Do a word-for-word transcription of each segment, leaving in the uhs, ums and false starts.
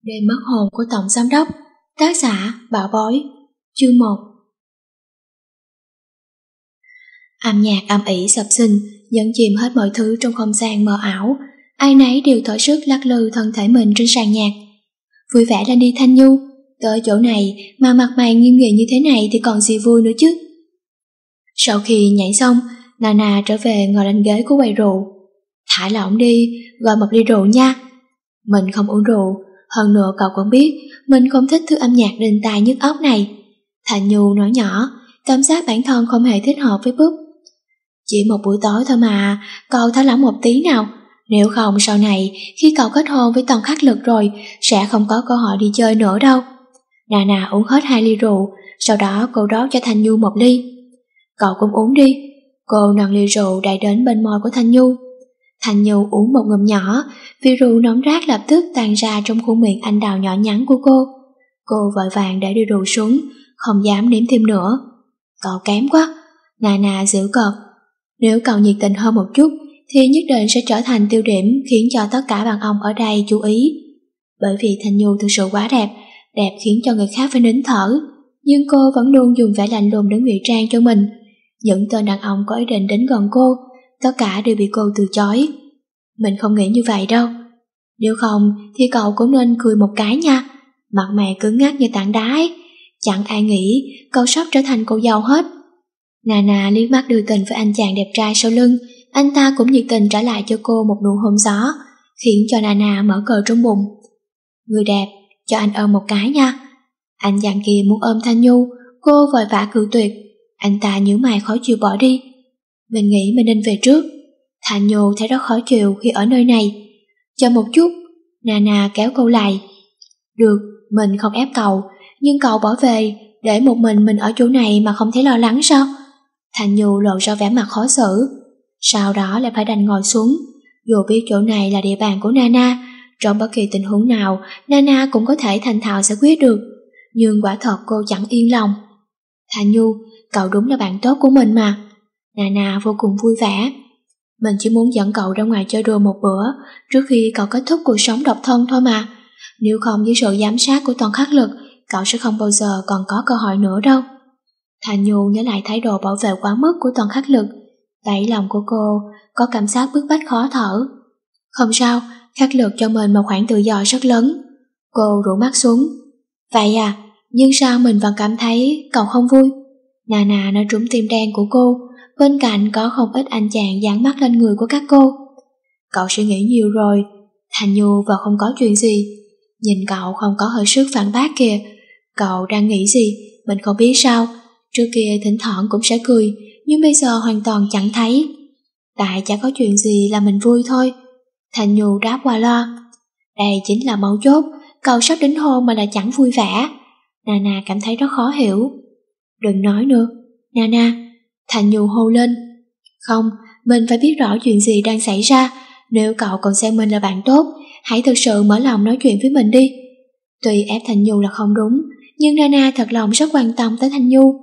Đêm mất hồn của Tổng Giám đốc. Tác giả Bảo Bối. Chương một. Âm nhạc âm ỉ sập sình nhấn chìm hết mọi thứ trong không gian mờ ảo. Ai nấy đều thở sức lắc lư thân thể mình trên sàn nhạc. Vui vẻ lên đi Thanh Nhu, tới chỗ này mà mặt mày nghiêm nghị như thế này thì còn gì vui nữa chứ. Sau khi nhảy xong, Nana trở về ngồi lên ghế của quầy rượu. Thả lỏng đi, gọi một ly rượu nha. Mình không uống rượu, hơn nữa cậu cũng biết mình không thích thứ âm nhạc đinh tai nhức óc này. Thanh Nhu nói nhỏ, cảm giác bản thân không hề thích hợp với Búp. Chỉ một buổi tối thôi mà, cậu thả lỏng một tí nào. Nếu không sau này, khi cậu kết hôn với Tần Khắc Lực rồi, sẽ không có cơ hội đi chơi nữa đâu. Nana uống hết hai ly rượu, sau đó cô rót cho Thanh Nhu một ly. Cậu cũng uống đi. Cô nâng ly rượu đẩy đến bên môi của Thanh Nhu. Thanh Nhu uống một ngụm nhỏ, vì rượu nóng rát lập tức tan ra trong khuôn miệng anh đào nhỏ nhắn của cô. Cô vội vàng để ly rượu xuống, không dám nếm thêm nữa. Cậu kém quá, Nana giễu cợt. Nếu cậu nhiệt tình hơn một chút, thì nhất định sẽ trở thành tiêu điểm khiến cho tất cả đàn ông ở đây chú ý. Bởi vì Thanh Nhu thực sự quá đẹp, đẹp khiến cho người khác phải nín thở. Nhưng cô vẫn luôn dùng vẻ lạnh lùng để ngụy trang cho mình. Những tên đàn ông có ý định đến gần cô, tất cả đều bị cô từ chối. Mình không nghĩ như vậy đâu. Nếu không thì cậu cũng nên cười một cái nha. Mặt mày cứng ngắc như tảng đá ấy. Chẳng ai nghĩ cậu sắp trở thành cô dâu hết. Nana liếc mắt đưa tình với anh chàng đẹp trai sau lưng. Anh ta cũng nhiệt tình trả lại cho cô một nụ hôn gió, khiến cho Nana mở cờ trong bụng. Người đẹp, cho anh ôm một cái nha. Anh chàng kia muốn ôm Thanh Nhu, cô vội vã cự tuyệt. Anh ta nhíu mày khó chịu bỏ đi. Mình nghĩ mình nên về trước. Thanh Nhu thấy rất khó chịu khi ở nơi này. Chờ một chút, Nana kéo cô lại. Được, mình không ép cậu, nhưng cậu bỏ về, để một mình mình ở chỗ này mà không thấy lo lắng sao? Thanh Nhu lộ ra vẻ mặt khó xử. Sau đó lại phải đành ngồi xuống. Dù biết chỗ này là địa bàn của Nana, trong bất kỳ tình huống nào Nana cũng có thể thành thạo giải quyết được. Nhưng quả thật cô chẳng yên lòng. Thanh Nhu, cậu đúng là bạn tốt của mình mà. Nana vô cùng vui vẻ. Mình chỉ muốn dẫn cậu ra ngoài chơi đùa một bữa trước khi cậu kết thúc cuộc sống độc thân thôi mà. Nếu không với sự giám sát của Tần Khắc Lực, cậu sẽ không bao giờ còn có cơ hội nữa đâu. Thanh Nhu nhớ lại thái độ bảo vệ quá mức của Tần Khắc Lực. Đáy lòng của cô có cảm giác bức bách khó thở. Không sao, Khắc Lực cho mình một khoản tự do rất lớn. Cô rũ mắt xuống. Vậy à, nhưng sao mình vẫn cảm thấy cậu không vui? Nana nói trúng tim đen của cô. Bên cạnh có không ít anh chàng dán mắt lên người của các cô. Cậu suy nghĩ nhiều rồi. Thanh Nhu và không có chuyện gì. Nhìn cậu không có hơi sức phản bác kìa. Cậu đang nghĩ gì? Mình không biết sao. Trước kia thỉnh thoảng cũng sẽ cười, nhưng bây giờ hoàn toàn chẳng thấy. Tại chả có chuyện gì là mình vui thôi. Thanh Nhu đáp qua loa. Đây chính là mấu chốt. Cậu sắp đính hôn mà lại chẳng vui vẻ. Nana cảm thấy rất khó hiểu. Đừng nói nữa, Nana. Thanh Nhu hô lên. Không, mình phải biết rõ chuyện gì đang xảy ra. Nếu cậu còn xem mình là bạn tốt, hãy thực sự mở lòng nói chuyện với mình đi. Tuy ép Thanh Nhu là không đúng, nhưng Nana thật lòng rất quan tâm tới Thanh Nhu.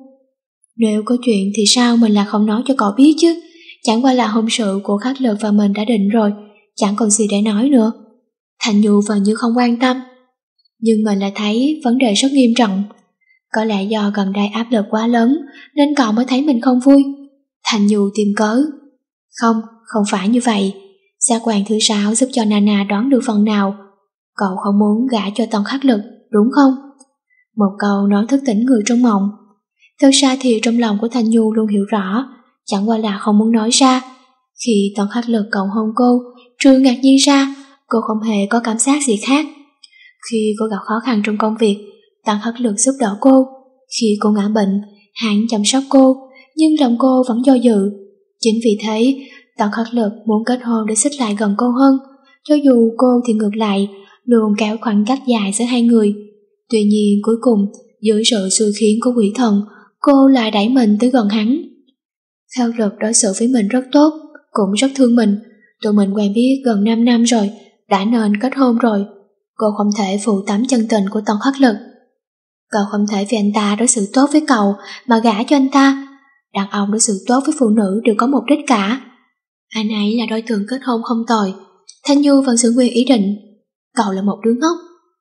Nếu có chuyện thì sao mình là không nói cho cậu biết chứ. Chẳng qua là hôn sự của Khắc Lực và mình đã định rồi, chẳng còn gì để nói nữa. Thanh Nhu vẫn như không quan tâm. Nhưng mình lại thấy vấn đề rất nghiêm trọng. Có lẽ do gần đây áp lực quá lớn nên cậu mới thấy mình không vui. Thanh Nhu tìm cớ. Không, không phải như vậy. Giác quan thứ sáu giúp cho Nana đoán được phần nào. Cậu không muốn gả cho Tần Khắc Lực, đúng không? Một câu nói thức tỉnh người trong mộng. Thực ra thì trong lòng của Thanh Nhu luôn hiểu rõ, chẳng qua là không muốn nói ra. Khi Tần Khắc Lực cầu hôn cô, trừ ngạc nhiên ra, cô không hề có cảm giác gì khác. Khi cô gặp khó khăn trong công việc, Tần Khắc Lực giúp đỡ cô. Khi cô ngã bệnh, hắn chăm sóc cô, nhưng lòng cô vẫn do dự. Chính vì thế, Tần Khắc Lực muốn kết hôn để xích lại gần cô hơn. Cho dù cô thì ngược lại, luôn kéo khoảng cách dài giữa hai người. Tuy nhiên cuối cùng, dưới sự xui khiến của quỷ thần, cô lại đẩy mình tới gần hắn. Khắc Lực đối xử với mình rất tốt, cũng rất thương mình. Tụi mình quen biết gần năm năm rồi, đã nên kết hôn rồi. Cô không thể phụ tắm chân tình của Tần Khắc Lực. Cậu không thể vì anh ta đối xử tốt với cậu mà gả cho anh ta. Đàn ông đối xử tốt với phụ nữ đều có mục đích cả. Anh ấy là đối tượng kết hôn không tồi. Thanh Nhu vẫn giữ nguyên ý định. Cậu là một đứa ngốc.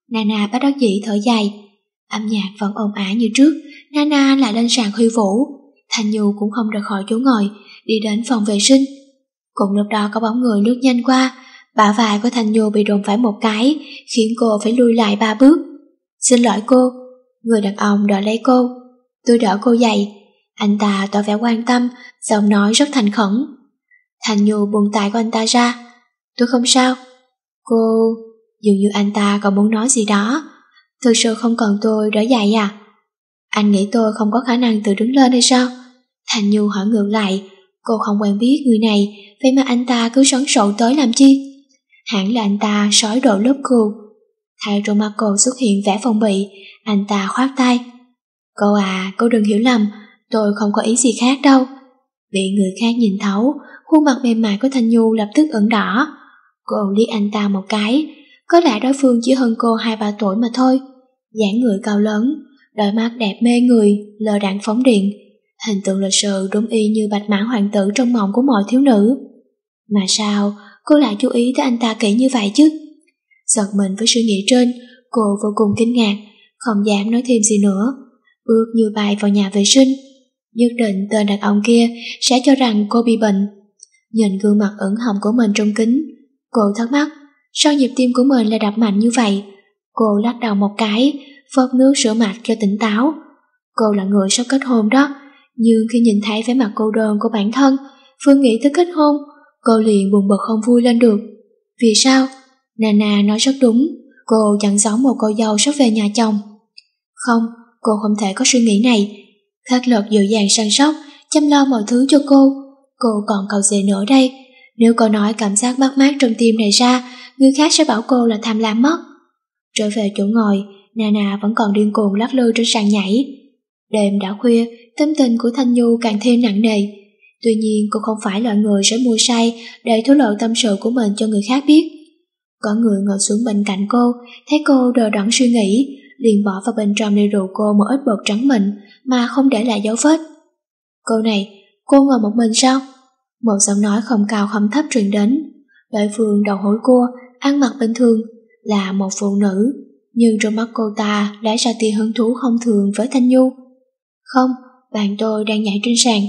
Nana bắt đắc dĩ thở dài. Âm nhạc vẫn ồn ào như trước, Nana lại lên sàn khiêu vũ. Thanh Nhu cũng không rời khỏi chỗ ngồi, đi đến phòng vệ sinh. Cùng lúc đó có bóng người lướt nhanh qua, bả vai của Thanh Nhu bị đụng phải một cái, khiến cô phải lùi lại ba bước. Xin lỗi cô. Người đàn ông đỡ lấy cô. Tôi đỡ cô dậy. Anh ta tỏ vẻ quan tâm, giọng nói rất thành khẩn. Thanh Nhu buông tay của anh ta ra. Tôi không sao. Cô... Dường như anh ta còn muốn nói gì đó. Thực sự không cần tôi đỡ dậy à? Anh nghĩ tôi không có khả năng tự đứng lên hay sao? Thanh Nhu hỏi ngược lại. Cô không quen biết người này, vậy mà anh ta cứ sấn sổ tới làm chi? Hẳn là anh ta sói độ lớp cừu. Thay trong mắt cô xuất hiện vẻ phong bị, anh ta khoát tay. Cô à, cô đừng hiểu lầm, tôi không có ý gì khác đâu. Bị người khác nhìn thấu, khuôn mặt mềm mại của Thanh Nhu lập tức ửng đỏ. Cô liếc anh ta một cái, có lẽ đối phương chỉ hơn cô hai ba tuổi mà thôi. Dáng người cao lớn, đôi mắt đẹp mê người, lờ đạn phóng điện. Hình tượng lịch sự đúng y như bạch mã hoàng tử trong mộng của mọi thiếu nữ. Mà sao cô lại chú ý tới anh ta kỹ như vậy chứ? Giật mình với suy nghĩ trên, cô vô cùng kinh ngạc, không dám nói thêm gì nữa. Bước như bay vào nhà vệ sinh. Nhất định tên đàn ông kia sẽ cho rằng cô bị bệnh. Nhìn gương mặt ửng hồng của mình trong kính, cô thắc mắc, sao nhịp tim của mình lại đập mạnh như vậy? Cô lắc đầu một cái, phớt nước rửa mặt cho tỉnh táo. Cô là người sắp kết hôn đó, nhưng khi nhìn thấy vẻ mặt cô đơn của bản thân, vừa nghĩ tới kết hôn, cô liền buồn bực không vui lên được. Vì sao? Nana nói rất đúng, cô chẳng giống một cô dâu sắp về nhà chồng. Không, cô không thể có suy nghĩ này. Khắc Lực dịu dàng săn sóc, chăm lo mọi thứ cho cô. Cô còn cầu gì nữa đây? Nếu cô nói cảm giác mất mát trong tim này ra, người khác sẽ bảo cô là tham lam mất. Trở về chỗ ngồi, Nana vẫn còn điên cuồng lắc lư trên sàn nhảy. Đêm đã khuya, tâm tình của Thanh Nhu càng thêm nặng nề. Tuy nhiên cô không phải loại người sẽ mua say để thổ lộ tâm sự của mình cho người khác biết. Có người ngồi xuống bên cạnh cô, thấy cô đờ đẫn suy nghĩ, liền bỏ vào bên trong ly rượu cô một ít bột trắng mịn mà không để lại dấu vết. Cô này, cô ngồi một mình sao? Một giọng nói không cao không thấp truyền đến. Đối phương đầu hối cua, ăn mặc bình thường, là một phụ nữ, nhưng trong mắt cô ta đã ra tia hứng thú không thường với Thanh Nhu. Không, bạn tôi đang nhảy trên sàn.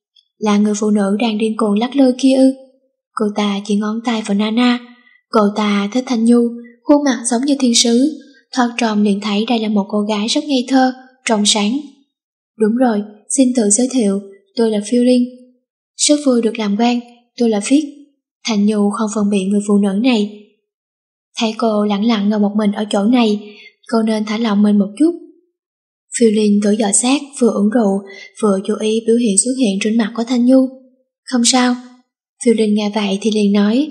Là người phụ nữ đang điên cuồng lắc lư kia ư? Cô ta chỉ ngón tay vào Nana. Cô ta thích Thanh Nhu, khuôn mặt giống như thiên sứ, thoạt trông liền thấy đây là một cô gái rất ngây thơ, trong sáng. Đúng rồi, xin tự giới thiệu, tôi là Phiêu Linh. Rất vui được làm quen, tôi là Phít. Thanh Nhu không phân biệt người phụ nữ này. Thấy cô lặng lặng ngồi một mình ở chỗ này, cô nên thả lòng mình một chút. Phiêu Linh tự dò xét, vừa uống rượu, vừa chú ý biểu hiện xuất hiện trên mặt của Thanh Nhu. Không sao. Phiêu Linh nghe vậy thì liền nói.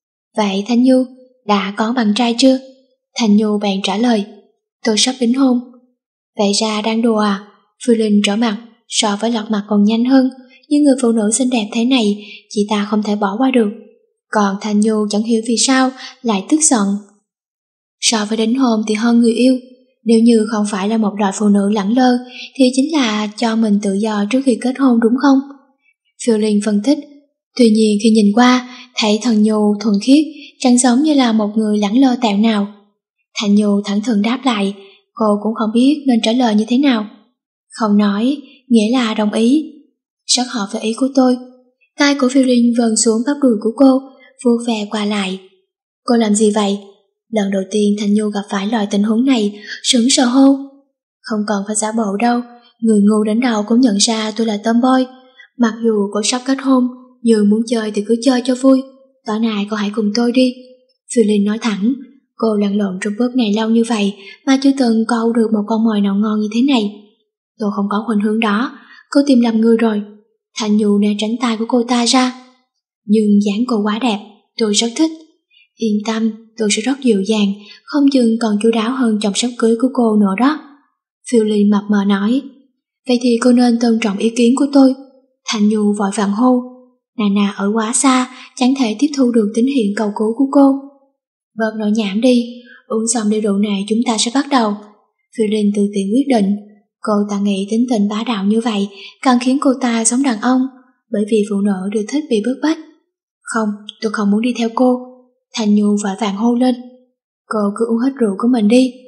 Vậy Thanh Nhu, đã có bạn trai chưa? Thanh Nhu bèn trả lời. Tôi sắp đính hôn. Vậy ra đang đùa à? Phiêu Linh trở mặt, so với lật mặt còn nhanh hơn, nhưng người phụ nữ xinh đẹp thế này, chị ta không thể bỏ qua được. Còn Thanh Nhu chẳng hiểu vì sao lại tức giận. So với đính hôn thì hơn người yêu. Nếu như không phải là một loại phụ nữ lẳng lơ thì chính là cho mình tự do trước khi kết hôn đúng không? Phiêu Linh phân tích. Tuy nhiên khi nhìn qua, thấy thần Nhu thuần khiết, chẳng giống như là một người lẳng lơ tẹo nào. Thanh Nhu thẳng thừng đáp lại, cô cũng không biết nên trả lời như thế nào. Không nói, nghĩa là đồng ý. Rất hợp với ý của tôi. Tai của Phiêu Linh vần xuống bắp đùi của cô, vuốt ve qua lại. Cô làm gì vậy? Lần đầu tiên Thanh Nhu gặp phải loại tình huống này, sững sờ hô. Không cần phải giả bộ đâu, người ngu đến đầu cũng nhận ra tôi là tomboy. Mặc dù cô sắp kết hôn, nhưng muốn chơi thì cứ chơi cho vui. Tối nay cô hãy cùng tôi đi. Phiêu Linh nói thẳng. Cô lăn lộn trong bước này lâu như vậy mà chưa từng câu được một con mồi nào ngon như thế này. Tôi không có khuynh hướng đó, cô tìm lầm người rồi. Thanh Nhu né tránh tay của cô ta ra. Nhưng dáng cô quá đẹp, tôi rất thích. Yên tâm, tôi sẽ rất dịu dàng, không chừng còn chu đáo hơn chồng sắp cưới của cô nữa đó. Phiêu Linh mập mờ nói. Vậy thì cô nên tôn trọng ý kiến của tôi. Thanh Nhu vội vàng hô. Nana ở quá xa, chẳng thể tiếp thu được tín hiệu cầu cứu của cô. Bớt nói nhảm đi, uống xong ly rượu này chúng ta sẽ bắt đầu. Phiêu Linh tự tiện quyết định. Cô ta nghĩ tính tình bá đạo như vậy càng khiến cô ta giống đàn ông, bởi vì phụ nữ đều thích bị bức bách. Không, tôi không muốn đi theo cô. Thanh Nhu vội vàng hô lên. Cô cứ uống hết rượu của mình đi.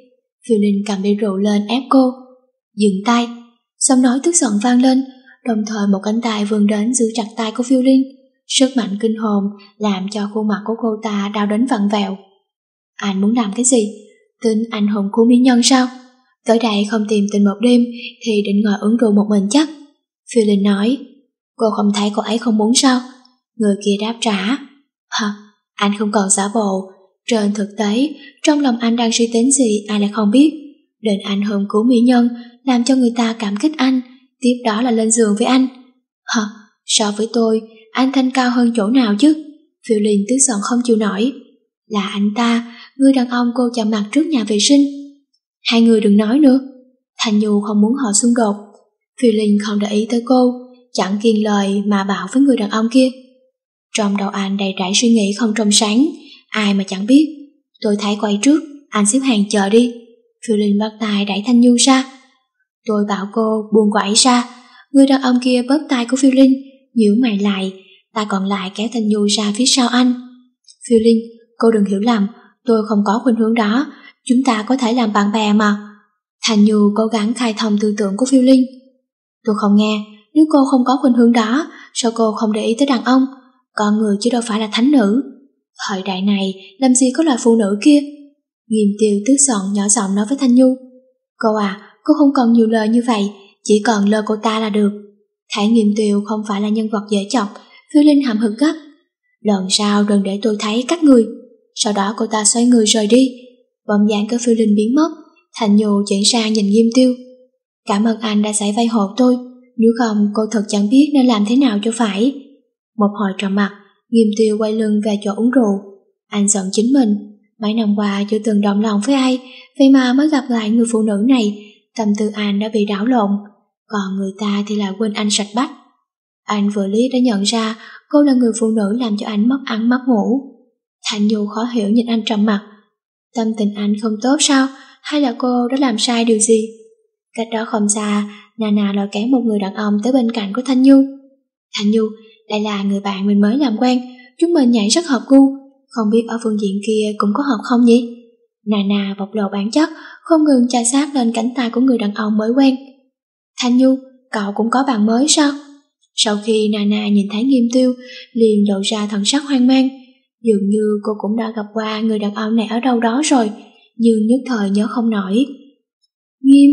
Phiêu Linh cầm ly rượu lên ép cô. Dừng tay. Giọng nói tức giận vang lên, đồng thời một cánh tay vươn đến giữ chặt tay của Phiêu Linh. Sức mạnh kinh hồn làm cho khuôn mặt của cô ta đau đến vặn vẹo. Anh muốn làm cái gì? Tính anh hùng của mỹ nhân sao? Tới đây không tìm tình một đêm thì định ngồi uống rượu một mình chắc. Phiêu Linh nói. Cô không thấy cô ấy không muốn sao? Người kia đáp trả. Hả? Anh không còn giả bộ. Trên thực tế, trong lòng anh đang suy tính gì ai lại không biết. Định anh hùng của mỹ nhân làm cho người ta cảm kích anh, tiếp đó là lên giường với anh. Hả? So với tôi, anh thanh cao hơn chỗ nào chứ? Phiêu Linh tức giận không chịu nổi. Là anh ta, người đàn ông cô chạm mặt trước nhà vệ sinh. Hai người đừng nói nữa. Thanh Nhu không muốn họ xung đột. Phiêu Linh không để ý tới cô, chẳng kiêng lời mà bảo với người đàn ông kia. Trong đầu anh đầy rẫy suy nghĩ không trong sáng, ai mà chẳng biết. Tôi thấy quay trước, anh xếp hàng chờ đi. Phiêu Linh bắt tay đẩy Thanh Nhu ra. Tôi bảo cô buông cô ấy ra. Người đàn ông kia bóp tay của Phiêu Linh, nhíu mày lại, tay còn lại kéo Thanh Nhu ra phía sau anh. Phiêu Linh, cô đừng hiểu lầm, tôi không có khuynh hướng đó, chúng ta có thể làm bạn bè mà. Thanh Nhu cố gắng khai thông tư tưởng của Phiêu Linh. Tôi không nghe, nếu cô không có khuynh hướng đó, sao cô không để ý tới đàn ông? Con người chứ đâu phải là thánh nữ. Thời đại này làm gì có loại phụ nữ kia? Nghiêm Tiêu tức giận nhỏ giọng nói với Thanh Nhu. Cô à, cô không cần nhiều lời như vậy, chỉ cần lơ cô ta là được. Thấy Nghiêm Tiêu không phải là nhân vật dễ chọc, Phiêu Linh hậm hực gắt. Lần sau đừng để tôi thấy các người. Sau đó cô ta xoay người rời đi. Bóng dáng của Phiêu Linh biến mất. Thanh Nhu chuyển sang nhìn Nghiêm Tiêu. Cảm ơn anh đã giải vây hộ tôi, nếu không cô thật chẳng biết nên làm thế nào cho phải. Một hồi trầm mặc, Nghiêm Tiêu quay lưng về chỗ uống rượu. Anh giận chính mình, mấy năm qua chưa từng động lòng với ai, vậy mà mới gặp lại người phụ nữ này, tâm tư anh đã bị đảo lộn, còn người ta thì lại quên anh sạch bách. Anh vừa liếc đã nhận ra cô là người phụ nữ làm cho anh mất ăn mất ngủ. Thanh Nhu khó hiểu nhìn anh trầm mặt. Tâm tình anh không tốt sao, hay là cô đã làm sai điều gì? Cách đó không xa, Nana lôi kéo một người đàn ông tới bên cạnh của Thanh Nhu. Thanh Nhu, đây là người bạn mình mới làm quen, chúng mình nhảy rất hợp gu, không biết ở phương diện kia cũng có hợp không nhỉ? Nana bộc lộ bản chất, không ngừng chà sát lên cánh tay của người đàn ông mới quen. Thanh Nhu, cậu cũng có bạn mới sao? Sau khi Nana nhìn thấy Nghiêm Tiêu, liền lộ ra thần sắc hoang mang. Dường như cô cũng đã gặp qua người đàn ông này ở đâu đó rồi, nhưng nhất thời nhớ không nổi. Nghiêm...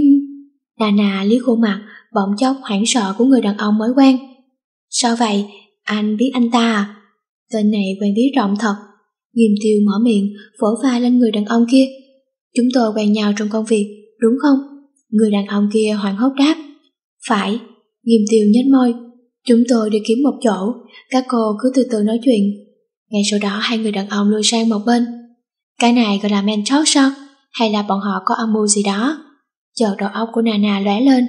Nana liếc khuôn mặt, bỗng chốc hoảng sợ của người đàn ông mới quen. Sao vậy? Anh biết anh ta à? Tên này quen biết rộng thật. Nghiêm Tiêu mở miệng, vỗ vai lên người đàn ông kia. Chúng tôi quen nhau trong công việc, đúng không? Người đàn ông kia hoảng hốt đáp. Phải. Nghiêm Tiêu nhếch môi. Chúng tôi đi kiếm một chỗ, các cô cứ từ từ nói chuyện. Ngay sau đó hai người đàn ông lùi sang một bên. Cái này gọi là man talk sao? Hay là bọn họ có âm mưu gì đó? Chợt đầu óc của Nana lóe lên.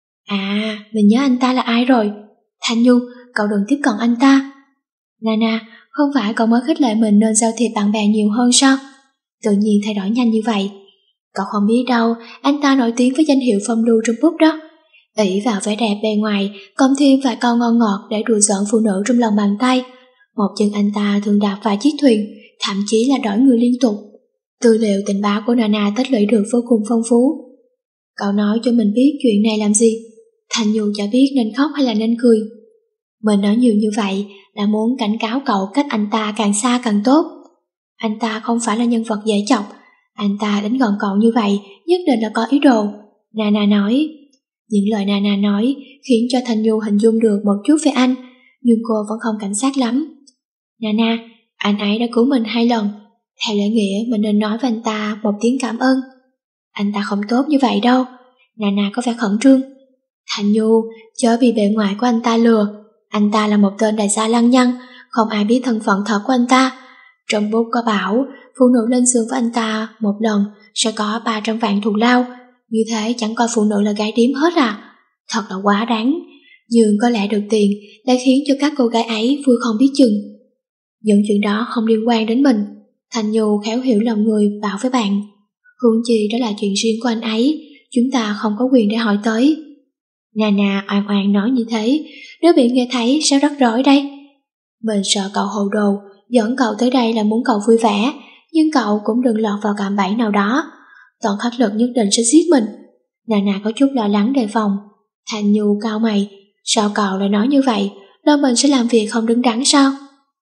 À, mình nhớ anh ta là ai rồi. Thanh Nhu, cậu đừng tiếp cận anh ta. Nana, không phải cậu mới khích lệ mình nên giao thiệp bạn bè nhiều hơn sao? Tự nhiên thay đổi nhanh như vậy. Cậu không biết đâu, anh ta nổi tiếng với danh hiệu phong lưu Trung Quốc đó. ỷ vào vẻ đẹp bề ngoài, cộng thêm vài câu ngon ngọt để đùa giỡn phụ nữ trong lòng bàn tay. Một chân anh ta thường đạp vài chiếc thuyền, thậm chí là đổi người liên tục. Tư liệu tình báo của Nana tích lũy được vô cùng phong phú. Cậu nói cho mình biết chuyện này làm gì? Thanh Nhu chả biết nên khóc hay là nên cười. Mình nói nhiều như vậy là muốn cảnh cáo cậu cách anh ta càng xa càng tốt. Anh ta không phải là nhân vật dễ chọc. Anh ta đến gần cậu như vậy nhất định là có ý đồ. Nana nói. Những lời Nana nói khiến cho Thanh Nhu hình dung được một chút về anh, nhưng cô vẫn không cảnh giác lắm. Nana, anh ấy đã cứu mình hai lần. Theo lễ nghĩa mình nên nói với anh ta một tiếng cảm ơn. Anh ta không tốt như vậy đâu. Nana có vẻ khẩn trương. Thanh Nhu, chớ bị bề ngoài của anh ta lừa. Anh ta là một tên đại gia lăng nhăng, không ai biết thân phận thật của anh ta. Trong bút có bảo, phụ nữ lên giường với anh ta một lần sẽ có ba trăm vạn thù lao. Như thế chẳng coi phụ nữ là gái điếm hết à? Thật là quá đáng. Nhưng có lẽ được tiền đã khiến cho các cô gái ấy vui không biết chừng. Những chuyện đó không liên quan đến mình. Thanh Nhu khéo hiểu lòng người bảo với bạn. Huống chi đó là chuyện riêng của anh ấy, chúng ta không có quyền để hỏi tới. Nana oan oan nói như thế, nếu bị nghe thấy sẽ rất rối đây. Mình sợ cậu hồ đồ, dẫn cậu tới đây là muốn cậu vui vẻ, nhưng cậu cũng đừng lọt vào cạm bẫy nào đó. Toàn Khắc Lực nhất định sẽ giết mình. Nana có chút lo lắng đề phòng. Thanh Nhu cau mày, sao cậu lại nói như vậy? Lo mình sẽ làm việc không đứng đắn sao?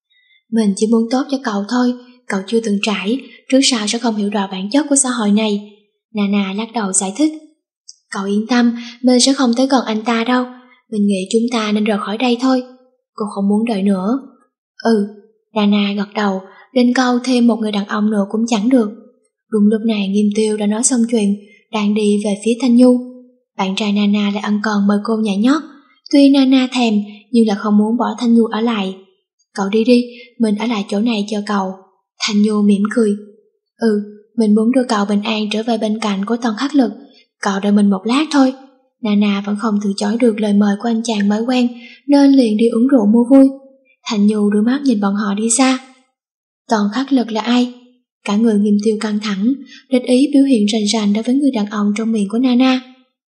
Mình chỉ muốn tốt cho cậu thôi, cậu chưa từng trải, trước sau sẽ không hiểu rõ bản chất của xã hội này. Nana lắc đầu giải thích. Cậu yên tâm, mình sẽ không tới gần anh ta đâu. Mình nghĩ chúng ta nên rời khỏi đây thôi. Cô không muốn đợi nữa. Ừ, Nana gật đầu, lên câu thêm một người đàn ông nữa cũng chẳng được. Đúng lúc này Nghiêm Tiêu đã nói xong chuyện, đang đi về phía Thanh Nhu. Bạn trai Nana lại ân cần mời cô nhảy nhót. Tuy Nana thèm nhưng là không muốn bỏ Thanh Nhu ở lại. Cậu đi đi, mình ở lại chỗ này chờ cậu. Thanh Nhu mỉm cười. Ừ, mình muốn đưa cậu bình an trở về bên cạnh của Tần Khắc Lực. Cậu đợi mình một lát thôi. Nana vẫn không từ chối được lời mời của anh chàng mới quen, nên liền đi uống rượu mua vui. Thanh Nhu đưa mắt nhìn bọn họ đi xa. Tần Khắc Lực là ai? Cả người Nghiêm Tiêu căng thẳng, địch ý biểu hiện rành rành đối với người đàn ông trong miệng của Nana.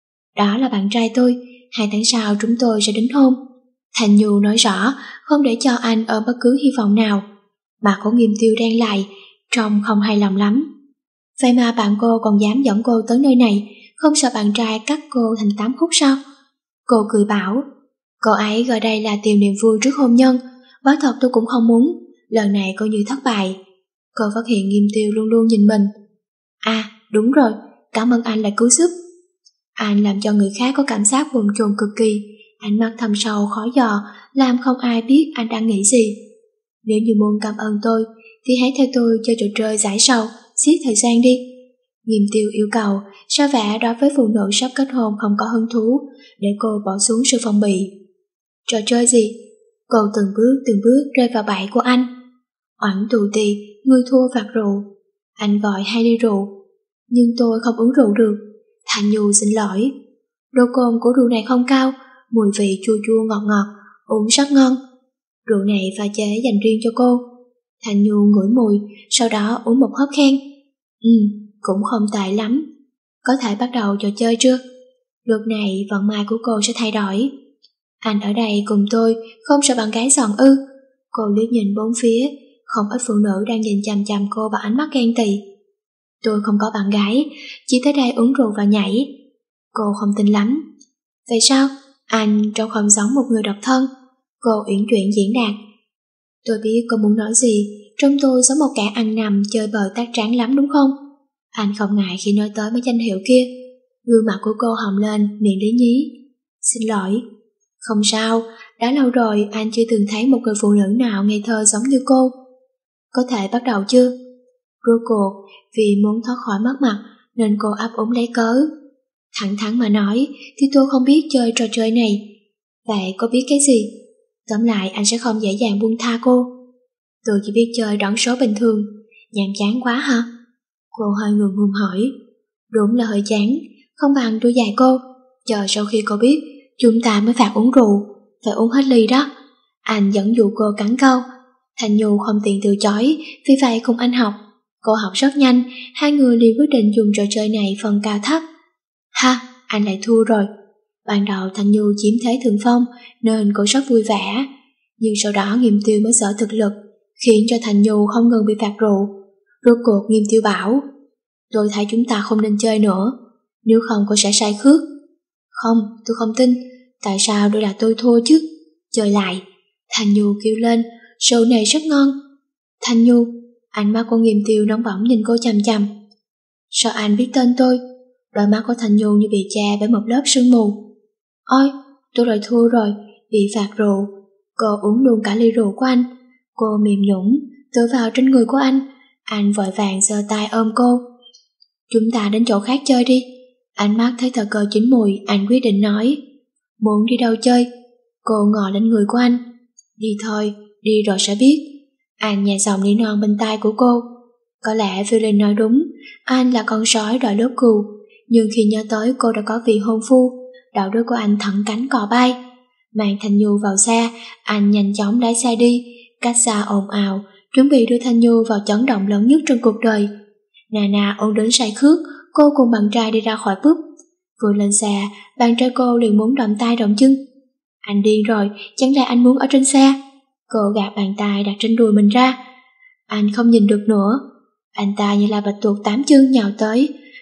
Đó là bạn trai tôi, hai tháng sau chúng tôi sẽ đính hôn. Thanh Nhu nói rõ, không để cho anh ở bất cứ hy vọng nào. Mặt của Nghiêm Tiêu đen lại, trông không hài lòng lắm. Vậy mà bạn cô còn dám dẫn cô tới nơi này, không sợ bạn trai cắt cô thành tám khúc sao? Cô cười bảo, cô ấy gọi đây là tìm niềm vui trước hôn nhân, nói thật tôi cũng không muốn, lần này coi như thất bại. Cô phát hiện Nghiêm Tiêu luôn luôn nhìn mình. À, đúng rồi, cảm ơn anh đã cứu giúp. Anh làm cho người khác có cảm giác bồn chồn cực kỳ, ánh mắt thâm sâu khó dò, làm không ai biết anh đang nghĩ gì. Nếu như muốn cảm ơn tôi, thì hãy theo tôi chơi trò chơi giải sầu, giết thời gian đi. Nghiêm Tiêu yêu cầu, sao vẻ đối với phụ nữ sắp kết hôn không có hứng thú, để cô bỏ xuống sự phòng bị. Trò chơi gì? Cô từng bước từng bước rơi vào bẫy của anh. Oẳn tù tì, người thua phạt rượu. Anh gọi hai ly rượu, nhưng tôi không uống rượu được. Thanh Nhu xin lỗi. Độ cồn của rượu này không cao, mùi vị chua chua ngọt ngọt, uống rất ngon. Rượu này pha chế dành riêng cho cô. Thanh Nhu ngửi mùi, sau đó uống một hớp khen. Ừ, cũng không tệ lắm. Có thể bắt đầu trò chơi chưa? Lúc này vận may của cô sẽ thay đổi. Anh ở đây cùng tôi, không sợ bạn gái giận ư? Cô liếc nhìn bốn phía, không ít phụ nữ đang nhìn chằm chằm cô bằng ánh mắt ghen tị. Tôi không có bạn gái, chỉ tới đây uống rượu và nhảy. Cô không tin lắm. Vậy sao? Anh trông không giống một người độc thân. Cô uyển chuyển diễn đạt. Tôi biết cô muốn nói gì, trong tôi giống một kẻ ăn nằm chơi bời tác tráng lắm đúng không? Anh không ngại khi nói tới mấy danh hiệu kia. Gương mặt của cô hồng lên, miệng lý nhí. Xin lỗi. Không sao, đã lâu rồi anh chưa từng thấy một người phụ nữ nào ngây thơ giống như cô. Có thể bắt đầu chưa? Rốt cuộc, vì muốn thoát khỏi mất mặt nên cô ấp úng lấy cớ. Thẳng thắn mà nói thì tôi không biết chơi trò chơi này. Vậy cô biết cái gì? Tóm lại anh sẽ không dễ dàng buông tha cô. Tôi chỉ biết chơi đón số bình thường. Nhàm chán quá hả? Cô hơi ngượng ngùng hỏi. Đúng là hơi chán, không bằng tôi dạy cô. Chờ sau khi cô biết, chúng ta mới phạt uống rượu. Phải uống hết ly đó. Anh dẫn dụ cô cắn câu. Thanh Nhu không tiện từ chối, vì vậy cùng anh học. Cô học rất nhanh, hai người liền quyết định dùng trò chơi này phần cao thấp. Ha, anh lại thua rồi. Ban đầu Thanh Nhu chiếm thế thượng phong nên cô rất vui vẻ. Nhưng sau đó Nghiêm Tiêu mới sở thực lực, khiến cho Thanh Nhu không ngừng bị phạt rượu. Rốt cuộc Nghiêm Tiêu bảo, tôi thấy chúng ta không nên chơi nữa, nếu không cô sẽ say khước. Không, tôi không tin. Tại sao đây là tôi thua chứ? Chơi lại. Thanh Nhu kêu lên, rượu này rất ngon. Thanh Nhu, ánh mắt của Nghiêm Tiêu nóng bỏng nhìn cô chằm chằm. Sao anh biết tên tôi? Đôi mắt của Thanh Nhu như bị che bởi một lớp sương mù. Ôi, tôi lại thua rồi, bị phạt rượu. Cô uống luôn cả ly rượu của anh. Cô mềm nhũn tựa vào trên người của anh. Anh vội vàng giơ tay ôm cô. Chúng ta đến chỗ khác chơi đi. Ánh mắt thấy thời cơ chín mùi, anh quyết định nói. Muốn đi đâu chơi? Cô ngồi lên người của anh. Đi thôi, đi rồi sẽ biết. Anh nhẹ giọng nỉ non bên tai của cô. Có lẽ Philin nói đúng, anh là con sói đòi lớp cừu. Nhưng khi nhớ tới cô đã có vị hôn phu, đạo đức của anh thẳng cánh cò bay. Mang Thanh Nhu vào xe, anh nhanh chóng lái xe đi, cách xa ồn ào, chuẩn bị đưa Thanh Nhu vào chấn động lớn nhất trong cuộc đời. Nana ôm đến say khước, cô cùng bạn trai đi ra khỏi pub. Vừa lên xe, bạn trai cô liền muốn động tay động chân. Anh điên rồi, chẳng lẽ anh muốn ở trên xe? Cô gạt bàn tay đặt trên đùi mình ra. Anh không nhìn được nữa. Anh ta như là bạch tuộc tám chân nhào tới,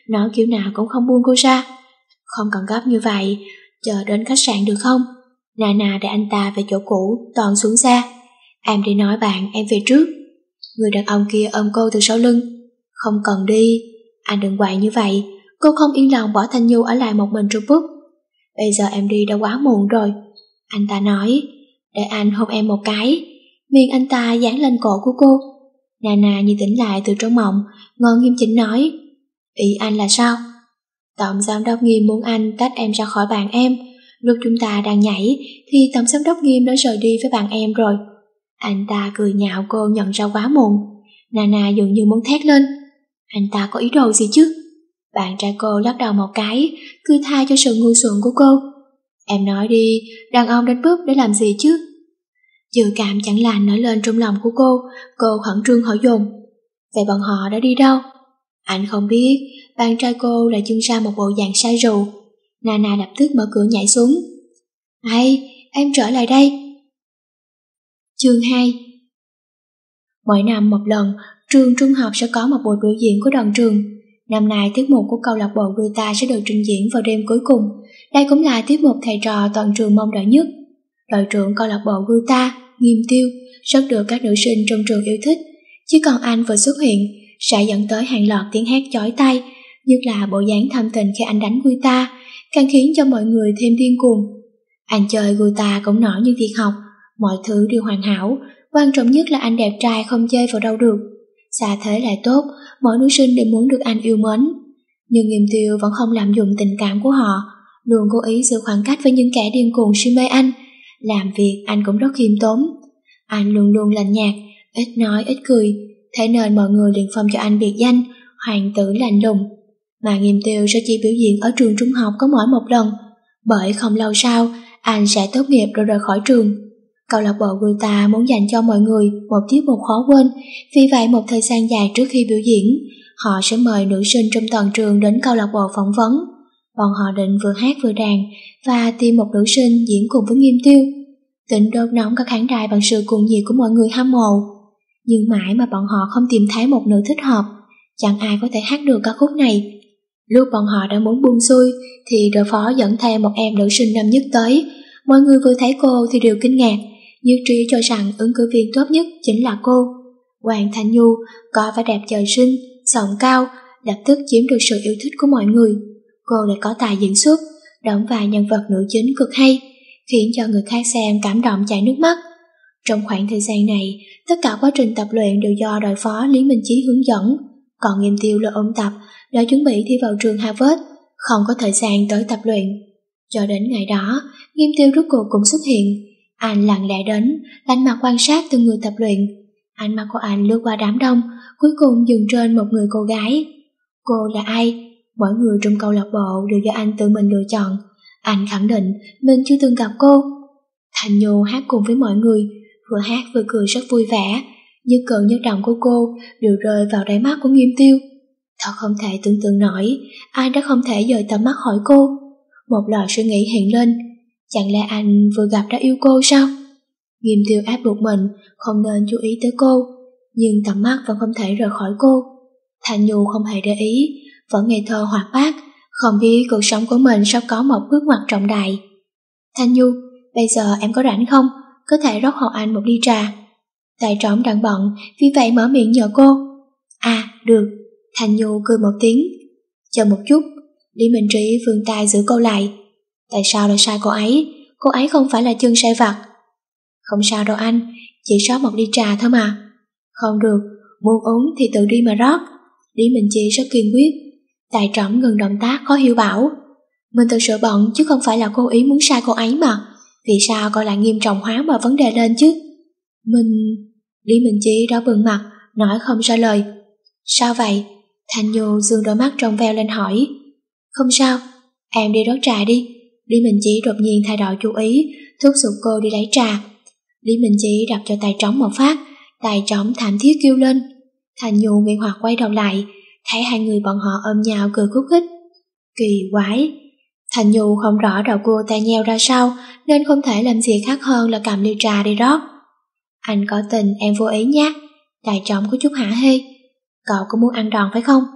nói kiểu nào cũng không buông cô ra. Không cần gấp như vậy, chờ đến khách sạn được không? Nana để anh ta về chỗ cũ, Toàn xuống xe. Em đi nói bạn, em về trước. Người đàn ông kia ôm cô từ sau lưng. Không cần đi, anh đừng quậy như vậy. Cô không yên lòng bỏ Thanh Nhu ở lại một mình trong bút. Bây giờ em đi đã quá muộn rồi. Anh ta nói, để anh hôn em một cái. Miệng anh ta dán lên cổ của cô. Nana như tỉnh lại từ trong mộng, ngồi nghiêm chỉnh nói, ý anh là sao? Tổng giám đốc Nghiêm muốn anh tách em ra khỏi bạn em. Lúc chúng ta đang nhảy thì tổng giám đốc Nghiêm đã rời đi với bạn em rồi. Anh ta cười nhạo cô nhận ra quá muộn. Nana dường như muốn thét lên. Anh ta có ý đồ gì chứ? Bạn trai cô lắc đầu một cái, cười tha cho sự ngu xuẩn của cô. Em nói đi, đàn ông đánh búp để làm gì chứ? Dự cảm chẳng lành nổi lên trong lòng của cô. Cô khẩn trương hỏi dồn. Vậy bọn họ đã đi đâu? Anh không biết. Bạn trai cô lại trưng ra một bộ dạng say rượu. Nana lập tức mở cửa nhảy xuống. Hay, em trở lại đây. Chương hai. Mỗi năm một lần, trường trung học sẽ có một buổi biểu diễn của đoàn trường. Năm nay tiết mục của câu lạc bộ Guitar sẽ được trình diễn vào đêm cuối cùng. Đây cũng là tiết mục thầy trò toàn trường mong đợi nhất. Đội trưởng câu lạc bộ Guitar, Nghiêm Tiêu, rất được các nữ sinh trong trường yêu thích. Chỉ còn anh vừa xuất hiện sẽ dẫn tới hàng loạt tiếng hét chói tai, nhất là bộ dáng thâm tình khi anh đánh guitar, càng khiến cho mọi người thêm điên cuồng. Anh chơi guitar cũng nổi như việc học, mọi thứ đều hoàn hảo, quan trọng nhất là anh đẹp trai không chơi vào đâu được. Xa thế lại tốt, mỗi nữ sinh đều muốn được anh yêu mến. Nhưng Nghiêm Tiêu vẫn không lạm dụng tình cảm của họ, luôn cố ý giữ khoảng cách với những kẻ điên cuồng si mê anh. Làm việc anh cũng rất khiêm tốn. Anh luôn luôn lạnh nhạt, ít nói ít cười, thế nên mọi người liền phong cho anh biệt danh hoàng tử lạnh lùng. Mà Nghiêm Tiêu sẽ chỉ biểu diễn ở trường trung học có mỗi một lần, bởi không lâu sau anh sẽ tốt nghiệp rồi rời khỏi trường. Câu lạc bộ Guitar muốn dành cho mọi người một tiết mục khó quên, vì vậy một thời gian dài trước khi biểu diễn, họ sẽ mời nữ sinh trong toàn trường đến câu lạc bộ phỏng vấn. Bọn họ định vừa hát vừa đàn và tìm một nữ sinh diễn cùng với Nghiêm Tiêu. Tính đốt nóng các khán đài bằng sự cuồng nhiệt của mọi người hâm mộ. Nhưng mãi mà bọn họ không tìm thấy một nữ thích hợp, chẳng ai có thể hát được ca khúc này. Lúc bọn họ đang muốn buông xuôi thì đội phó dẫn theo một em nữ sinh năm nhất tới. Mọi người vừa thấy cô thì đều kinh ngạc, nhất trí cho rằng ứng cử viên tốt nhất chính là cô. Hoàng Thanh Nhu có vẻ đẹp trời sinh, giọng cao, lập tức chiếm được sự yêu thích của mọi người. Cô lại có tài diễn xuất, đóng vai nhân vật nữ chính cực hay, khiến cho người khác xem cảm động chảy nước mắt. Trong khoảng thời gian này, tất cả quá trình tập luyện đều do đội phó Lý Minh Chí hướng dẫn, còn Nghiêm Tiêu là ôn tập để chuẩn bị thi vào trường Harvard, không có thời gian tới tập luyện. Cho đến ngày đó, Nghiêm Tiêu rốt cuộc cũng xuất hiện. Anh lặng lẽ đến, lạnh mặt quan sát từng người tập luyện. Ánh mắt của anh lướt qua đám đông, cuối cùng dừng trên một người cô gái. Cô là ai? Mỗi người trong câu lạc bộ đều do anh tự mình lựa chọn. Anh khẳng định mình chưa từng gặp cô. Thanh Nhu hát cùng với mọi người, vừa hát vừa cười rất vui vẻ. Nhất cử nhất động của cô đều rơi vào đáy mắt của Nghiêm Tiêu. Thật không thể tưởng tượng nổi, anh đã không thể dời tầm mắt khỏi cô. Một lời suy nghĩ hiện lên, chẳng lẽ anh vừa gặp đã yêu cô sao? Nghiêm Tiêu áp buộc mình không nên chú ý tới cô, nhưng tầm mắt vẫn không thể rời khỏi cô. Thanh Nhu không hề để ý, vẫn ngây thơ hoạt bát, không biết cuộc sống của mình sắp có một bước ngoặt trọng đại. Thanh Nhu, bây giờ em có rảnh không? Có thể rót hộ anh một ly trà. Tài trống đang bận, vì vậy mở miệng nhờ cô. À, được. Thanh Nhu cười một tiếng. Chờ một chút. Lý Minh Trí vươn tay giữ cô lại. Tại sao lại sai cô ấy? Cô ấy không phải là chân sai vặt. Không sao đâu anh, chỉ rót một ly trà thôi mà. Không được, muốn uống thì tự đi mà rót. Lý Minh Trí rất kiên quyết. Tài trống ngừng động tác khó hiểu bảo. Mình thực sự bận chứ không phải là cố ý muốn sai cô ấy mà. Vì sao cô lại nghiêm trọng hóa mọi vấn đề lên chứ? Mình... Lý Minh Chí đó bừng mặt, nói không ra lời. Sao vậy? Thanh Nhu dương đôi mắt trong veo lên hỏi. Không sao, em đi rót trà đi. Lý Minh Chí đột nhiên thay đổi chú ý, thúc giục cô đi lấy trà. Lý Minh Chí đập cho Tài Trống một phát, Tài Trống thảm thiết kêu lên. Thanh Nhu nghi hoặc quay đầu lại, thấy hai người bọn họ ôm nhau cười khúc khích. Kỳ quái. Thanh Nhu không rõ đầu cô tai nheo ra sao, nên không thể làm gì khác hơn là cầm ly trà đi rót. Anh có tình em vô ý nhé. Tài Trống có chút hả hê. Cậu có muốn ăn đòn phải không?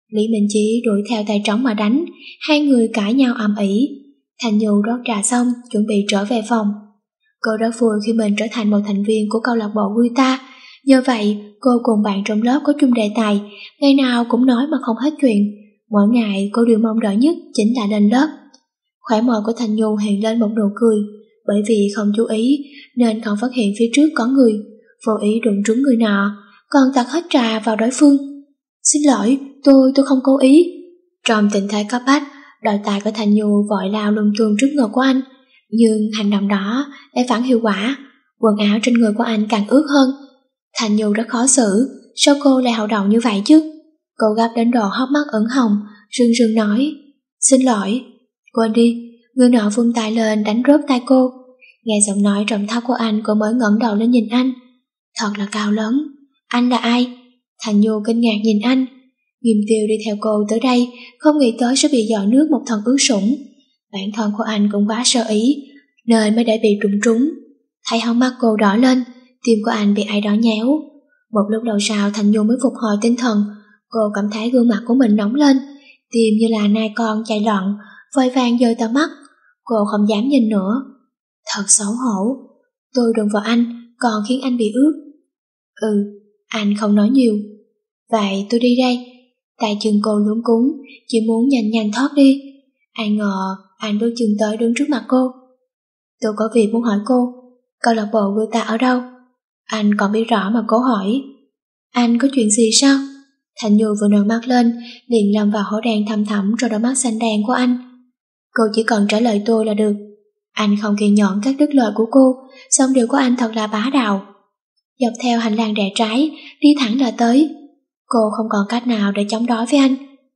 Lý Minh Chí đuổi theo tay trống mà đánh, hai người cãi nhau ầm ĩ. Thanh Nhu rót trà xong, chuẩn bị trở về phòng. Cô rất vui khi mình trở thành một thành viên của câu lạc bộ guitar. Nhờ vậy, cô cùng bạn trong lớp có chung đề tài, ngày nào cũng nói mà không hết chuyện. Mỗi ngày cô điều mong đợi nhất chính là lên lớp. Khóe môi của Thanh Nhu hiện lên một nụ cười, bởi vì không chú ý nên không phát hiện phía trước có người, vô ý đụng trúng người nọ, còn tạt hết trà vào đối phương. Xin lỗi, tôi, tôi không cố ý. Trong tình thế cấp bách, đôi tay của Thanh Nhu vội lao lung tung trước ngực của anh, nhưng hành động đó lại phản hiệu quả, quần áo trên người của anh càng ướt hơn. Thanh Nhu rất khó xử, sao cô lại hậu đậu như vậy chứ? Cô gấp đến độ hốc mắt ửng hồng, rưng rưng nói, xin lỗi. Quên đi, người nọ vung tay lên đánh rớt tay cô. Nghe giọng nói trầm thấp của anh, cô mới ngẩng đầu lên nhìn anh. Thật là cao lớn. Anh là ai? Thanh Nhu kinh ngạc nhìn anh. Nghiêm Tiêu đi theo cô tới đây, không nghĩ tới sẽ bị giọt nước một thần ướt sũng. Bản thân của anh cũng quá sơ ý, nên mới để bị trúng trúng. Thấy hốc mắt cô đỏ lên, tim của anh bị ai đó nhéo. Một lúc lâu sau Thanh Nhu mới phục hồi tinh thần. Cô cảm thấy gương mặt của mình nóng lên, tim như là nai con chạy loạn, vội vàng giơ tao mắt. Cô không dám nhìn nữa. Thật xấu hổ. Tôi đụng vào anh, còn khiến anh bị ướt. Ừ, anh không nói nhiều. Vậy tôi đi đây. Tay chân cô luống cuống, chỉ muốn nhanh nhanh thoát đi. Ai ngờ anh bước chân tới đứng trước mặt cô. Tôi có việc muốn hỏi cô, câu lạc bộ người ta ở đâu? Anh còn biết rõ mà cố hỏi. Anh có chuyện gì sao? Thanh Nhu vừa nâng mắt lên, liền lâm vào hố đen thăm thẳm trong đôi mắt xanh đen của anh. Cô chỉ cần trả lời tôi là được. Anh không kiên nhẫn cắt đứt lời của cô, song điều của anh thật là bá đạo. Dọc theo hành lang rẽ trái, đi thẳng là tới. Cô không còn cách nào để chống đối với anh.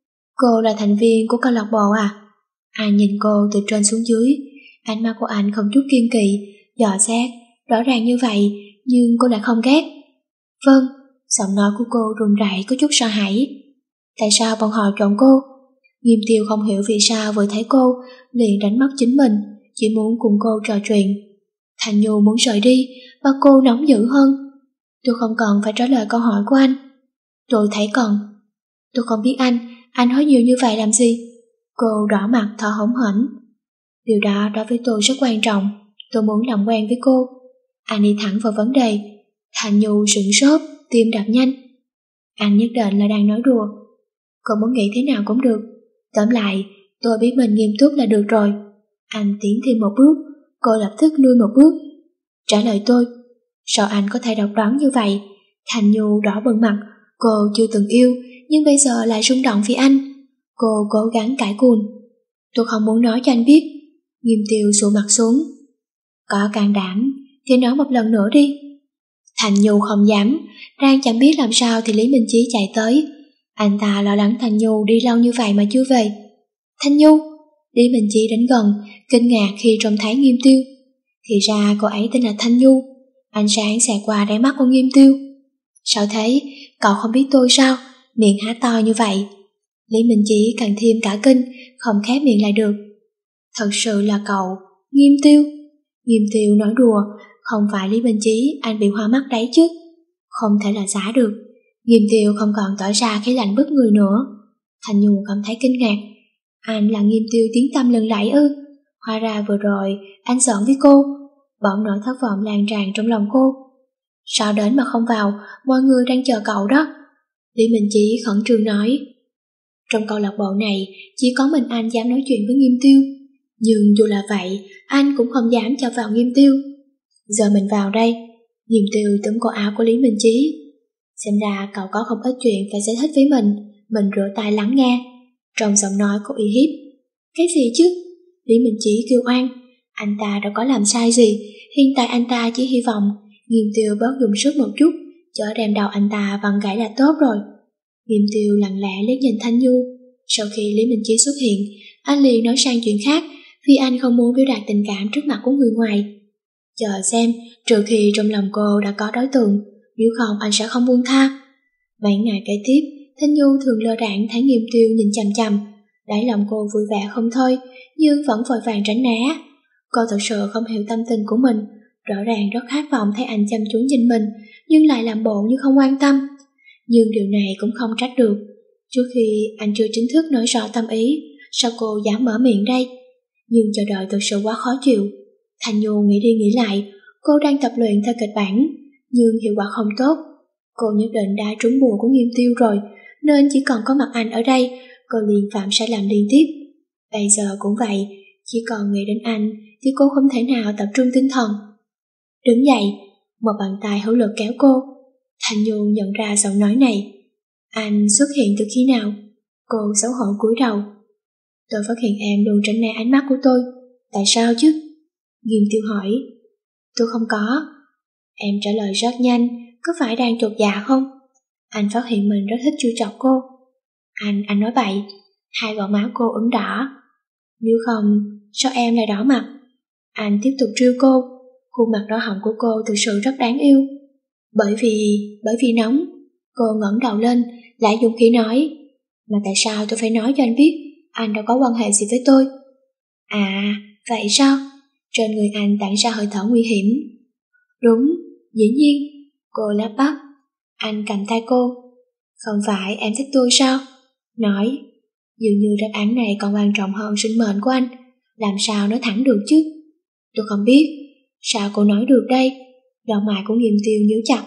Cô là thành viên của câu lạc bộ à? Anh nhìn cô từ trên xuống dưới, ánh mắt của anh không chút kiên kỵ, dò xét, rõ ràng như vậy, nhưng cô lại không ghét. Vâng, giọng nói của cô run rẩy có chút sợ hãi. Tại sao bọn họ chọn cô? Nghiêm Tiêu không hiểu vì sao vừa thấy cô liền đánh mất chính mình, chỉ muốn cùng cô trò chuyện. Thanh Nhu muốn rời đi, và cô nóng dữ hơn. Tôi không cần phải trả lời câu hỏi của anh. Tôi thấy cần. Tôi không biết anh, anh nói nhiều như vậy làm gì? Cô đỏ mặt thở hổn hển. Điều đó đối với tôi rất quan trọng, tôi muốn làm quen với cô. Anh đi thẳng vào vấn đề. Thanh Nhu sửng sốt, tim đập nhanh. Anh nhất định là đang nói đùa. Cô muốn nghĩ thế nào cũng được. Tóm lại, tôi biết mình nghiêm túc là được rồi. Anh tiến thêm một bước, cô lập tức lui một bước. Trả lời tôi. Sao anh có thể độc đoán như vậy? Thanh Nhu đỏ bừng mặt. Cô chưa từng yêu, nhưng bây giờ lại rung động vì anh. Cô cố gắng cãi cùn. Tôi không muốn nói cho anh biết. Nghiêm Tiêu sụ mặt xuống. Có can đảm thì nói một lần nữa đi. Thanh Nhu không dám, đang chẳng biết làm sao thì Lý Minh Chí chạy tới. Anh ta lo lắng Thanh Nhu đi lâu như vậy mà chưa về. Thanh Nhu! Lý Minh Chí đến gần, kinh ngạc khi trông thấy Nghiêm Tiêu. Thì ra cô ấy tên là Thanh Nhu. Ánh sáng xẹt qua đáy mắt của Nghiêm Tiêu. Sao thế? Cậu không biết tôi sao? Miệng há to như vậy. Lý Minh Chí càng thêm cả kinh, không khép miệng lại được. Thật sự là cậu, Nghiêm Tiêu. Nghiêm Tiêu nói đùa, không phải Lý Minh Chí anh bị hoa mắt đấy chứ. Không thể là giả được. Nghiêm Tiêu không còn tỏ ra khí lạnh bức người nữa. Thanh Nhu cảm thấy kinh ngạc. Anh là Nghiêm Tiêu tiếng tăm lừng lẫy ư? Hóa ra vừa rồi anh giỡn với cô. Bỗng nỗi thất vọng lan tràn trong lòng cô. Sao đến mà không vào, mọi người đang chờ cậu đó. Lý Minh Chí khẩn trương nói. Trong câu lạc bộ này chỉ có mình anh dám nói chuyện với Nghiêm Tiêu. Nhưng dù là vậy, anh cũng không dám cho vào Nghiêm Tiêu. Giờ mình vào đây. Nghiêm Tiêu túm cổ áo của Lý Minh Chí. Xem ra cậu có không ít chuyện phải giải thích với mình. Mình rửa tay lắng nghe. Trong giọng nói có uy hiếp. Cái gì chứ? Lý Minh Chí kêu oan. Anh ta đâu có làm sai gì. Hiện tại anh ta chỉ hy vọng Nghiêm Tiêu bớt dùng sức một chút, chở đem đầu anh ta vặn gãy là tốt rồi. Nghiêm Tiêu lặng lẽ liếc nhìn Thanh Nhu. Sau khi Lý Minh Chí xuất hiện, anh liền nói sang chuyện khác, vì anh không muốn biểu đạt tình cảm trước mặt của người ngoài. Chờ xem, trừ khi trong lòng cô đã có đối tượng, nếu không anh sẽ không buông tha. Mấy ngày kế tiếp, Thanh Nhu thường lơ đãng thấy Nghiêm Tiêu nhìn chằm chằm. Đáy lòng cô vui vẻ không thôi, nhưng vẫn vội vàng tránh né. Cô thật sự không hiểu tâm tình của mình, rõ ràng rất khát vọng thấy anh chăm chú nhìn mình, nhưng lại làm bộ như không quan tâm. Nhưng điều này cũng không trách được. Trước khi anh chưa chính thức nói rõ tâm ý, sao cô dám mở miệng đây? Nhưng chờ đợi thực sự quá khó chịu. Thanh Nhu nghĩ đi nghĩ lại, cô đang tập luyện theo kịch bản, nhưng hiệu quả không tốt. Cô nhất định đã trúng bùa của Nghiêm Tiêu rồi, nên chỉ còn có mặt anh ở đây, cô liền phạm sai lầm liên tiếp. Bây giờ cũng vậy, chỉ còn nghĩ đến anh thì cô không thể nào tập trung tinh thần. Đứng dậy, một bàn tay hữu lực kéo cô. Thanh Nhu nhận ra giọng nói này. Anh xuất hiện từ khi nào? Cô xấu hổ cúi đầu. Tôi phát hiện em luôn tránh né ánh mắt của tôi. Tại sao chứ? Nghiêm Tiêu hỏi. Tôi không có. Em trả lời rất nhanh, có phải đang chột dạ không? Anh phát hiện mình rất thích trêu chọc cô. Anh, anh nói bậy. Hai gò má cô ửng đỏ. Nếu không, sao em lại đỏ mặt? Anh tiếp tục trêu cô. Khuôn mặt đỏ hồng của cô thực sự rất đáng yêu. Bởi vì, bởi vì nóng. Cô ngẩng đầu lên, lại dùng khí nói. Mà tại sao tôi phải nói cho anh biết? Anh đâu có quan hệ gì với tôi. À, vậy sao? Trên người anh tản ra hơi thở nguy hiểm. Đúng, dĩ nhiên. Cô lắp bắp. Anh cầm tay cô. Không phải em thích tôi sao? Nói. Dường như đáp án này còn quan trọng hơn sinh mệnh của anh. Làm sao nói thẳng được chứ? Tôi không biết. Sao cô nói được đây? Đầu mày của Nghiêm Tiêu nhíu chặt.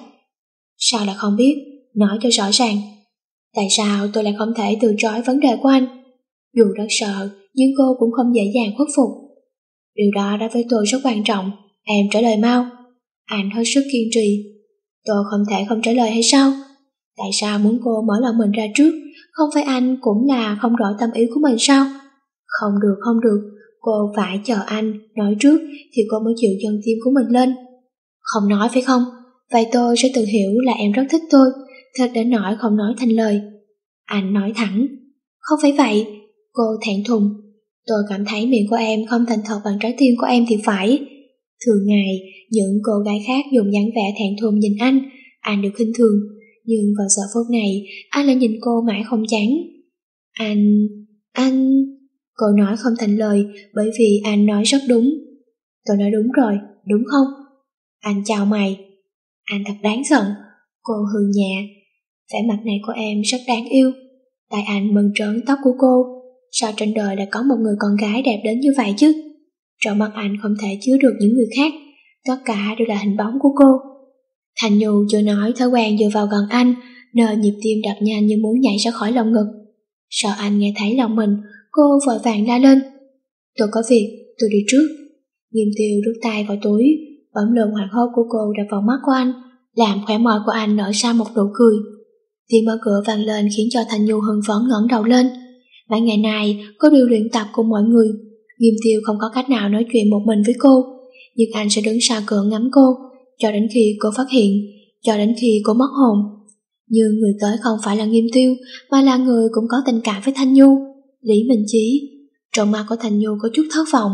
Sao lại không biết? Nói cho rõ ràng. Tại sao tôi lại không thể từ chối vấn đề của anh? Dù rất sợ, nhưng cô cũng không dễ dàng khuất phục. Điều đó đối với tôi rất quan trọng. Em trả lời mau. Anh hết sức kiên trì. Tôi không thể không trả lời hay sao? Tại sao muốn cô mở lòng mình ra trước? Không phải anh cũng là không rõ tâm ý của mình sao? Không được, không được. Cô phải chờ anh nói trước thì cô mới chịu dâng tim của mình lên. Không nói phải không? Vậy tôi sẽ tự hiểu là em rất thích tôi, thật đến nỗi không nói thành lời. Anh nói thẳng. Không phải vậy. Cô thẹn thùng. Tôi cảm thấy miệng của em không thành thật bằng trái tim của em thì phải. Thường ngày, những cô gái khác dùng dáng vẻ thẹn thùng nhìn anh, anh đều khinh thường. Nhưng vào giờ phút này, anh lại nhìn cô mãi không chán. Anh... anh... Cô nói không thành lời bởi vì anh nói rất đúng. Tôi nói đúng rồi, đúng không? Anh chào mày. Anh thật đáng giận. Cô hừ nhẹ. Vẻ mặt này của em rất đáng yêu. Tại anh mừng trớn tóc của cô. Sao trên đời lại có một người con gái đẹp đến như vậy chứ? Trong mắt anh không thể chứa được những người khác. Tất cả đều là hình bóng của cô. Thanh Nhu chưa nói thói quen dựa vào gần anh, nên nhịp tim đập nhanh như muốn nhảy ra khỏi lồng ngực. Sợ anh nghe thấy lòng mình, cô vội vàng la lên. Tôi có việc, tôi đi trước. Nghiêm Tiêu rút tay vào túi, bấm lượn hoảng hốt của cô đập vào mắt của anh, làm khóe môi của anh nở ra một nụ cười. Tiếng mở cửa vang lên khiến cho Thanh Nhu hưng phấn ngẩng đầu lên. Mấy ngày này cô đều luyện tập cùng mọi người. Nghiêm Tiêu không có cách nào nói chuyện một mình với cô, nhưng anh sẽ đứng xa cửa ngắm cô cho đến khi cô phát hiện, cho đến khi cô mất hồn. Nhưng người tới không phải là Nghiêm Tiêu, mà là người cũng có tình cảm với Thanh Nhu, Lý Minh Chí. Trong mắt của Thanh Nhu có chút thất vọng.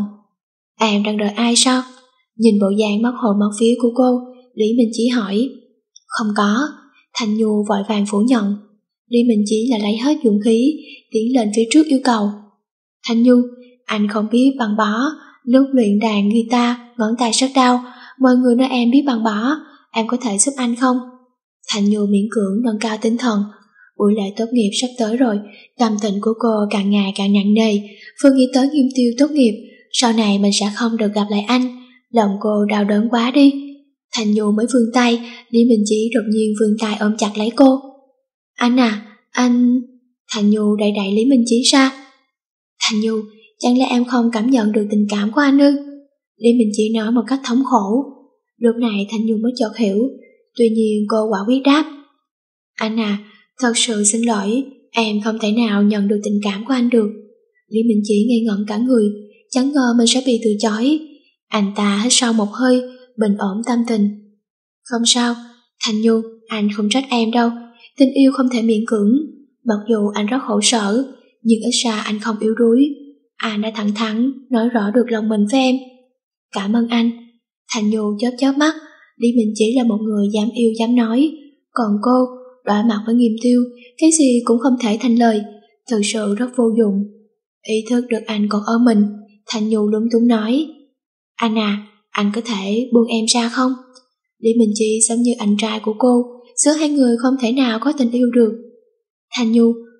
Em đang đợi ai sao? Nhìn bộ dạng mất hồn mất vía của cô, Lý Minh Chí hỏi. Không có. Thanh Nhu vội vàng phủ nhận. Lý Minh Chí là lấy hết dũng khí, tiến lên phía trước yêu cầu. Thanh Nhu, anh không biết băng bó, lúc luyện đàn guitar, ngón tay rất đau, mọi người nói em biết băng bó, em có thể giúp anh không? Thanh Nhu miễn cưỡng nâng cao tinh thần. Buổi lễ tốt nghiệp sắp tới rồi, tâm tình của cô càng ngày càng nặng nề. Vừa nghĩ tới Nghiêm Tiêu tốt nghiệp, sau này mình sẽ không được gặp lại anh, lòng cô đau đớn quá đi. Thanh Nhu mới vươn tay, Lý Minh Chí đột nhiên vươn tay ôm chặt lấy cô. Anh à, anh... Thanh Nhu đẩy đẩy Lý Minh Chí ra. Thanh Nhu, chẳng lẽ em không cảm nhận được tình cảm của anh ư? Lý Minh Chí nói một cách thống khổ. Lúc này Thanh Nhu mới chợt hiểu, tuy nhiên cô quả quyết đáp. Anh à, thật sự xin lỗi, em không thể nào nhận được tình cảm của anh được. Lý Minh Chí ngây ngẩn cả người, chẳng ngờ mình sẽ bị từ chối. Anh ta hít sâu một hơi, bình ổn tâm tình. Không sao, Thanh Nhu, anh không trách em đâu. Tình yêu không thể miễn cưỡng. Mặc dù anh rất khổ sở, nhưng ít ra anh không yếu đuối. Anh đã thẳng thắn nói rõ được lòng mình với em. Cảm ơn anh. Thanh Nhu chớp chớp mắt. Lý Minh Chí là một người dám yêu dám nói, còn cô đối mặt với Nghiêm Tiêu, cái gì cũng không thể thành lời, thực sự rất vô dụng. Ý thức được anh còn ở mình, Thanh Nhu lúng túng nói. Anh à, anh có thể buông em ra không? Lý Minh Chí giống như anh trai của cô, giữa hai người không thể nào có tình yêu được. Thanh Nhu,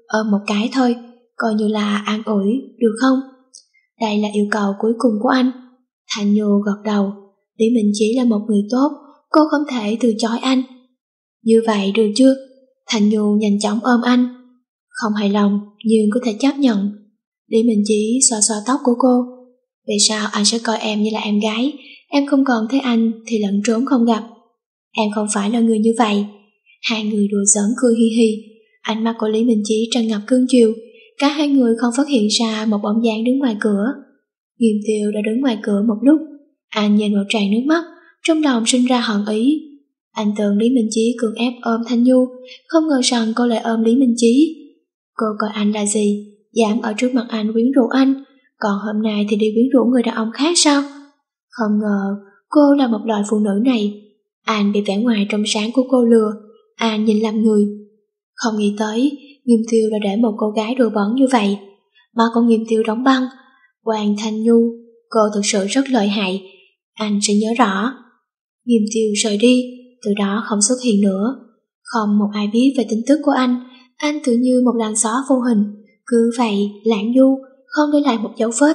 Ôm một cái thôi, coi như là an ủi, được không? Đây là yêu cầu cuối cùng của anh. Thanh Nhu gật đầu. Lý Minh Chí là một người tốt, cô không thể từ chối anh. Như vậy được chưa? Thanh Nhu nhanh chóng ôm anh. Không hài lòng, nhưng có thể chấp nhận. Lý Minh Chí xoa xoa tóc của cô. Vì sao anh sẽ coi em như là em gái? Em không còn thấy anh thì lẫn trốn không gặp. Em không phải là người như vậy. Hai người đùa giỡn cười hi hi. Ánh mắt của Lý Minh Chí tràn ngập cương chiều. Cả hai người không phát hiện ra một bóng dáng đứng ngoài cửa. Nghiêm Tiêu đã đứng ngoài cửa một lúc. Anh nhìn một tràng nước mắt, trong lòng sinh ra hận ý. Anh tưởng Lý Minh Chí cưỡng ép ôm Thanh Nhu, không ngờ rằng cô lại ôm Lý Minh Chí. Cô coi anh là gì? Dám ở trước mặt anh quyến rũ anh, còn hôm nay thì đi quyến rũ người đàn ông khác sao? Không ngờ cô là một loại phụ nữ này. Anh bị vẻ ngoài trong sáng của cô lừa. Anh nhìn lầm người. Không nghĩ tới Nghiêm Tiêu đã để một cô gái đồ bẩn như vậy. Mà con Nghiêm Tiêu đóng băng. Hoàng Thanh Nhu, cô thực sự rất lợi hại. Anh sẽ nhớ rõ. Nghiêm Tiêu rời đi, từ đó không xuất hiện nữa. Không một ai biết về tin tức của anh. Anh tự như một làn gió vô hình, cứ vậy lãng du, không để lại một dấu vết.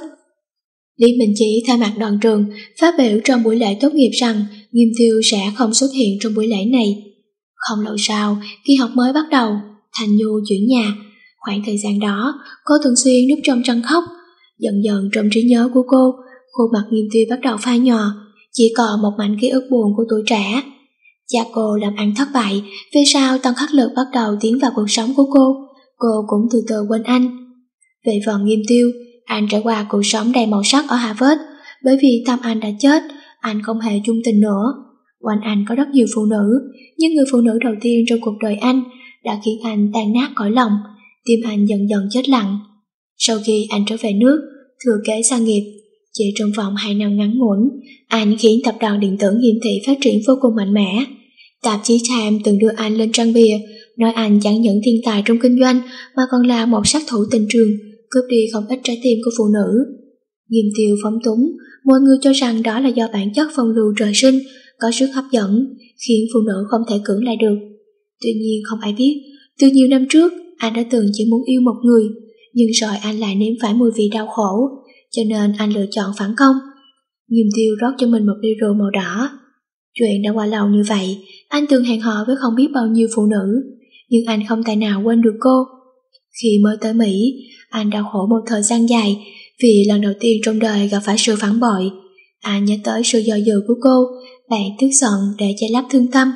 Lý Minh Chí thay mặt đoàn trường phát biểu trong buổi lễ tốt nghiệp rằng Nghiêm Tiêu sẽ không xuất hiện trong buổi lễ này. Không lâu sau, khi học mới bắt đầu, Thanh Nhu chuyển nhà. Khoảng thời gian đó, cô thường xuyên núp trong chăn khóc. Dần dần trong trí nhớ của cô, khuôn mặt Nghiêm Tiêu bắt đầu phai nhòa, chỉ còn một mảnh ký ức buồn của tuổi trẻ. Cha cô làm ăn thất bại, về sau Tân Khắc Lực bắt đầu tiến vào cuộc sống của cô, cô cũng từ từ quên anh. Về phần Nghiêm Tiêu, anh trải qua cuộc sống đầy màu sắc ở Hà Vết, bởi vì Tâm Anh đã chết, anh không hề chung tình nữa. Quanh anh có rất nhiều phụ nữ, nhưng người phụ nữ đầu tiên trong cuộc đời anh đã khiến anh tan nát cõi lòng, tim anh dần dần chết lặng. Sau khi anh trở về nước, thừa kế gia nghiệp, chỉ trong vòng hai năm ngắn ngủn, anh khiến tập đoàn điện tử Nghiêm Thị phát triển vô cùng mạnh mẽ. Tạp chí Time từng đưa anh lên trang bìa, nói anh chẳng những thiên tài trong kinh doanh mà còn là một sát thủ tình trường, cướp đi không ít trái tim của phụ nữ. Nghiêm Tiêu phóng túng, mọi người cho rằng đó là do bản chất phong lưu trời sinh, có sức hấp dẫn, khiến phụ nữ không thể cưỡng lại được. Tuy nhiên không ai biết, từ nhiều năm trước, anh đã từng chỉ muốn yêu một người, nhưng rồi anh lại nếm phải mùi vị đau khổ, cho nên anh lựa chọn phản công. Nghiêm Tiêu rót cho mình một ly rượu màu đỏ. Chuyện đã qua lâu như vậy, anh từng hẹn hò với không biết bao nhiêu phụ nữ, nhưng anh không tài nào quên được cô. Khi mới tới Mỹ, anh đau khổ một thời gian dài vì lần đầu tiên trong đời gặp phải sự phản bội. Anh nhớ tới sự do dự của cô, bạn tức giận để che lấp thương tâm.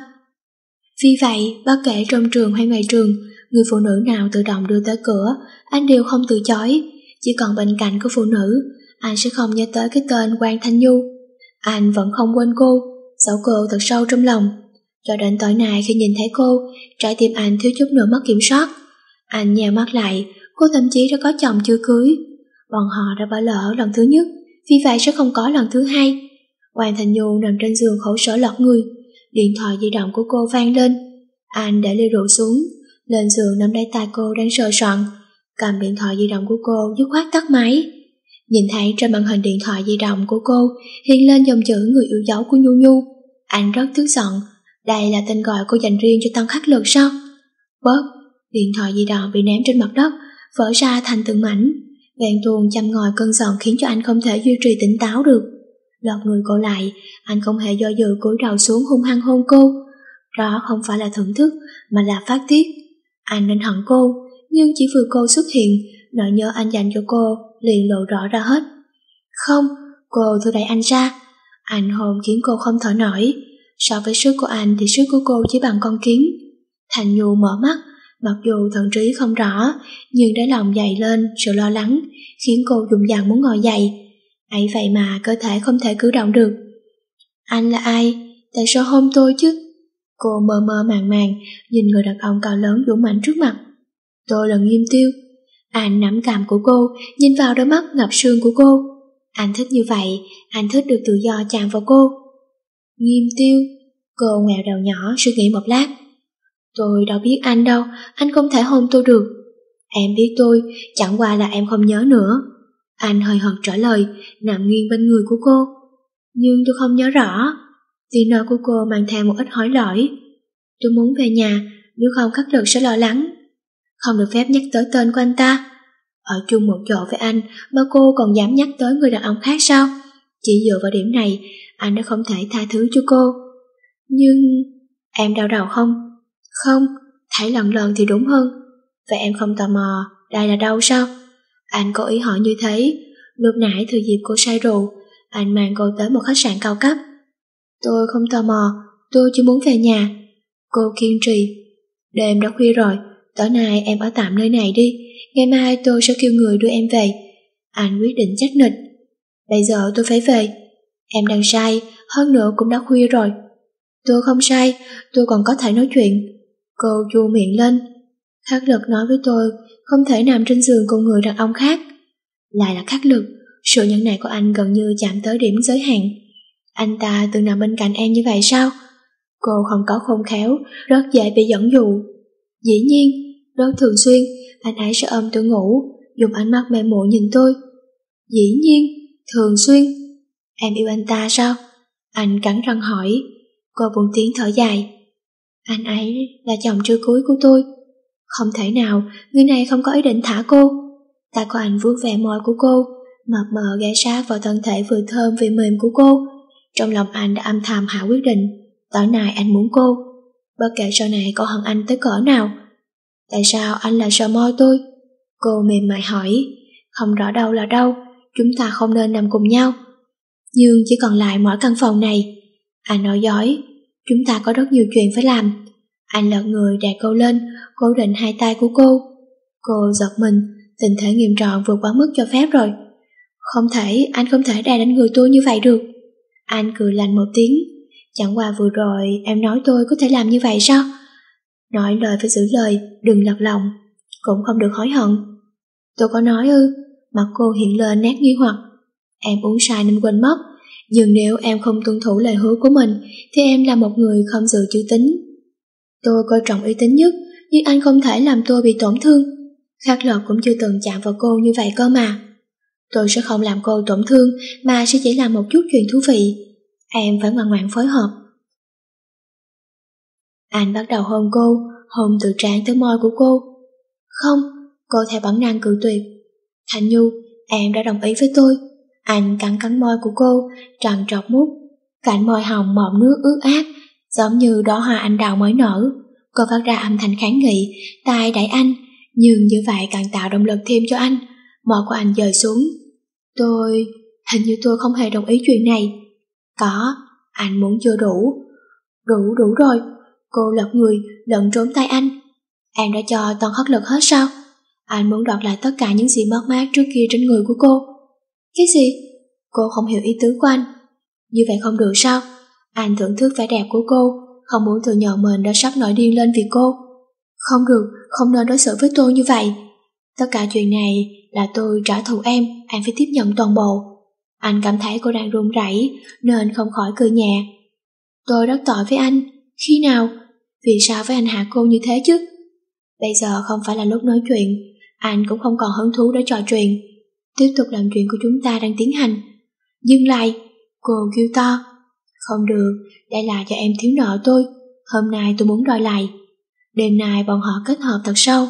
Vì vậy, bất kể trong trường hay ngoài trường, người phụ nữ nào tự động đưa tới cửa, anh đều không từ chối. Chỉ còn bên cạnh của phụ nữ, anh sẽ không nhớ tới cái tên Hoàng Thanh Nhu. Anh vẫn không quên cô, giấu cô thật sâu trong lòng. Cho đến tối nay khi nhìn thấy cô, trái tim anh thiếu chút nữa mất kiểm soát. Anh nheo mắt lại, cô thậm chí đã có chồng chưa cưới. Bọn họ đã bỏ lỡ lần thứ nhất, vì vậy sẽ không có lần thứ hai. Hoàng Thanh Nhu nằm trên giường khổ sở lọt người. Điện thoại di động của cô vang lên. Anh để ly rượu xuống, lên giường nắm lấy tay cô đang sờ soạn, cầm điện thoại di động của cô dứt khoát tắt máy. Nhìn thấy trên màn hình điện thoại di động của cô hiện lên dòng chữ người yêu dấu của Nhu Nhu. Anh rất tức giận. Đây là tên gọi cô dành riêng cho Tân Khắc Lực sao? Bớt, điện thoại di động bị ném trên mặt đất, vỡ ra thành từng mảnh. Ghen tuông châm ngòi cơn giận khiến cho anh không thể duy trì tỉnh táo được. Lọt người cô lại, anh không hề do dự cúi đầu xuống hung hăng hôn cô. Đó không phải là thưởng thức, mà là phát tiết. Anh nên hận cô, nhưng chỉ vừa cô xuất hiện, nỗi nhớ anh dành cho cô liền lộ rõ ra hết. Không, cô thử đẩy anh ra. Anh hôn khiến cô không thở nổi. So với sức của anh thì sức của cô chỉ bằng con kiến. Thanh Nhu mở mắt, mặc dù thần trí không rõ, nhưng đáy lòng dày lên sự lo lắng, khiến cô dùng dằn muốn ngồi dậy. Ấy vậy mà cơ thể không thể cử động được. Anh là ai? Tại sao hôn tôi chứ? Cô mơ mơ màng màng nhìn người đàn ông cao lớn dũng mãnh trước mặt. Tôi là Nghiêm Tiêu. Anh nắm cằm của cô, nhìn vào đôi mắt ngập sương của cô. Anh thích như vậy, anh thích được tự do chạm vào cô. Nghiêm Tiêu. Cô ngoẹo đầu nhỏ suy nghĩ một lát. Tôi đâu biết anh đâu, anh không thể hôn tôi được. Em biết tôi, chẳng qua là em không nhớ nữa. Anh hơi hận trả lời, nằm nghiêng bên người của cô. Nhưng tôi không nhớ rõ. Tiếng nói của cô mang theo một ít hối lỗi. Tôi muốn về nhà, nếu không Khắc Lực sẽ lo lắng. không được phép nhắc tới tên của anh ta. Ở chung một chỗ với anh mà cô còn dám nhắc tới người đàn ông khác sao? Chỉ dựa vào điểm này, anh đã không thể tha thứ cho cô. Nhưng... em đau đầu không? Không, thấy lần lần thì đúng hơn. Vậy em không tò mò, đây là đâu sao? Anh cố ý hỏi như thế. Lúc nãy thừa dịp cô say rượu, anh mang cô tới một khách sạn cao cấp. Tôi không tò mò, tôi chỉ muốn về nhà. Cô kiên trì. Đêm đã khuya rồi, tối nay em ở tạm nơi này đi, ngày mai tôi sẽ kêu người đưa em về. Anh quyết định chắc nịch. Bây giờ tôi phải về. Em đang say, hơn nữa cũng đã khuya rồi. Tôi không say, tôi còn có thể nói chuyện. Cô chu miệng lên. Khắc Lực nói với tôi không thể nằm trên giường cùng người đàn ông khác. Lại là Khắc Lực, sự nhẫn nại của anh gần như chạm tới điểm giới hạn. Anh ta từng nằm bên cạnh em như vậy sao? Cô không có khôn khéo, rất dễ bị dẫn dụ. Dĩ nhiên, rất thường xuyên, anh ấy sẽ ôm tôi ngủ, dùng ánh mắt mê muội nhìn tôi. Dĩ nhiên, thường xuyên. Em yêu anh ta sao? Anh cắn răng hỏi. Cô buông tiếng thở dài. Anh ấy là chồng chưa cưới của tôi. Không thể nào, người này không có ý định thả cô. Tay của anh vuốt ve môi của cô, mập mờ ghé sát vào thân thể vừa thơm vừa mềm của cô. Trong lòng anh đã âm thầm hạ quyết định, tối nay anh muốn cô, bất kể sau này có hận anh tới cỡ nào. Tại sao anh lại sợ môi tôi? Cô mềm mại hỏi. Không rõ đâu là đâu, chúng ta không nên nằm cùng nhau. Nhưng chỉ còn lại mỗi căn phòng này. Anh nói dối, chúng ta có rất nhiều chuyện phải làm. Anh lật người đè cô lên, cố định hai tay của cô. Cô giật mình, tình thế nghiêm trọng vượt quá mức cho phép rồi. Không thể, anh không thể đè đánh người tôi như vậy được. Anh cười lạnh một tiếng. Chẳng qua vừa rồi em nói tôi có thể làm như vậy sao? Nói lời phải giữ lời, đừng lật lòng, cũng không được hối hận. Tôi có nói ư? Mặt cô hiện lên nét nghi hoặc. Em uống say nên quên mất. Nhưng nếu em không tuân thủ lời hứa của mình thì em là một người không giữ chữ tín. Tôi coi trọng uy tín nhất, nhưng anh không thể làm tôi bị tổn thương. Khắc Lực cũng chưa từng chạm vào cô như vậy cơ mà. Tôi sẽ không làm cô tổn thương, mà sẽ chỉ làm một chút chuyện thú vị. Em phải ngoan ngoãn phối hợp. Anh bắt đầu hôn cô, hôn từ trán tới môi của cô. Không, cô theo bản năng cự tuyệt. Thanh Nhu, em đã đồng ý với tôi. Anh cắn cắn môi của cô, trằn trọc mút. Cạnh môi hồng mọng nước ướt át, giống như đóa hoa anh đào mới nở. Cô phát ra âm thanh kháng nghị, tay đẩy anh, nhưng như vậy càng tạo động lực thêm cho anh. Môi của anh dời xuống. Tôi... hình như tôi không hề đồng ý chuyện này. Có, anh muốn chưa đủ. Đủ đủ rồi. Cô lật người, lẫn trốn tay anh. Em đã cho toàn Khắc Lực hết sao? Anh muốn đoạt lại tất cả những gì mất mát trước kia trên người của cô. Cái gì? Cô không hiểu ý tứ của anh. Như vậy không được sao? Anh thưởng thức vẻ đẹp của cô, không muốn thừa nhận mình đã sắp nổi điên lên vì cô. Không được, không nên đối xử với tôi như vậy. Tất cả chuyện này là tôi trả thù em, em phải tiếp nhận toàn bộ. Anh cảm thấy cô đang run rẩy nên không khỏi cười nhẹ. Tôi rất tội với anh. Khi nào? Vì sao phải anh hạ cô như thế chứ? Bây giờ không phải là lúc nói chuyện, anh cũng không còn hứng thú để trò chuyện. Tiếp tục làm chuyện của chúng ta đang tiến hành. Dừng lại, cô kêu to. Không được, đây là do em thiếu nợ tôi. Hôm nay tôi muốn đòi lại. Đêm nay bọn họ kết hợp thật sâu.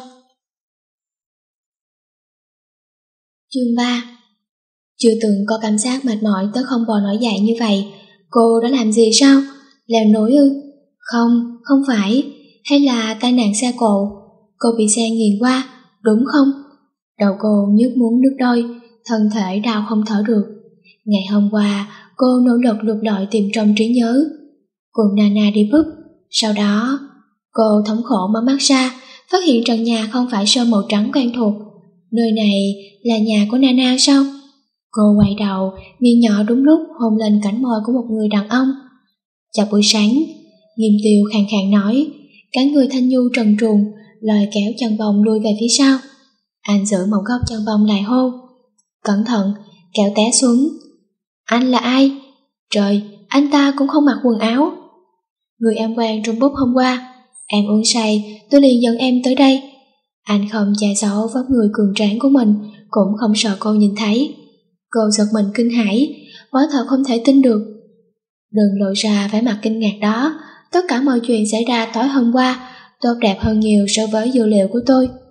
Chương ba. Chưa từng có cảm giác mệt mỏi tới không bò nổi dậy như vậy. Cô đã làm gì sao? Leo núi ư? Không, không phải. Hay là tai nạn xe cộ? Cô bị xe nghiền qua, đúng không? Đầu cô nhức muốn đứt đôi, thân thể đau không thở được. Ngày hôm qua, cô nỗ lực lục lọi tìm trong trí nhớ. Cùng Nana đi pub. Sau đó, cô thống khổ mở mắt ra, phát hiện trần nhà không phải sơn màu trắng quen thuộc. Nơi này là nhà của Nana sao? Cô quay đầu, miệng nhỏ đúng lúc hôn lên cánh môi của một người đàn ông. Chào buổi sáng, Nghiêm Tiêu khàn khàn nói. Cả người Thanh Nhu trần truồng, lời kéo chân bông lùi về phía sau. Anh giữ một góc chân bông lại hôn. Cẩn thận, kẹo té xuống. Anh là ai? Trời, anh ta cũng không mặc quần áo. Người em quen trong búp hôm qua. Em uống say, tôi liền dẫn em tới đây. Anh không che giấu vóc người cường tráng của mình, cũng không sợ cô nhìn thấy. Cô giật mình kinh hãi, quả thật không thể tin được. Đừng lộ ra vẻ mặt kinh ngạc đó. Tất cả mọi chuyện xảy ra tối hôm qua tốt đẹp hơn nhiều so với dữ liệu của tôi.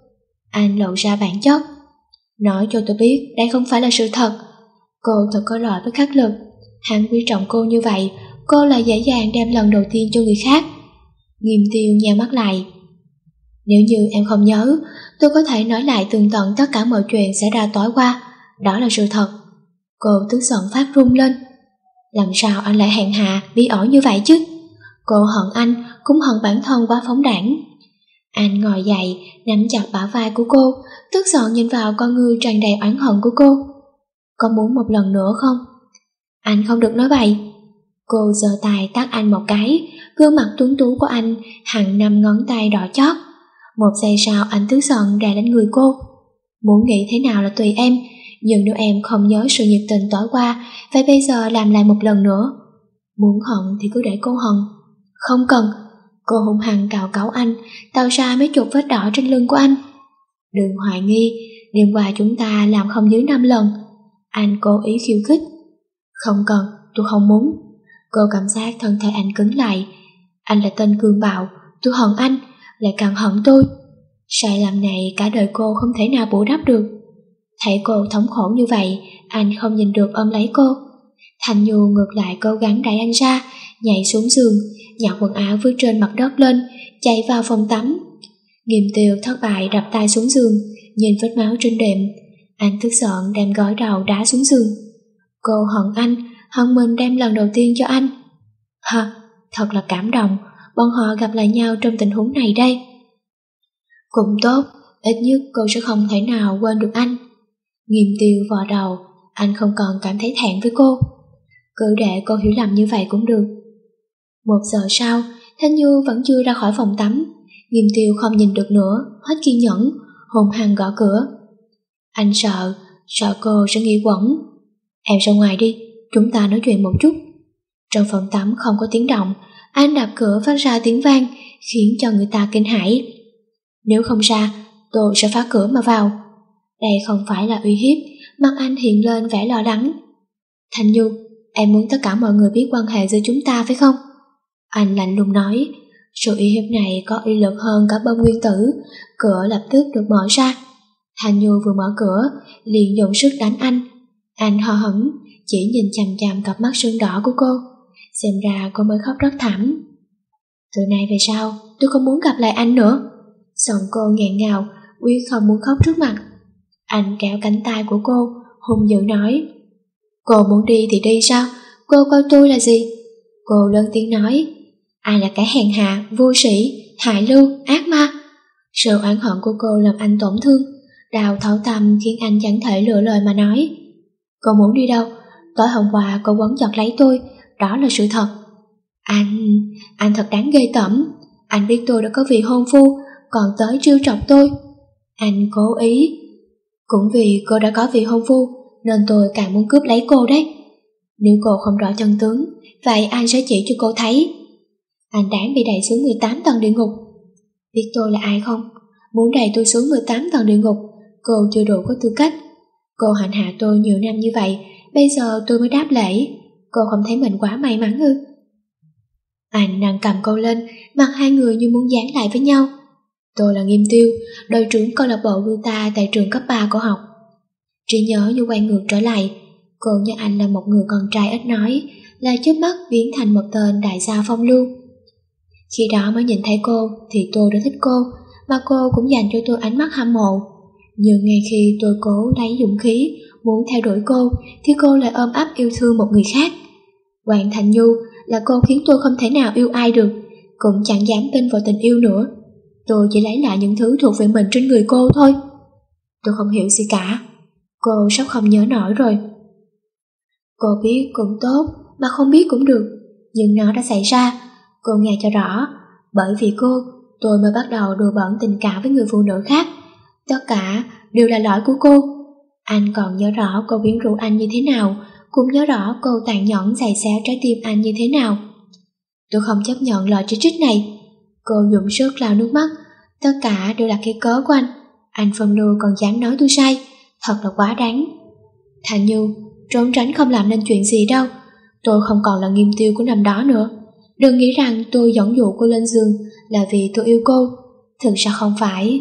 Anh lộ ra bản chất. Nói cho tôi biết đây không phải là sự thật. Cô thật có lỗi với Khắc Lực. Hắn quý trọng cô như vậy, cô lại dễ dàng đem lần đầu tiên cho người khác. Nghiêm Tiêu nheo mắt lại. Nếu như em không nhớ, tôi có thể nói lại tường tận tất cả mọi chuyện xảy ra tối qua. Đó là sự thật. Cô tức giận phát run lên. Làm sao anh lại hèn hạ, bí ổi như vậy chứ? Cô hận anh, cũng hận bản thân quá phóng đãng. Anh ngồi dậy, nắm chặt bả vai của cô, tức giận nhìn vào con ngươi tràn đầy oán hận của cô. Có muốn một lần nữa không? Anh không được nói vậy. Cô giơ tay tát anh một cái, gương mặt tuấn tú của anh hằn năm ngón tay đỏ chót. Một giây sau anh tức giận đè lên người cô. Muốn nghĩ thế nào là tùy em, nhưng nếu em không nhớ sự nhiệt tình tối qua, vậy bây giờ làm lại một lần nữa. Muốn hận thì cứ để cô hận. Không cần. Cô hung hăng cào cấu anh, tạo ra mấy chục vết đỏ trên lưng của anh. Đừng hoài nghi, đêm qua chúng ta làm không dưới năm lần. Anh cố ý khiêu khích. Không cần, tôi không muốn. Cô cảm giác thân thể anh cứng lại. Anh là tên cường bạo, tôi hận anh, lại càng hận tôi. Sai lầm này cả đời cô không thể nào bù đắp được. Thấy cô thống khổ như vậy, anh không nhìn được ôm lấy cô. Thanh Nhu ngược lại cố gắng đẩy anh ra, nhảy xuống giường, nhặt quần áo vứt trên mặt đất lên, chạy vào phòng tắm. Nghiêm Tiêu thất bại đập tay xuống giường, nhìn vết máu trên đệm. Anh tức giận đem gối đầu đá xuống giường. Cô hận anh, hận mình đem lần đầu tiên cho anh. Hả, thật là cảm động, bọn họ gặp lại nhau trong tình huống này đây. Cũng tốt, ít nhất cô sẽ không thể nào quên được anh. Nghiêm Tiêu vò đầu, anh không còn cảm thấy thẹn với cô. Cứ để cô hiểu lầm như vậy cũng được. Một giờ sau, Thanh Nhu vẫn chưa ra khỏi phòng tắm. Nghiêm Tiêu không nhìn được nữa, hết kiên nhẫn, hùng hăng gõ cửa. Anh sợ, sợ cô sẽ nghĩ quẩn. Em ra ngoài đi, chúng ta nói chuyện một chút. Trong phòng tắm không có tiếng động, anh đạp cửa phát ra tiếng vang, khiến cho người ta kinh hãi. Nếu không ra, tôi sẽ phá cửa mà vào. Đây không phải là uy hiếp, mặt anh hiện lên vẻ lo lắng. Thanh Nhu, em muốn tất cả mọi người biết quan hệ giữa chúng ta phải không? Anh lạnh lùng nói. Sự uy hiếp này có uy lực hơn cả bom nguyên tử. Cửa lập tức được mở ra. Thanh Nhu vừa mở cửa, liền dùng sức đánh anh. Anh ho hững, chỉ nhìn chằm chằm cặp mắt sưng đỏ của cô. Xem ra cô mới khóc rất thảm. Từ nay về sau, tôi không muốn gặp lại anh nữa. Giọng cô nghẹn ngào, quyết không muốn khóc trước mặt. Anh kéo cánh tay của cô, hung dữ nói. Cô muốn đi thì đi sao? Cô coi tôi là gì? Cô lớn tiếng nói. Ai là kẻ hèn hạ, vô sĩ, hại lưu, ác ma? Sự oán hận của cô làm anh tổn thương, đau thấu tâm khiến anh chẳng thể lựa lời mà nói. Cô muốn đi đâu? Tối hôm qua cô quấn chặt lấy tôi, đó là sự thật. Anh, anh thật đáng ghê tởm. Anh biết tôi đã có vị hôn phu, còn tới trêu chọc tôi. Anh cố ý. Cũng vì cô đã có vị hôn phu, nên tôi càng muốn cướp lấy cô đấy. Nếu cô không rõ chân tướng, vậy anh sẽ chỉ cho cô thấy. Anh đáng bị đẩy xuống mười tám tầng địa ngục. Biết tôi là ai không? Muốn đẩy tôi xuống mười tám tầng địa ngục, cô chưa đủ có tư cách. Cô hành hạ tôi nhiều năm như vậy, bây giờ tôi mới đáp lễ. Cô không thấy mình quá may mắn ư? Anh nâng cầm cô lên, mặt hai người như muốn dán lại với nhau. Tôi là Nghiêm Tiêu, đội trưởng câu lạc bộ guitar tại trường cấp ba của học. Trí nhớ như quay ngược trở lại. Cô nhớ anh là một người con trai ít nói, là chớp mắt biến thành một tên đại gia phong lưu. Khi đó mới nhìn thấy cô thì tôi đã thích cô, mà cô cũng dành cho tôi ánh mắt hâm mộ. Nhưng ngay khi tôi cố lấy dũng khí muốn theo đuổi cô, thì cô lại ôm ấp yêu thương một người khác. Hoàng Thành Nhu là cô khiến tôi không thể nào yêu ai được, cũng chẳng dám tin vào tình yêu nữa. Tôi chỉ lấy lại những thứ thuộc về mình trên người cô thôi. Tôi không hiểu gì cả. Cô sắp không nhớ nổi rồi. Cô biết cũng tốt, mà không biết cũng được. Nhưng nó đã xảy ra. Cô nghe cho rõ. Bởi vì cô, tôi mới bắt đầu đùa bỡn tình cảm với người phụ nữ khác. Tất cả đều là lỗi của cô. Anh còn nhớ rõ cô quyến rũ anh như thế nào, cũng nhớ rõ cô tàn nhẫn giày xéo trái tim anh như thế nào. Tôi không chấp nhận lời chỉ trích này. Cô dùng sức lau nước mắt. Tất cả đều là cái cớ của anh. Anh phong lưu còn dám nói tôi sai, thật là quá đáng. Thanh Nhu, trốn tránh không làm nên chuyện gì đâu. Tôi không còn là Nghiêm Tiêu của năm đó nữa. Đừng nghĩ rằng tôi dẫn dụ cô lên giường là vì tôi yêu cô. Thực ra không phải.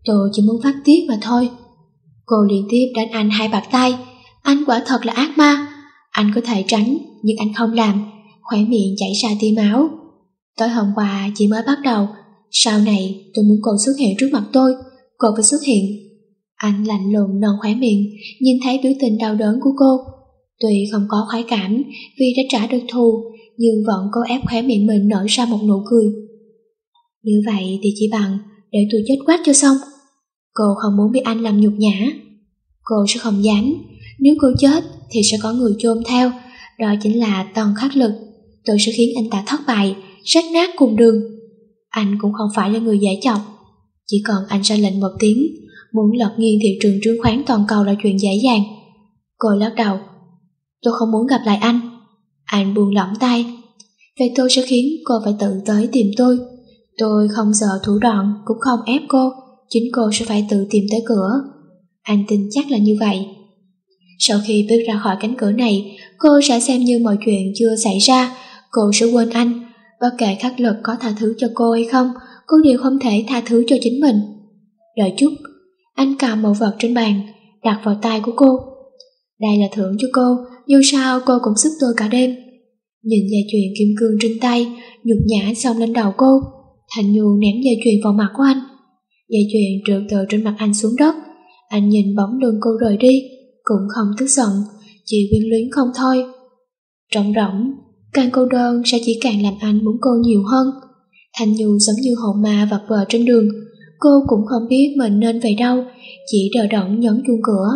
Tôi chỉ muốn phát tiết mà thôi. Cô liên tiếp đánh anh hai bạt tay. Anh quả thật là ác ma. Anh có thể tránh, nhưng anh không làm. Khóe miệng chảy ra tia máu. Tối hôm qua chỉ mới bắt đầu. Sau này tôi muốn cô xuất hiện trước mặt tôi. Cô phải xuất hiện. Anh lạnh lùng nâng khóe miệng, nhìn thấy biểu tình đau đớn của cô. Tuy không có khoái cảm vì đã trả được thù, nhưng vẫn cố ép khóe miệng mình nở ra một nụ cười. Như vậy thì chỉ bằng để tôi chết quách cho xong. Cô không muốn bị anh làm nhục nhã. Cô sẽ không dám. Nếu cô chết thì sẽ có người chôn theo. Đó chính là Tần Khắc Lực. Tôi sẽ khiến anh ta thất bại, rách nát cùng đường. Anh cũng không phải là người dễ chọc. Chỉ cần anh ra lệnh một tiếng, muốn lật nghiêng thị trường chứng khoán toàn cầu là chuyện dễ dàng. Cô lắc đầu. Tôi không muốn gặp lại anh. Anh buông lỏng tay. Vậy tôi sẽ khiến cô phải tự tới tìm tôi. Tôi không sợ thủ đoạn, cũng không ép cô. Chính cô sẽ phải tự tìm tới cửa. Anh tin chắc là như vậy. Sau khi bước ra khỏi cánh cửa này, cô sẽ xem như mọi chuyện chưa xảy ra. Cô sẽ quên anh. Bất kể Khắc Lực có tha thứ cho cô hay không, cô đều không thể tha thứ cho chính mình. Đợi chút. Anh cầm một vật trên bàn, đặt vào tay của cô. Đây là thưởng cho cô, dù sao cô cũng giúp tôi cả đêm. Nhìn dây chuyền kim cương trên tay, nhục nhã xông lên đầu cô. Thành Nhu ném dây chuyền vào mặt của anh. Dây chuyền trượt từ trên mặt anh xuống đất. Anh nhìn bóng lưng cô rời đi, cũng không tức giận, chỉ quyến luyến không thôi. Trống rỗng, càng cô đơn sẽ chỉ càng làm anh muốn cô nhiều hơn. Thành Nhu giống như hồn ma vật vờ trên đường. Cô cũng không biết mình nên về đâu, chỉ đờ đẫn nhấn chuông cửa.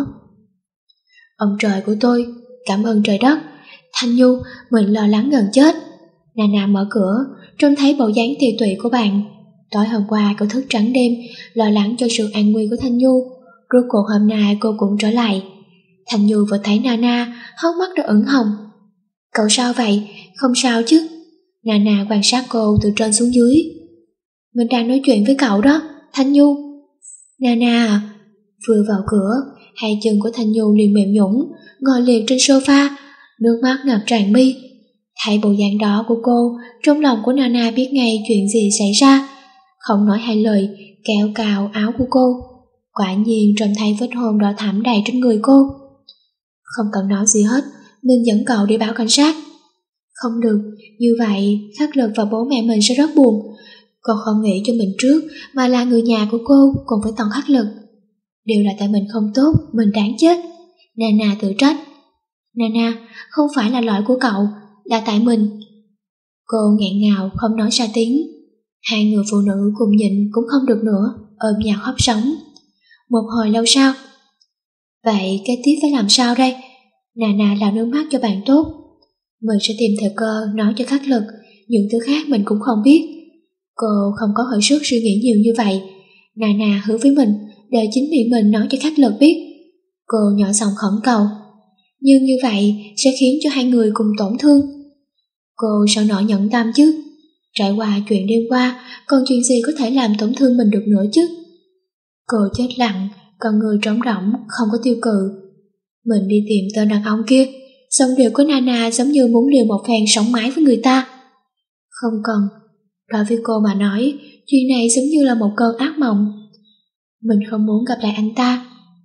Ông trời của tôi, cảm ơn trời đất. Thành Nhu, mình lo lắng gần chết. Nana mở cửa, trông thấy bộ dáng tiều tụy của bạn. Tối hôm qua cô thức trắng đêm, lo lắng cho sự an nguy của Thanh Nhu. Rốt cuộc hôm nay cô cũng trở lại. Thanh Nhu vừa thấy Nana, hốc mắt đã ửng hồng. Cậu sao vậy? Không sao chứ? Nana quan sát cô từ trên xuống dưới. Mình đang nói chuyện với cậu đó, Thanh Nhu. Nana à? Vừa vào cửa, hai chân của Thanh Nhu liền mềm nhũn, ngồi liệt trên sofa, nước mắt ngập tràn mi. Thấy bộ dạng đó của cô, trong lòng của Nana biết ngay chuyện gì xảy ra. Không nói hai lời, kéo cào áo của cô. Quả nhiên trông thấy vết hôn đỏ thẫm đầy trên người cô. Không cần nói gì hết, mình dẫn cậu đi báo cảnh sát. Không được, như vậy Khắc Lực và bố mẹ mình sẽ rất buồn. Cô không nghĩ cho mình trước, mà là người nhà của cô cùng với Tần Khắc Lực. Đều là tại mình không tốt, mình đáng chết. Nana tự trách. Nana, không phải là lỗi của cậu, là tại mình. Cô nghẹn ngào không nói ra tiếng. Hai người phụ nữ cùng nhịn cũng không được nữa, ôm nhau khóc sống. Một hồi lâu sau. Vậy kế tiếp phải làm sao đây? Nana lau nước mắt cho bạn tốt. Mình sẽ tìm thời cơ nói cho Khắc Lực, những thứ khác mình cũng không biết. Cô không có hơi sức suy nghĩ nhiều như vậy. Nana hứa với mình để chính miệng mình nói cho Khắc Lực biết. Cô nhỏ giọng khẩn cầu. Nhưng như vậy sẽ khiến cho hai người cùng tổn thương. Cô sao nổi nhẫn tâm chứ? Trải qua chuyện đêm qua, còn chuyện gì có thể làm tổn thương mình được nữa chứ? Cô chết lặng, con người trống rỗng, không có tiêu cự. Mình đi tìm tên đàn ông kia, giọng điệu của Nana giống như muốn liều một phen sống mái với người ta. Không cần, đối với cô mà nói, chuyện này giống như là một cơn ác mộng. Mình không muốn gặp lại anh ta.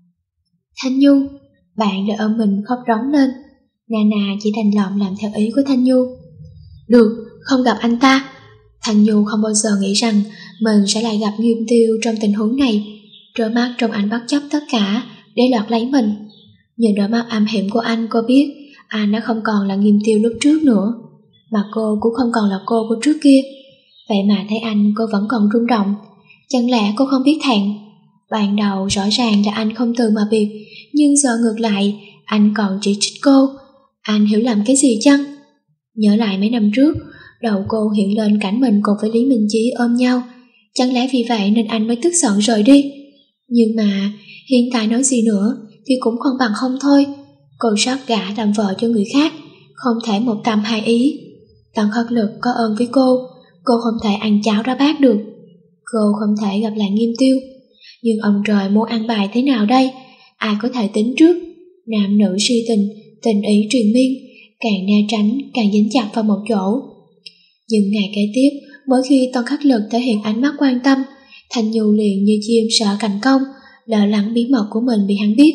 Thanh Nhu, bạn đã ôm mình khóc rống lên. Nana chỉ đành lòng làm theo ý của Thanh Nhu. Được, không gặp anh ta. Thanh Nhu không bao giờ nghĩ rằng mình sẽ lại gặp Nghiêm Tiêu trong tình huống này. Đôi mắt trong anh bất chấp tất cả để lọt lấy mình. Nhìn đôi mắt âm hiểm của anh, cô biết anh đã không còn là Nghiêm Tiêu lúc trước nữa, mà cô cũng không còn là cô của trước kia. Vậy mà thấy anh cô vẫn còn rung động. Chẳng lẽ cô không biết thẹn? Ban đầu rõ ràng là anh không từ mà biệt, nhưng giờ ngược lại anh còn chỉ trích cô. Anh hiểu lầm cái gì chăng? Nhớ lại mấy năm trước, đầu cô hiện lên cảnh mình cùng với Lý Minh Chí ôm nhau. Chẳng lẽ vì vậy nên anh mới tức giận rời đi? Nhưng mà hiện tại nói gì nữa thì cũng không bằng không thôi. Cô sắp gả làm vợ cho người khác, không thể một tâm hai ý. Tần Khắc Lực có ơn với cô, cô không thể ăn cháo ra bát được. Cô không thể gặp lại Nghiêm Tiêu. Nhưng ông trời muốn ăn bài thế nào đây? Ai có thể tính trước? Nam nữ si tình, tình ý truyền miên, càng né tránh càng dính chặt vào một chỗ. Nhưng ngày kế tiếp, mỗi khi Tần Khắc Lực thể hiện ánh mắt quan tâm, Thanh Nhu liền như chim sợ cành cong, lo lắng bí mật của mình bị hắn biết.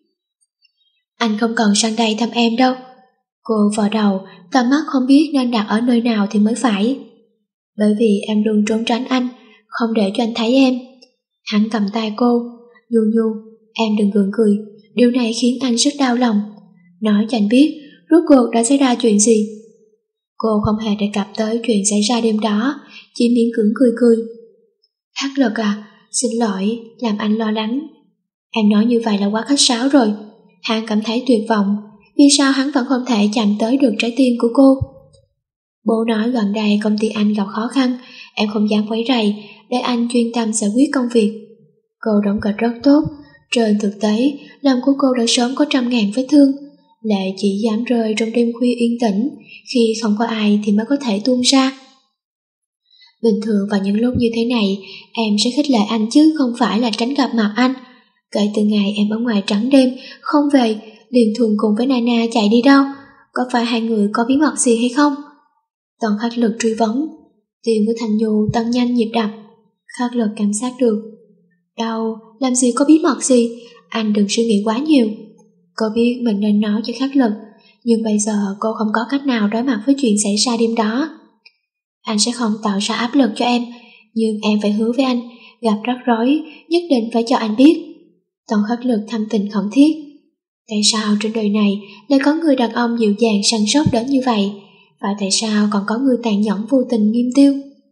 Anh không cần sang đây thăm em đâu. Cô vò đầu, tầm mắt không biết nên đặt ở nơi nào thì mới phải. Bởi vì em luôn trốn tránh anh, không để cho anh thấy em. Hắn cầm tay cô. Nhu Nhu, em đừng gượng cười, điều này khiến anh rất đau lòng. Nói cho anh biết, rốt cuộc đã xảy ra chuyện gì. Cô không hề đề cập tới chuyện xảy ra đêm đó, chỉ miễn cưỡng cười cười. Hắc Lực à, xin lỗi, làm anh lo lắng. Em nói như vậy là quá khách sáo rồi. Hắn cảm thấy tuyệt vọng, vì sao hắn vẫn không thể chạm tới được trái tim của cô. Bố nói gần đây công ty anh gặp khó khăn, em không dám quấy rầy, để anh chuyên tâm giải quyết công việc. Cô đóng kịch rất tốt, trên thực tế, lòng của cô đã sớm có trăm ngàn vết thương. Lệ chỉ dám rơi trong đêm khuya yên tĩnh, khi không có ai thì mới có thể tuôn ra. Bình thường vào những lúc như thế này, em sẽ khích lệ anh chứ không phải là tránh gặp mặt anh. Kể từ ngày em ở ngoài trắng đêm, không về, liền thường cùng với Nana chạy đi đâu, có phải hai người có bí mật gì hay không? Toàn Khắc Lực truy vấn, tim của Thanh Nhu tăng nhanh nhịp đập. Khắc Lực cảm giác được. Đâu, làm gì có bí mật gì, anh đừng suy nghĩ quá nhiều. Cô biết mình nên nói cho Khắc Lực, nhưng bây giờ cô không có cách nào đối mặt với chuyện xảy ra đêm đó. Anh sẽ không tạo ra áp lực cho em, nhưng em phải hứa với anh, gặp rắc rối, nhất định phải cho anh biết. Toàn Khắc Lực thâm tình khẩn thiết. Tại sao trên đời này lại có người đàn ông dịu dàng săn sóc đến như vậy, và tại sao còn có người tàn nhẫn vô tình nghiêm tiêu?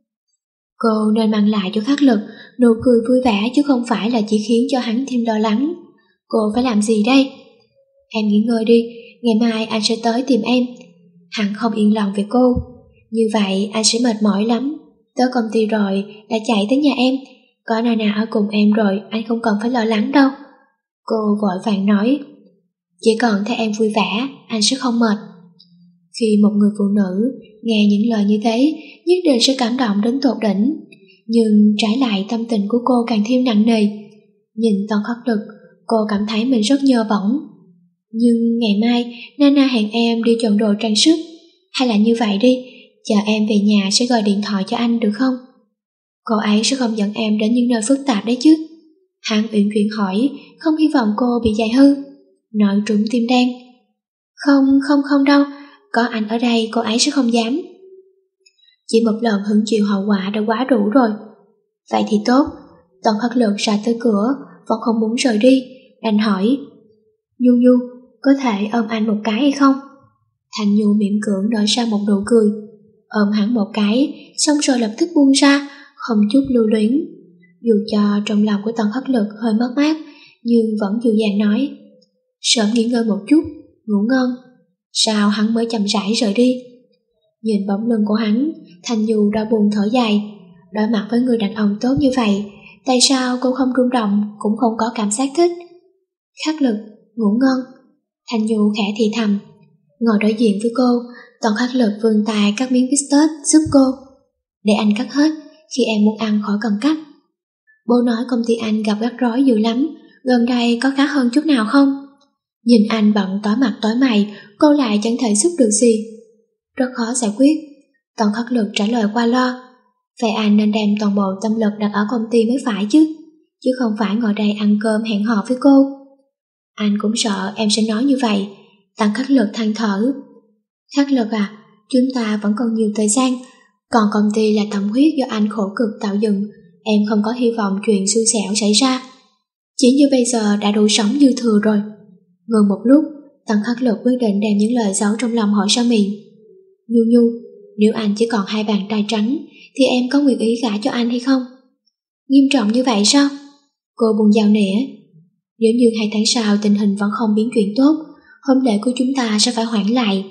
Cô nên mang lại cho Khắc Lực nụ cười vui vẻ chứ không phải là chỉ khiến cho hắn thêm lo lắng. Cô phải làm gì đây? Em nghỉ ngơi đi, ngày mai anh sẽ tới tìm em. Hắn không yên lòng về cô. Như vậy anh sẽ mệt mỏi lắm. Tới công ty rồi đã chạy tới nhà em, có Nana ở cùng em rồi, anh không cần phải lo lắng đâu. Cô vội vàng nói, chỉ cần thấy em vui vẻ, anh sẽ không mệt. Khi một người phụ nữ nghe những lời như thế, nhất định sẽ cảm động đến tột đỉnh. Nhưng trái lại tâm tình của cô càng thêm nặng nề. Nhìn Toàn Khắc Lực, cô cảm thấy mình rất nhơ bỏng. Nhưng ngày mai Nana hẹn em đi chọn đồ trang sức. Hay là như vậy đi, chờ em về nhà sẽ gọi điện thoại cho anh được không? Cô ấy sẽ không dẫn em đến những nơi phức tạp đấy chứ? Hắn uyển chuyển hỏi, không hy vọng cô bị dại hư. Nói trúng tim đen. Không, không không đâu, có anh ở đây cô ấy sẽ không dám. Chỉ một lần hứng chịu hậu quả đã quá đủ rồi. Vậy thì tốt. Toàn Khắc Lực ra tới cửa, vẫn không muốn rời đi, đành hỏi, Nhu Nhu, có thể ôm anh một cái hay không? Thanh Nhu mỉm cưỡng nở ra một nụ cười, ôm hắn một cái, xong rồi lập tức buông ra, không chút lưu luyến. Dù cho trong lòng của Toàn Khắc Lực hơi mất mát, nhưng vẫn dịu dàng nói, sớm nghỉ ngơi một chút, ngủ ngon. Sao hắn mới chậm rãi rời đi. Nhìn bóng lưng của hắn, Thanh Nhu đã buồn thở dài. Đối mặt với người đàn ông tốt như vậy, tại sao cô không rung động, cũng không có cảm giác thích? Khắc Lực, ngủ ngon. Thanh Nhu khẽ thì thầm. Ngồi đối diện với cô, Toàn Khắc Lực vươn tay cắt miếng bít tết giúp cô. Để anh cắt hết, khi em muốn ăn khỏi cần cắt. Bố nói công ty anh gặp rắc rối dữ lắm, gần đây có khá hơn chút nào không? Nhìn anh bận tối mặt tối mày, cô lại chẳng thể giúp được gì. Rất khó giải quyết. Toàn Khắc Lực trả lời qua lo. Vậy anh nên đem toàn bộ tâm lực đặt ở công ty mới phải chứ, chứ không phải ngồi đây ăn cơm hẹn hò với cô. Anh cũng sợ em sẽ nói như vậy. Toàn Khắc Lực than thở. Khắc Lực à, chúng ta vẫn còn nhiều thời gian, còn công ty là tâm huyết do anh khổ cực tạo dựng, em không có hy vọng chuyện xui xẻo xảy ra. Chỉ như bây giờ đã đủ sống dư thừa rồi. Ngừng một lúc, Toàn Khắc Lực quyết định đem những lời giấu trong lòng hỏi ra miệng. Nhu Nhu, nếu anh chỉ còn hai bàn tay trắng, thì em có nguyện ý gả cho anh hay không? Nghiêm trọng như vậy sao? Cô buồn giàu nĩa. Nếu như hai tháng sau tình hình vẫn không biến chuyển tốt, hôn lễ của chúng ta sẽ phải hoãn lại.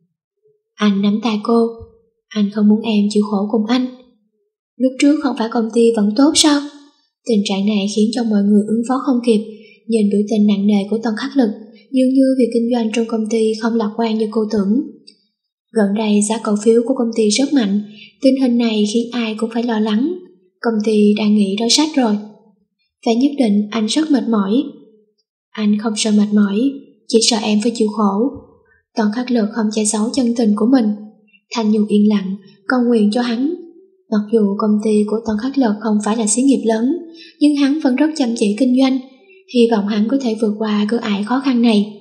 Anh nắm tay cô. Anh không muốn em chịu khổ cùng anh. Lúc trước không phải công ty vẫn tốt sao? Tình trạng này khiến cho mọi người ứng phó không kịp. Nhìn biểu tình nặng nề của Toàn Khắc Lực, dường như việc kinh doanh trong công ty không lạc quan như cô tưởng. Gần đây giá cổ phiếu của công ty rất mạnh, tình hình này khiến ai cũng phải lo lắng. Công ty đang nghĩ đối sách rồi. Phải nhất định anh rất mệt mỏi. Anh không sợ mệt mỏi, chỉ sợ em phải chịu khổ. Toàn Khắc Lực không che giấu chân tình của mình. Thanh Nhu yên lặng, cầu nguyện cho hắn. Mặc dù công ty của Tân Khắc Lực không phải là xí nghiệp lớn, nhưng hắn vẫn rất chăm chỉ kinh doanh, hy vọng hắn có thể vượt qua cửa ải khó khăn này.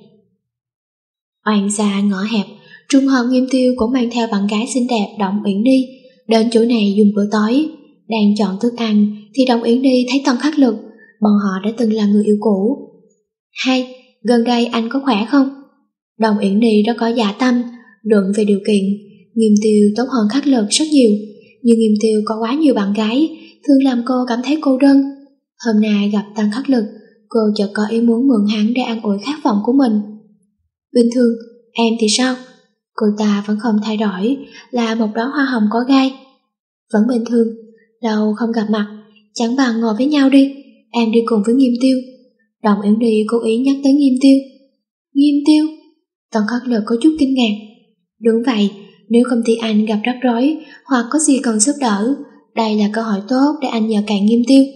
Oan gia ngõ hẹp, trùng hợp Nghiêm Tiêu cũng mang theo bạn gái xinh đẹp Động Uyển Ni đến chỗ này dùng bữa tối. Đang chọn thức ăn thì Động Uyển Ni thấy Tân Khắc Lực, bọn họ đã từng là người yêu cũ. Hay, gần đây anh có khỏe không? Động Uyển Ni rất có dạ tâm, luận về điều kiện, Nghiêm Tiêu tốt hơn Khắc Lực rất nhiều, nhưng Nghiêm Tiêu có quá nhiều bạn gái, thường làm cô cảm thấy cô đơn. Hôm nay gặp Tân Khắc Lực, cô chợt có ý muốn mượn hắn để an ủi khát vọng của mình. Bình thường, em thì sao? Cô ta vẫn không thay đổi, là một đóa hoa hồng có gai. Vẫn bình thường, lâu không gặp mặt, chẳng bằng ngồi với nhau đi, em đi cùng với Nghiêm Tiêu. Đồng Uyển Ni cố ý nhắc tới Nghiêm Tiêu. Nghiêm Tiêu? Tân Khắc Lực có chút kinh ngạc. Đúng vậy, nếu công ty anh gặp rắc rối hoặc có gì cần giúp đỡ, đây là cơ hội tốt để anh nhờ cậy Nghiêm Tiêu.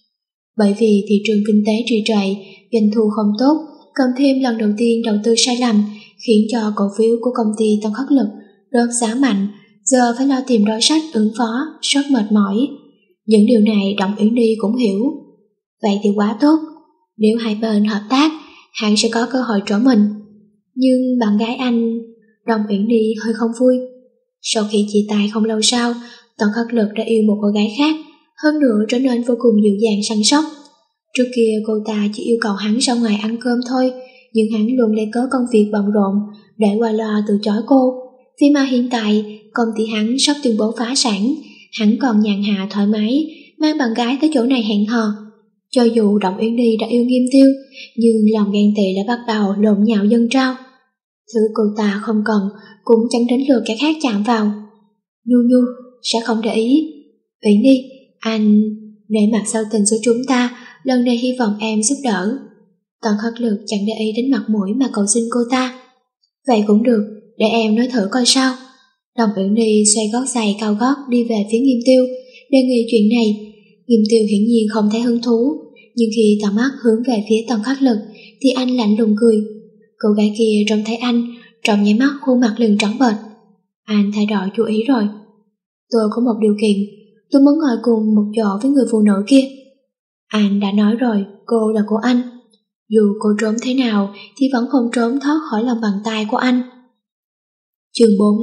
Bởi vì thị trường kinh tế trì trệ, doanh thu không tốt, cộng thêm lần đầu tiên đầu tư sai lầm, khiến cho cổ phiếu của công ty Tân Khắc Lực rớt giá mạnh, giờ phải lo tìm đối sách ứng phó, rất mệt mỏi. Những điều này Động Uyển Ni cũng hiểu. Vậy thì quá tốt, nếu hai bên hợp tác, hắn sẽ có cơ hội trổ mình. Nhưng bạn gái anh... Đồng Uyển Ni hơi không vui. Sau khi chia tay không lâu sau, Tân Khắc Lực đã yêu một cô gái khác, hơn nữa trở nên vô cùng dịu dàng săn sóc. Trước kia cô ta chỉ yêu cầu hắn ra ngoài ăn cơm thôi, nhưng hắn luôn lấy cớ công việc bận rộn để qua loa từ chối cô. Vì mà hiện tại công ty hắn sắp tuyên bố phá sản, hắn còn nhàn hạ thoải mái mang bạn gái tới chỗ này hẹn hò. Cho dù Động Uyển Ni đã yêu Nghiêm Tiêu, nhưng lòng ghen tị đã bắt đầu lộn nhạo dâng trao. Thứ cô ta không cần cũng chẳng đến lượt kẻ khác chạm vào. Nhu Nhu sẽ không để ý. Uyển Ni, anh nể mặt giao tình giữa chúng ta, lần này hy vọng em giúp đỡ. Tân Khắc Lực chẳng để ý đến mặt mũi mà cầu xin cô ta. Vậy cũng được, để em nói thử coi sao. Đồng Uyển Ni xoay gót giày cao gót đi về phía Nghiêm Tiêu, đề nghị chuyện này. Nghiêm Tiêu hiển nhiên không thấy hứng thú, nhưng khi tầm mắt hướng về phía Tân Khắc Lực thì anh lạnh lùng cười. Cô gái kia trông thấy anh, trong nháy mắt khuôn mặt liền trắng bệch. Anh thay đổi chú ý rồi. Tôi có một điều kiện, tôi muốn ngồi cùng một chỗ với người phụ nữ kia. Anh đã nói rồi, cô là của anh. Dù cô trốn thế nào thì vẫn không trốn thoát khỏi lòng bàn tay của anh. Chương bốn.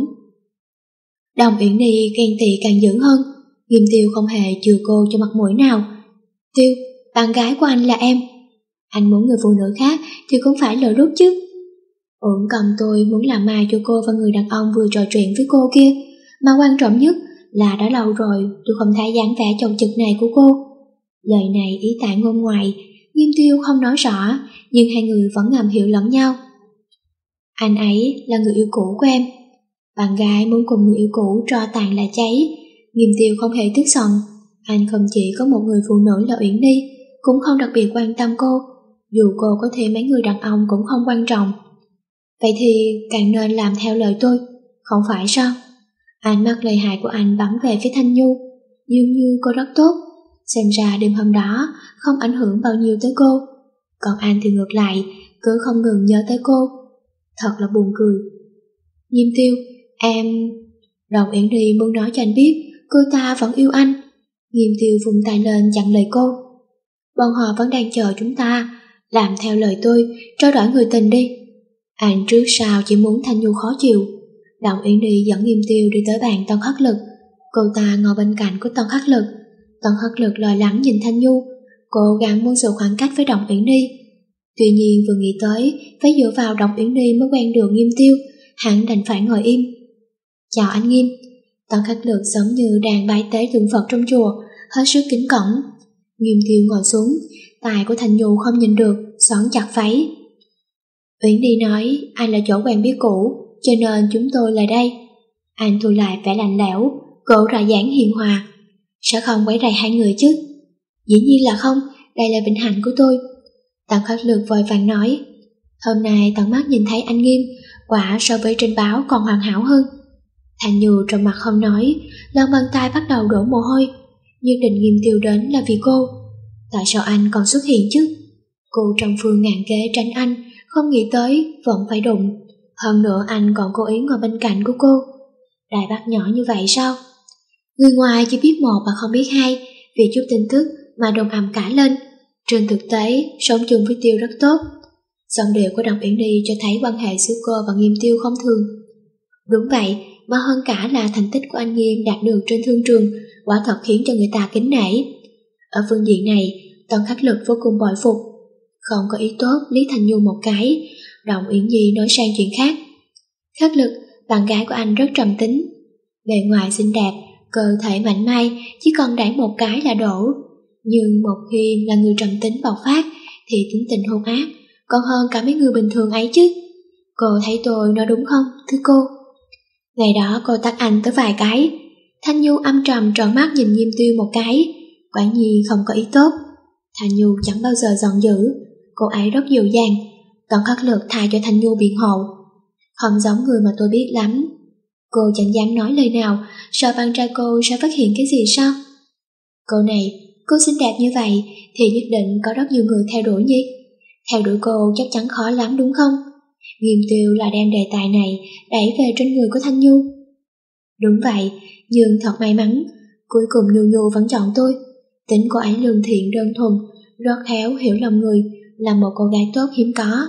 Đồng Uyển Ni ghen tị càng dữ hơn. Nghiêm Tiêu không hề chừa cô cho mặt mũi nào. Tiêu, bạn gái của anh là em. Anh muốn người phụ nữ khác thì cũng phải lỡ lúc chứ. Uổng công tôi muốn làm mai cho cô và người đàn ông vừa trò chuyện với cô kia. Mà quan trọng nhất là đã lâu rồi tôi không thấy dáng vẻ chồng trực này của cô. Lời này ý tại ngôn ngoài, Nghiêm Tiêu không nói rõ, nhưng hai người vẫn ngầm hiểu lẫn nhau. Anh ấy là người yêu cũ của em. Bạn gái muốn cùng người yêu cũ tro tàn là cháy. Nghiêm Tiêu không hề tức giận. Anh không chỉ có một người phụ nữ là Uyển Ni, cũng không đặc biệt quan tâm cô, dù cô có thêm mấy người đàn ông cũng không quan trọng. Vậy thì càng nên làm theo lời tôi, không phải sao? Ánh mắt lợi hại của anh bắn về phía Thanh Nhu, dường như cô rất tốt, xem ra đêm hôm đó không ảnh hưởng bao nhiêu tới cô. Còn anh thì ngược lại, cứ không ngừng nhớ tới cô. Thật là buồn cười. Nghiêm Tiêu, em... Đồng Uyển Ni muốn nói cho anh biết cô ta vẫn yêu anh. Nghiêm Tiêu vung tay lên chặn lời cô. Bọn họ vẫn đang chờ chúng ta, làm theo lời tôi, trao đổi người tình đi. Anh trước sau chỉ muốn Thanh Nhu khó chịu. Đồng Uyển Ni dẫn Nghiêm Tiêu đi tới bàn Tân Khắc Lực. Cô ta ngồi bên cạnh của Tân Khắc Lực. Tân Khắc Lực lo lắng nhìn Thanh Nhu, cố gắng muốn giữ khoảng cách với Đồng Uyển Ni. Tuy nhiên vừa nghĩ tới phải dựa vào Đồng Uyển Ni mới quen được Nghiêm Tiêu, hắn đành phải ngồi im. Chào anh Nghiêm. Tân Khắc Lực giống như đang bái tế tượng Phật trong chùa, hết sức kính cẩn. Nghiêm Tiêu ngồi xuống, tài của Thanh Nhu không nhìn được, xoắn chặt váy. Uyển Ni nói anh là chỗ quen biết cũ, cho nên chúng tôi lại đây. Anh thu lại vẻ lạnh lẽo, cố ra dáng hiền hòa. Sẽ không quấy rầy hai người chứ? Dĩ nhiên là không, đây là vinh hạnh của tôi. Tân Khắc Lực vội vàng nói. Hôm nay tận mắt nhìn thấy anh Nghiêm, quả so với trên báo còn hoàn hảo hơn. Thanh Nhu trong mặt không nói, lòng bàn tay bắt đầu đổ mồ hôi. Nhất định Nghiêm Tiêu đến là vì cô. Tại sao anh còn xuất hiện chứ? Cô trong phương ngàn kế tránh anh, không nghĩ tới vẫn phải đụng. Hơn nữa anh còn cố ý ngồi bên cạnh của cô. Đại bác nhỏ như vậy sao? Người ngoài chỉ biết một mà không biết hai, vì chút tin tức mà đồng ầm cả lên. Trên thực tế, sống chung với Tiêu rất tốt. Giọng điệu của Đồng Uyển Nhi cho thấy quan hệ giữa cô và Nghiêm Tiêu không thường. Đúng vậy, mà hơn cả là thành tích của anh Nghiêm đạt được trên thương trường, quả thật khiến cho người ta kính nể. Ở phương diện này, Tần Khắc Lực vô cùng bội phục. Không có ý tốt Lý Thanh Nhu một cái, Đồng Uyển Nhi nói sang chuyện khác. Khắc Lực, bạn gái của anh rất trầm tính. Bề ngoài xinh đẹp, cơ thể mạnh mai, chỉ cần đẩy một cái là đổ. Nhưng một khi là người trầm tính bộc phát thì tính tình hung ác, còn hơn cả mấy người bình thường ấy chứ. Cô thấy tôi nói đúng không, thưa cô? Ngày đó cô tắt anh tới vài cái. Thanh Nhu âm trầm tròn mắt nhìn Nghiêm Tiêu một cái, quả nhiên không có ý tốt. Thanh Nhu chẳng bao giờ giận dữ, cô ấy rất dịu dàng. Tần Khắc Lực tha cho Thanh Nhu biện hộ. Không giống người mà tôi biết lắm. Cô chẳng dám nói lời nào, sợ bạn trai cô sẽ phát hiện cái gì sao? Cô này, cô xinh đẹp như vậy thì nhất định có rất nhiều người theo đuổi nhỉ? Theo đuổi cô chắc chắn khó lắm đúng không? Nghiêm Tiêu là đem đề tài này đẩy về trên người của Thanh Nhu. Đúng vậy, nhưng thật may mắn, cuối cùng Nhu Nhu vẫn chọn tôi. Tính cô ấy lương thiện đơn thuần, rất khéo hiểu lòng người, là một cô gái tốt hiếm có.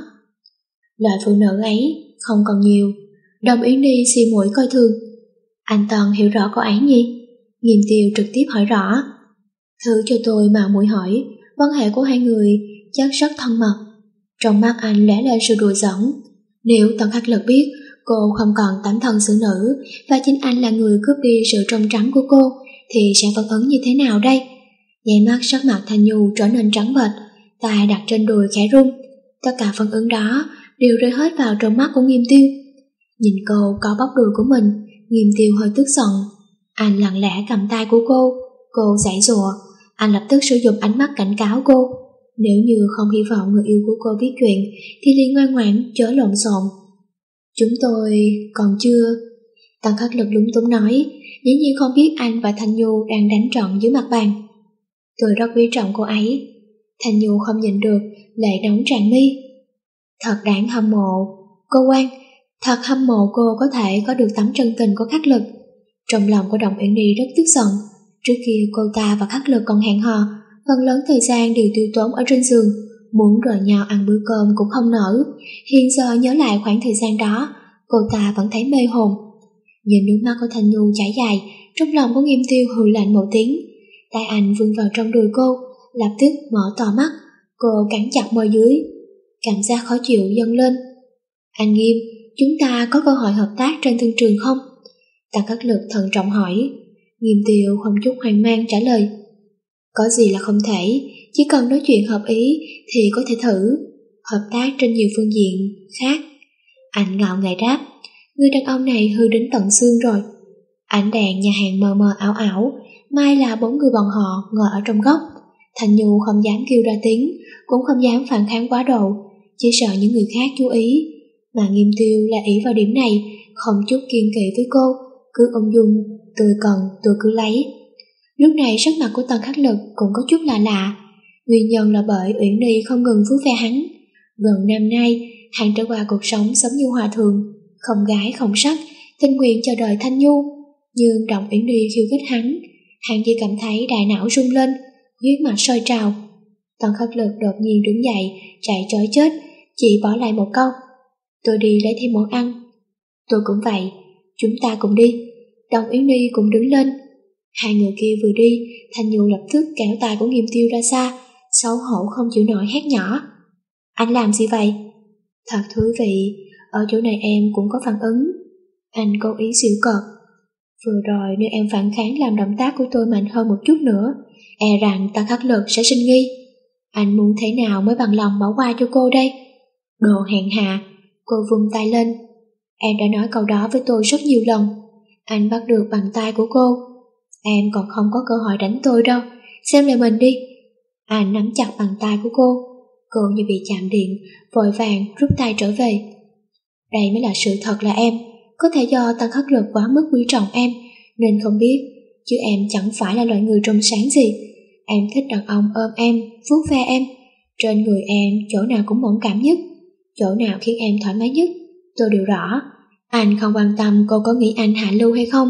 Loại phụ nữ ấy không còn nhiều. Đồng Uyển Nhi xì mũi coi thường. Anh Tần hiểu rõ cô ấy nhỉ? Nghiêm Tiêu trực tiếp hỏi rõ. Thứ cho tôi mà mũi hỏi, quan hệ của hai người chắc rất thân mật. Trong mắt anh lóe lên sự đùa giỡn. Nếu Tần Khắc Lực biết cô không còn tấm thân xử nữ và chính anh là người cướp đi sự trong trắng của cô thì sẽ phản ứng như thế nào đây? Nháy mắt sắc mặt Thanh Nhu trở nên trắng bệch, tay đặt trên đùi khẽ run. Tất cả phản ứng đó đều rơi hết vào trong mắt của Nghiêm Tiêu. Nhìn cô có bóc đùi của mình, Nghiêm Tiêu hơi tức giận. Anh lặng lẽ cầm tay của cô, cô giãy giụa. Anh lập tức sử dụng ánh mắt cảnh cáo cô. Nếu như không hy vọng người yêu của cô biết chuyện thì liền ngoan ngoãn chớ lộn xộn. Chúng tôi còn chưa... Tần Khắc Lực lúng túng nói, dĩ nhiên không biết anh và Thanh Nhu đang đánh trận dưới mặt bàn. Tôi rất quý trọng cô ấy. Thanh Nhu không nhìn được, lệ nóng tràn mi. Thật đáng hâm mộ. Cô Quan, thật hâm mộ cô có thể có được tấm chân tình của Khắc Lực. Trong lòng của Đồng Uyển Nhi rất tức giận. Trước kia cô ta và Khắc Lực còn hẹn hò, phần lớn thời gian đều tiêu tốn ở trên giường, muốn rời nhau ăn bữa cơm cũng không nỡ. Hiện giờ nhớ lại khoảng thời gian đó, cô ta vẫn thấy mê hồn. Nhìn nước mắt của Thanh Nhu chảy dài, trong lòng của Nghiêm Tiêu hừ lạnh một tiếng. Tay anh vươn vào trong đùi cô, lập tức mở to mắt. Cô cắn chặt môi dưới, cảm giác khó chịu dâng lên. Anh Nghiêm, chúng ta có cơ hội hợp tác trên thương trường không? Tần Khắc Lực thận trọng hỏi. Nghiêm Tiêu không chút hoang mang trả lời. Có gì là không thể, chỉ cần nói chuyện hợp ý thì có thể thử. Hợp tác trên nhiều phương diện khác. Anh ngạo nghễ đáp. Người đàn ông này hư đến tận xương rồi. Ánh đèn nhà hàng mờ mờ ảo ảo, mai là bốn người bọn họ ngồi ở trong góc. Thanh Nhu không dám kêu ra tiếng, cũng không dám phản kháng quá độ, chỉ sợ những người khác chú ý. Mà Nghiêm Tiêu là ỷ vào điểm này, không chút kiêng kỵ với cô, cứ ung dung, tôi cần tôi cứ lấy. Lúc này sắc mặt của Tần Khắc Lực cũng có chút lạ lạ. Nguyên nhân là bởi Uyển Nhi không ngừng vuốt ve hắn. Gần năm nay, hắn trải qua cuộc sống sống như hòa thượng, không gái không sắc, tình nguyện chờ đợi Thanh Nhu. Nhưng Đồng Uyển Nhi khiêu khích hắn, hắn chỉ cảm thấy đại não rung lên, huyết mạch sôi trào. Tần Khắc Lực đột nhiên đứng dậy, chạy chối chết, chỉ bỏ lại một câu. Tôi đi lấy thêm món ăn. Tôi cũng vậy, chúng ta cùng đi. Đồng Uyển Nhi cũng đứng lên. Hai người kia vừa đi, Thanh Nhu lập tức kéo tay của Nghiêm Tiêu ra xa, xấu hổ không chịu nổi hét nhỏ. Anh làm gì vậy? Thật thú vị, ở chỗ này em cũng có phản ứng. Anh cố ý giễu cợt. Vừa rồi nếu em phản kháng làm động tác của tôi mạnh hơn một chút nữa, e rằng Tần Khắc Lực sẽ sinh nghi. Anh muốn thế nào mới bằng lòng bỏ qua cho cô đây? Đồ hèn hạ. Cô vung tay lên. Em đã nói câu đó với tôi rất nhiều lần. Anh bắt được bàn tay của cô. Em còn không có cơ hội đánh tôi đâu. Xem lại mình đi. Anh nắm chặt bàn tay của cô. Cô như bị chạm điện, vội vàng rút tay trở về. Đây mới là sự thật là em. Có thể do Tần Khắc Lực quá mức quý trọng em nên không biết, chứ em chẳng phải là loại người trong sáng gì. Em thích đàn ông ôm em, vuốt ve em. Trên người em chỗ nào cũng mẫn cảm nhất, chỗ nào khiến em thoải mái nhất, tôi đều rõ. Anh không quan tâm cô có nghĩ anh hạ lưu hay không,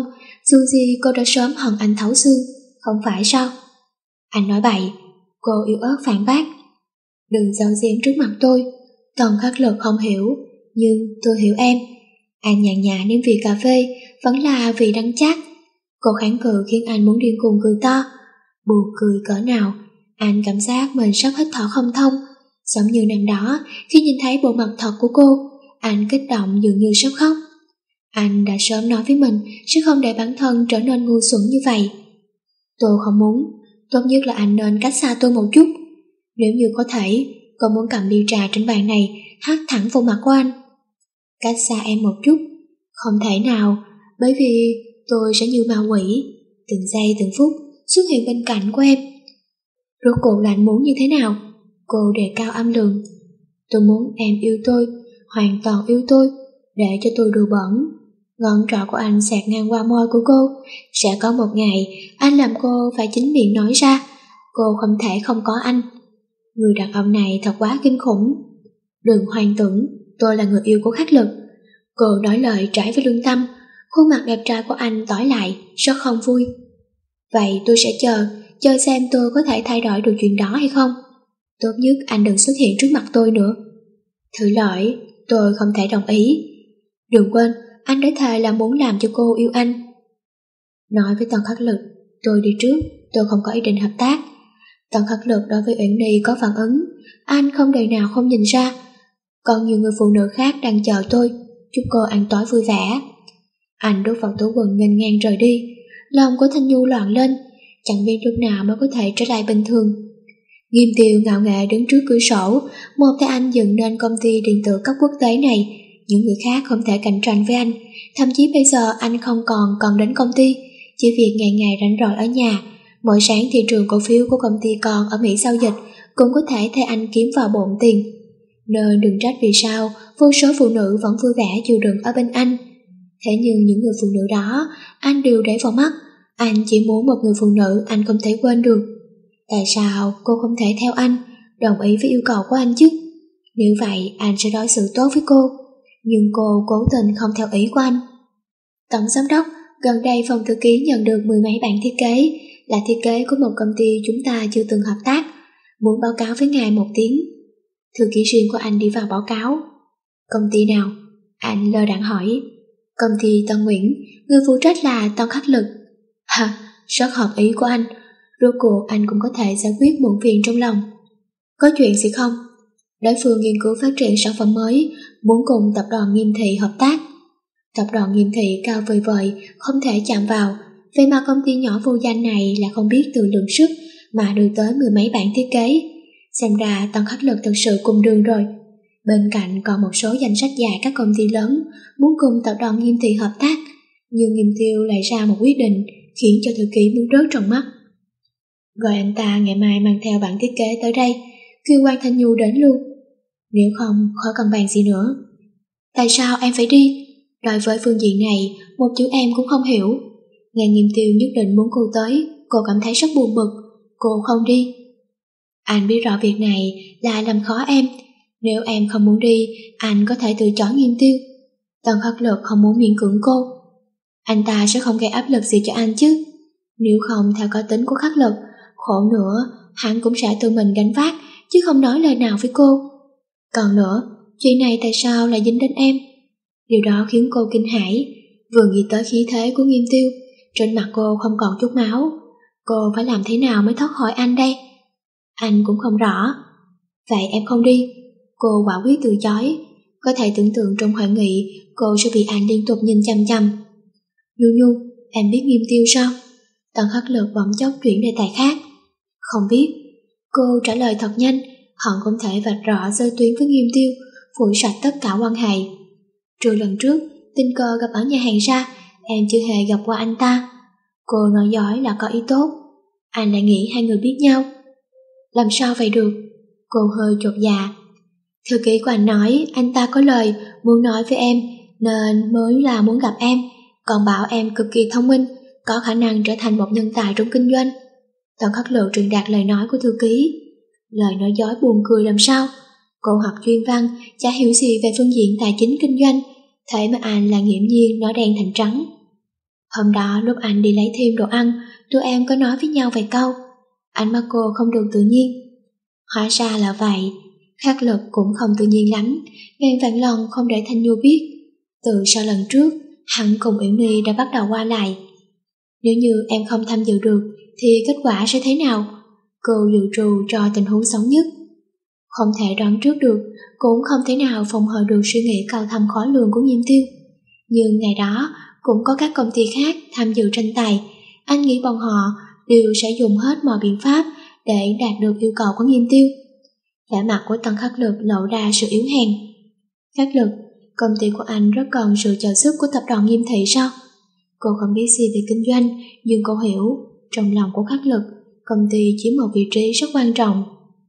dù gì cô đã sớm hận anh thấu xương, không phải sao? Anh nói bậy, cô yếu ớt phản bác. Đừng giấu giếm trước mặt tôi. Tần Khắc Lực không hiểu, nhưng tôi hiểu em. Anh nhàn nhã nếm vị cà phê, vẫn là vị đắng chát. Cô kháng cự khiến anh muốn điên cuồng cười to. Buồn cười cỡ nào, anh cảm giác mình sắp hít thở không thông. Giống như năm đó, khi nhìn thấy bộ mặt thật của cô, anh kích động dường như sắp khóc. Anh đã sớm nói với mình sẽ không để bản thân trở nên ngu xuẩn như vậy. Tôi không muốn, tốt nhất là anh nên cách xa tôi một chút. Nếu như có thể, tôi muốn cầm ly trà trên bàn này hắt thẳng vào mặt của anh. Cách xa em một chút, không thể nào, bởi vì tôi sẽ như ma quỷ, từng giây từng phút xuất hiện bên cạnh của em. Rốt cuộc là anh muốn như thế nào? Cô đề cao âm lượng. Tôi muốn em yêu tôi, hoàn toàn yêu tôi, để cho tôi đùa bẩn. Ngón trỏ của anh xẹt ngang qua môi của cô. Sẽ có một ngày anh làm cô phải chính miệng nói ra cô không thể không có anh. Người đàn ông này thật quá kinh khủng. Đừng hoang tưởng tôi là người yêu của Khắc Lực. Cô nói lời trái với lương tâm. Khuôn mặt đẹp trai của anh tỏi lại, rất không vui. Vậy tôi sẽ chờ, chờ xem tôi có thể thay đổi được chuyện đó hay không. Tốt nhất anh đừng xuất hiện trước mặt tôi nữa. Thử lỗi, tôi không thể đồng ý. Đừng quên, anh đã thề là muốn làm cho cô yêu anh. Nói với Tần Khắc Lực, tôi đi trước, tôi không có ý định hợp tác. Tần Khắc Lực đối với Uyển Nhi có phản ứng, anh không đời nào không nhìn ra. Còn nhiều người phụ nữ khác đang chờ tôi, chúc cô ăn tối vui vẻ. Anh đút vào túi quần nghênh ngang rời đi. Lòng của Thanh Nhu loạn lên, chẳng biết lúc nào mới có thể trở lại bình thường. Nghiêm Tiêu ngạo nghễ đứng trước cửa sổ, một tay anh dựng nên công ty điện tử cấp quốc tế này. Những người khác không thể cạnh tranh với anh. Thậm chí bây giờ anh không còn còn đến công ty, chỉ việc ngày ngày rảnh rỗi ở nhà. Mỗi sáng thị trường cổ phiếu của công ty con ở Mỹ giao dịch cũng có thể thay anh kiếm vào bộn tiền. Nên đừng trách vì sao vô số phụ nữ vẫn vui vẻ chịu đựng ở bên anh. Thế nhưng những người phụ nữ đó anh đều để vào mắt. Anh chỉ muốn một người phụ nữ anh không thể quên được. Tại sao cô không thể theo anh, đồng ý với yêu cầu của anh chứ? Nếu vậy anh sẽ đối xử tốt với cô. Nhưng cô cố tình không theo ý của anh. Tổng giám đốc, gần đây phòng thư ký nhận được mười mấy bản thiết kế, là thiết kế của một công ty chúng ta chưa từng hợp tác, muốn báo cáo với ngài một tiếng. Thư ký riêng của anh đi vào báo cáo. Công ty nào? Anh lơ đãng hỏi. Công ty Tân Nguyễn, người phụ trách là Tân Khắc Lực. Hả, rất hợp ý của anh. Rốt cuộc anh cũng có thể giải quyết muộn phiền trong lòng. Có chuyện gì không? Đối phương nghiên cứu phát triển sản phẩm mới, muốn cùng tập đoàn Nghiêm Thị hợp tác. Tập đoàn Nghiêm Thị cao vời vời, không thể chạm vào. Vậy mà công ty nhỏ vô danh này là không biết tự lượng sức mà đưa tới mười mấy bản thiết kế. Xem ra Tân Khắc Lực thực sự cùng đường rồi. Bên cạnh còn một số danh sách dài các công ty lớn muốn cùng tập đoàn Nghiêm Thị hợp tác, nhưng Nghiêm Tiêu lại ra một quyết định khiến cho thư ký muốn rớt trong mắt. Gọi anh ta ngày mai mang theo bản thiết kế tới đây, kêu Quan Thanh Nhu đến luôn. Nếu không, khỏi cần bàn gì nữa. Tại sao em phải đi? Đối với phương diện này, một chữ em cũng không hiểu. Nghe Nghiêm Tiêu nhất định muốn cô tới, cô cảm thấy rất buồn bực. Cô không đi. Anh biết rõ việc này là làm khó em. Nếu em không muốn đi, anh có thể từ chối Nghiêm Tiêu. Tần Khắc Lực không muốn miễn cưỡng cô. Anh ta sẽ không gây áp lực gì cho anh chứ. Nếu không theo cá tính của Khắc Lực, khổ nữa, hắn cũng sẽ tự mình gánh vác, chứ không nói lời nào với cô. Còn nữa, chuyện này tại sao lại dính đến em? Điều đó khiến cô kinh hãi. Vừa nghĩ tới khí thế của Nghiêm Tiêu, trên mặt cô không còn chút máu. Cô phải làm thế nào mới thoát khỏi anh đây? Anh cũng không rõ. Vậy em không đi. Cô quả quyết từ chối. Có thể tưởng tượng trong hội nghị cô sẽ bị anh liên tục nhìn chăm chăm. Nhu Nhu, em biết Nghiêm Tiêu sao? Tần Khắc Lực bỗng chốc chuyển đề tài khác. Không biết. Cô trả lời thật nhanh, hận không thể vạch rõ rơi tuyến với Nghiêm Tiêu, phủi sạch tất cả quan hệ. Trừ lần trước, tình cờ gặp ở nhà hàng ra, em chưa hề gặp qua anh ta. Cô nói dối là có ý tốt. Anh lại nghĩ hai người biết nhau. Làm sao vậy được? Cô hơi chột dạ. Thư ký của anh nói anh ta có lời muốn nói với em, nên mới là muốn gặp em, còn bảo em cực kỳ thông minh, có khả năng trở thành một nhân tài trong kinh doanh. Tần Khắc Lực truyền đạt lời nói của thư ký. Lời nói dối buồn cười làm sao? Cô học chuyên văn, chả hiểu gì về phương diện tài chính kinh doanh, thế mà anh là nghiễm nhiên nói đen thành trắng. Hôm đó lúc anh đi lấy thêm đồ ăn, tụi em có nói với nhau vài câu. Ánh mắt cô không được tự nhiên. Hóa ra là vậy, Khắc Lực cũng không tự nhiên lắm, ngàn vạn lần không để Thanh Nhu biết. Từ sau lần trước, hắn cùng Uyển Nhi đã bắt đầu qua lại. Nếu như em không tham dự được, thì kết quả sẽ thế nào? Cô dự trù cho tình huống xấu nhất. Không thể đoán trước được, cũng không thể nào phòng hờ được suy nghĩ cao thâm khó lường của Nghiêm Tiêu. Nhưng ngày đó, cũng có các công ty khác tham dự tranh tài. Anh nghĩ bọn họ đều sẽ dùng hết mọi biện pháp để đạt được yêu cầu của Nghiêm Tiêu. Vẻ mặt của Tân Khắc Lực lộ ra sự yếu hèn. Khắc Lực, công ty của anh rất cần sự trợ giúp của tập đoàn Nghiêm Thị sao? Cô không biết gì về kinh doanh, nhưng cô hiểu, trong lòng của Khắc Lực, công ty chiếm một vị trí rất quan trọng.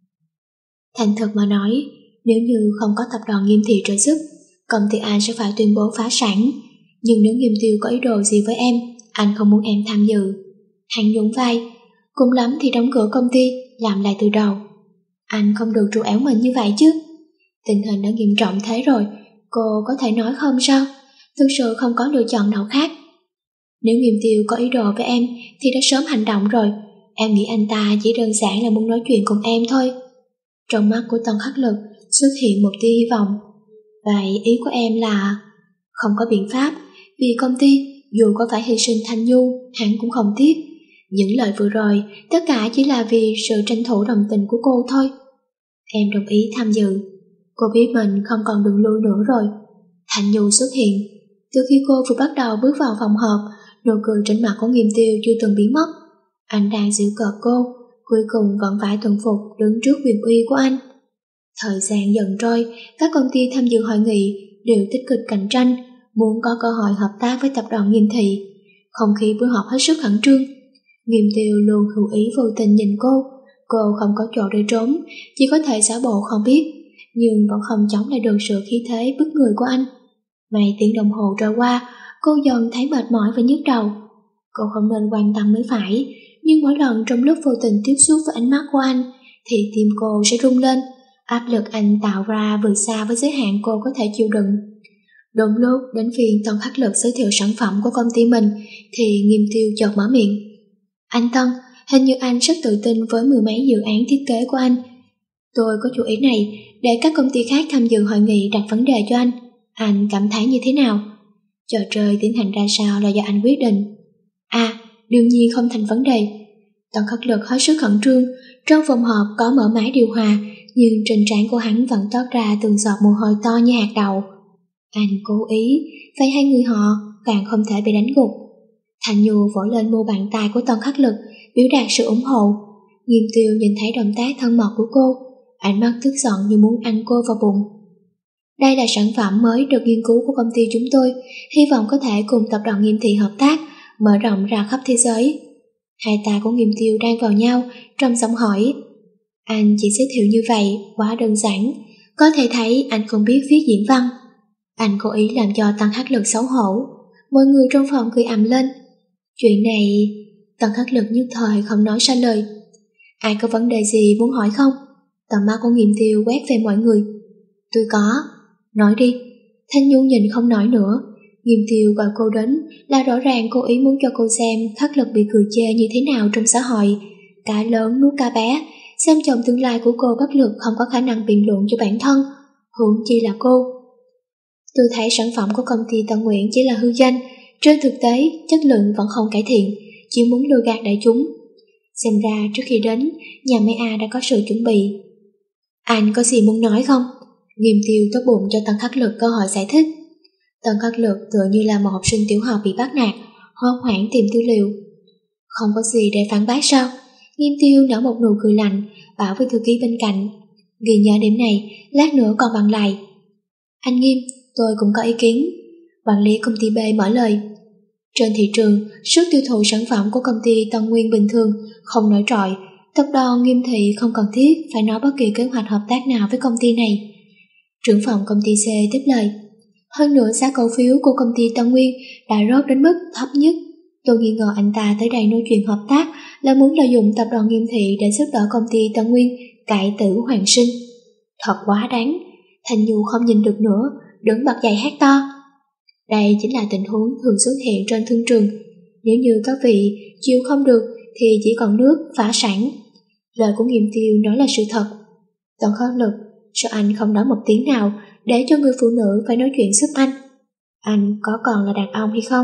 Thành thực mà nói, nếu như không có tập đoàn Nghiêm Thị trợ giúp, công ty anh sẽ phải tuyên bố phá sản. Nhưng nếu Nghiêm Tiêu có ý đồ gì với em, anh không muốn em tham dự. Hắn nhún vai, cùng lắm thì đóng cửa công ty, làm lại từ đầu. Anh không được tru ẻo mình như vậy chứ. Tình hình đã nghiêm trọng thế rồi, cô có thể nói không sao? Thực sự không có lựa chọn nào khác. Nếu Nghiêm Tiêu có ý đồ với em thì đã sớm hành động rồi. Em nghĩ anh ta chỉ đơn giản là muốn nói chuyện cùng em thôi. Trong mắt của Tân Khắc Lực xuất hiện một tia hy vọng. Vậy ý của em là không có biện pháp, vì công ty dù có phải hy sinh Thanh Nhu, hắn cũng không tiếc. Những lời vừa rồi tất cả chỉ là vì sự tranh thủ đồng tình của cô thôi. Em đồng ý tham dự. Cô biết mình không còn đường lui nữa rồi. Thanh Nhu xuất hiện. Từ khi cô vừa bắt đầu bước vào phòng họp, nụ cười trên mặt của Nghiêm Tiêu chưa từng biến mất. Anh đang giễu cợt cô, cuối cùng vẫn phải thuần phục đứng trước quyền uy của anh. Thời gian dần trôi, các công ty tham dự hội nghị đều tích cực cạnh tranh, muốn có cơ hội hợp tác với tập đoàn Nghiêm Thị. Không khí buổi họp hết sức khẩn trương. Nghiêm Tiêu luôn hữu ý vô tình nhìn cô. Cô không có chỗ để trốn, chỉ có thể giả bộ không biết, nhưng vẫn không chống lại được sự khí thế bức người của anh. Mấy tiếng đồng hồ trôi qua, cô dần thấy mệt mỏi và nhức đầu. Cô không nên quan tâm mới phải, nhưng mỗi lần trong lúc vô tình tiếp xúc với ánh mắt của anh, thì tim cô sẽ rung lên. Áp lực anh tạo ra vượt xa với giới hạn cô có thể chịu đựng. Đúng lúc đến phiên Tân Khắc Lực giới thiệu sản phẩm của công ty mình, thì Nghiêm Tiêu chợt mở miệng. Anh Tân, hình như anh rất tự tin với mười mấy dự án thiết kế của anh. Tôi có chủ ý này để các công ty khác tham dự hội nghị đặt vấn đề cho anh. Anh cảm thấy như thế nào? Trò chơi tiến hành ra sao là do anh quyết định. À, đương nhiên không thành vấn đề. Tân Khắc Lực hết sức khẩn trương. Trong phòng họp có mở máy điều hòa, nhưng trên trán của hắn vẫn toát ra từng giọt mồ hôi to như hạt đậu. Anh cố ý, vậy hai người họ càng không thể bị đánh gục. Thanh Nhu vỗ lên mu bàn tay của Tân Khắc Lực, biểu đạt sự ủng hộ. Nghiêm Tiêu nhìn thấy động tác thân mật của cô, ánh mắt tức giận như muốn ăn cô vào bụng. Đây là sản phẩm mới được nghiên cứu của công ty chúng tôi, hy vọng có thể cùng tập đoàn Nghiêm Thị hợp tác, mở rộng ra khắp thế giới. Hai tay của Nghiêm Tiêu đang vào nhau, trầm giọng hỏi. Anh chỉ giới thiệu như vậy, quá đơn giản, có thể thấy anh không biết viết diễn văn. Anh cố ý làm cho Tân Khắc Lực xấu hổ. Mọi người trong phòng cười ầm lên. Chuyện này... Tân Khắc Lực nhất thời không nói ra lời. Ai có vấn đề gì muốn hỏi không? Tầm mắt của Nghiêm Tiêu quét về mọi người. Tôi có. Nói đi. Thanh Nhu nhìn không nổi nữa. Nghiêm Tiêu gọi cô đến là rõ ràng cố ý muốn cho cô xem Khắc Lực bị cười chê như thế nào trong xã hội. Cá lớn nuốt cá bé, xem chồng tương lai của cô bất lực không có khả năng biện luận cho bản thân, huống chi là cô. Tôi thấy sản phẩm của công ty Tân Nguyễn chỉ là hư danh, trên thực tế chất lượng vẫn không cải thiện, chỉ muốn lừa gạt đại chúng. Xem ra trước khi đến, nhà máy A đã có sự chuẩn bị. Anh có gì muốn nói không? Nghiêm Tiêu tốt bụng cho Tân Khắc Lực cơ hội giải thích. Tân Khắc Lực tựa như là một học sinh tiểu học bị bắt nạt, hoang hoảng tìm tư liệu. Không có gì để phản bác sao? Nghiêm Tiêu nở một nụ cười lạnh, bảo với thư ký bên cạnh. Ghi nhớ điểm này, lát nữa còn bằng lại. Anh Nghiêm, tôi cũng có ý kiến. Quản lý công ty B mở lời. Trên thị trường, sức tiêu thụ sản phẩm của công ty Tân Nguyên bình thường không nổi trội. Tập đoàn Nghiêm Thị không cần thiết phải nói bất kỳ kế hoạch hợp tác nào với công ty này. Trưởng phòng công ty C tiếp lời. Hơn nữa giá cổ phiếu của công ty Tân Nguyên đã rớt đến mức thấp nhất. Tôi nghi ngờ anh ta tới đây nói chuyện hợp tác là muốn lợi dụng tập đoàn Nghiêm Thị để giúp đỡ công ty Tân Nguyên cải tử hoàn sinh. Thật quá đáng. Thanh Nhu không nhìn được nữa, đứng bật dậy hét to. Đây chính là tình huống thường xuất hiện trên thương trường. Nếu như các vị chịu không được thì chỉ còn nước phá sản. Lời của Nghiêm Tiêu nói là sự thật. Tần Khắc Lực, sao anh không nói một tiếng nào để cho người phụ nữ phải nói chuyện giúp anh? Anh có còn là đàn ông hay không?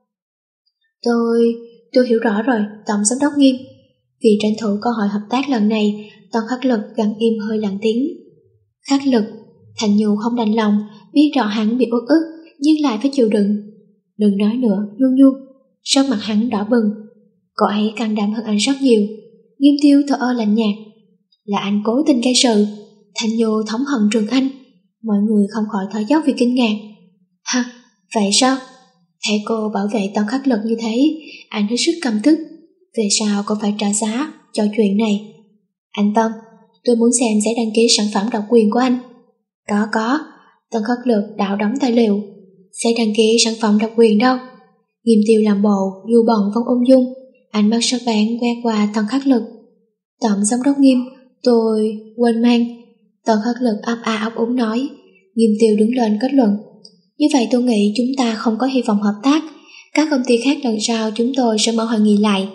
Tôi... tôi hiểu rõ rồi, Tổng Giám đốc Nghiêm. Vì tranh thủ cơ hội hợp tác lần này, Tần Khắc Lực gằn im hơi lặng tiếng. Khắc Lực, Thành Nhu không đành lòng, biết rõ hắn bị uất ức, nhưng lại phải chịu đựng. Đừng nói nữa, Nhu Nhu. Sắc mặt hắn đỏ bừng. Cậu ấy can đảm hơn anh rất nhiều. Nghiêm Tiêu thở ơ lạnh nhạt. Là anh cố tình gây sự. Thành Nhu thống hận Trường Anh. Mọi người không khỏi thở dốc vì kinh ngạc. Ha, vậy sao? Thấy cô bảo vệ Tần Khắc Lực như thế, anh hết sức căm tức. Về sau cô phải trả giá cho chuyện này. Anh Tân, tôi muốn xem giấy đăng ký sản phẩm độc quyền của anh. Có có. Tần Khắc Lực đảo đóng tài liệu. Giấy đăng ký sản phẩm độc quyền đâu? Nghiêm Tiêu làm bộ dù bận vẫn ung dung, ánh mắt sắc bén quét qua Tần Khắc Lực. Tổng Giám đốc Nghiêm, tôi quên mang. Tần Khắc Lực ấp a ấp úng nói. Nghiêm Tiêu đứng lên kết luận. Như vậy tôi nghĩ chúng ta không có hy vọng hợp tác. Các công ty khác lần sau chúng tôi sẽ mở hội nghị lại.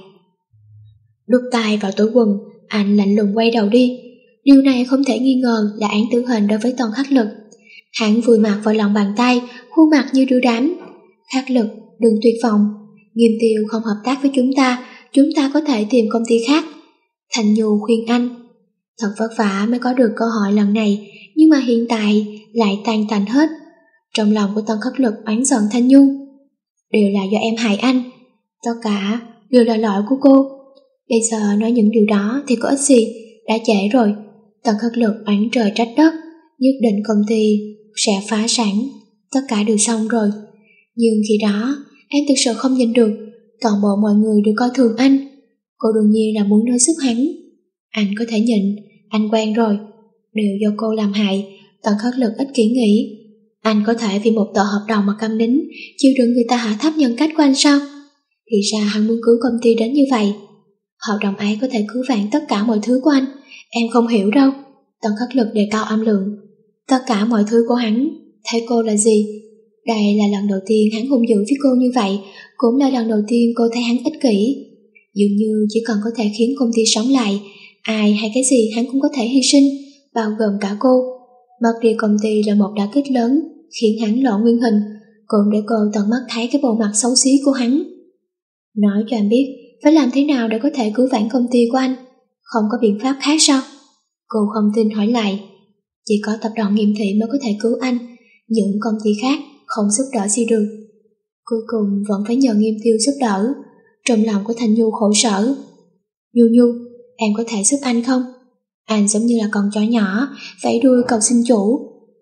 Đút tay vào túi quần, anh lạnh lùng quay đầu đi. Điều này không thể nghi ngờ là án tử hình đối với Tần Khắc Lực. Hắn vùi mặt vào lòng bàn tay, khuôn mặt như đưa đám. Khắc Lực, đừng tuyệt vọng. Nghiêm Tiêu không hợp tác với chúng ta, chúng ta có thể tìm công ty khác. Thành Nhu khuyên anh. Thật vất vả mới có được cơ hội lần này, nhưng mà hiện tại lại tan tành hết. Trong lòng của Tần Khắc Lực oán giận Thanh Nhu. Đều là do em hại anh. Tất cả đều là lỗi của cô. Bây giờ nói những điều đó thì có ích gì, đã trễ rồi. Tần Khắc Lực oán trời trách đất, nhất định công ty sẽ phá sản, tất cả đều xong rồi. Nhưng khi đó em thực sự không nhìn được toàn bộ mọi người đều coi thường anh. Cô đương nhiên là muốn nói giúp hắn. Anh có thể nhịn, anh quen rồi. Đều do cô làm hại. Tần Khắc Lực ích kỷ nghĩ. Anh có thể vì một tờ hợp đồng mà câm nín, chịu đựng người ta hạ thấp nhân cách của anh sao? Thì ra hắn muốn cứu công ty đến như vậy. Hợp đồng ấy có thể cứu vãn tất cả mọi thứ của anh. Em không hiểu đâu. Tần Khắc Lực đề cao âm lượng. Tất cả mọi thứ của hắn, thấy cô là gì? Đây là lần đầu tiên hắn hung dữ với cô như vậy, cũng là lần đầu tiên cô thấy hắn ích kỷ. Dường như chỉ cần có thể khiến công ty sống lại, ai hay cái gì hắn cũng có thể hy sinh, bao gồm cả cô. Mất đi công ty là một đả kích lớn, khiến hắn lộ nguyên hình, cũng để cô tận mắt thấy cái bộ mặt xấu xí của hắn. Nói cho anh biết, phải làm thế nào để có thể cứu vãn công ty của anh? Không có biện pháp khác sao? Cô không tin hỏi lại. Chỉ có tập đoàn Nghiêm Thị mới có thể cứu anh, những công ty khác không giúp đỡ gì được. Cuối cùng vẫn phải nhờ Nghiêm Tiêu giúp đỡ. Trong lòng của Thanh Nhu khổ sở. Nhu Nhu, em có thể giúp anh không? Anh giống như là con chó nhỏ, vẫy đuôi cầu xin chủ.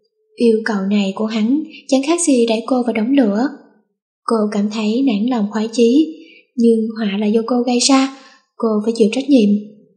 Yêu cầu này của hắn chẳng khác gì đẩy cô vào đống lửa. Cô cảm thấy nản lòng khoái chí, nhưng họa là do cô gây ra, cô phải chịu trách nhiệm.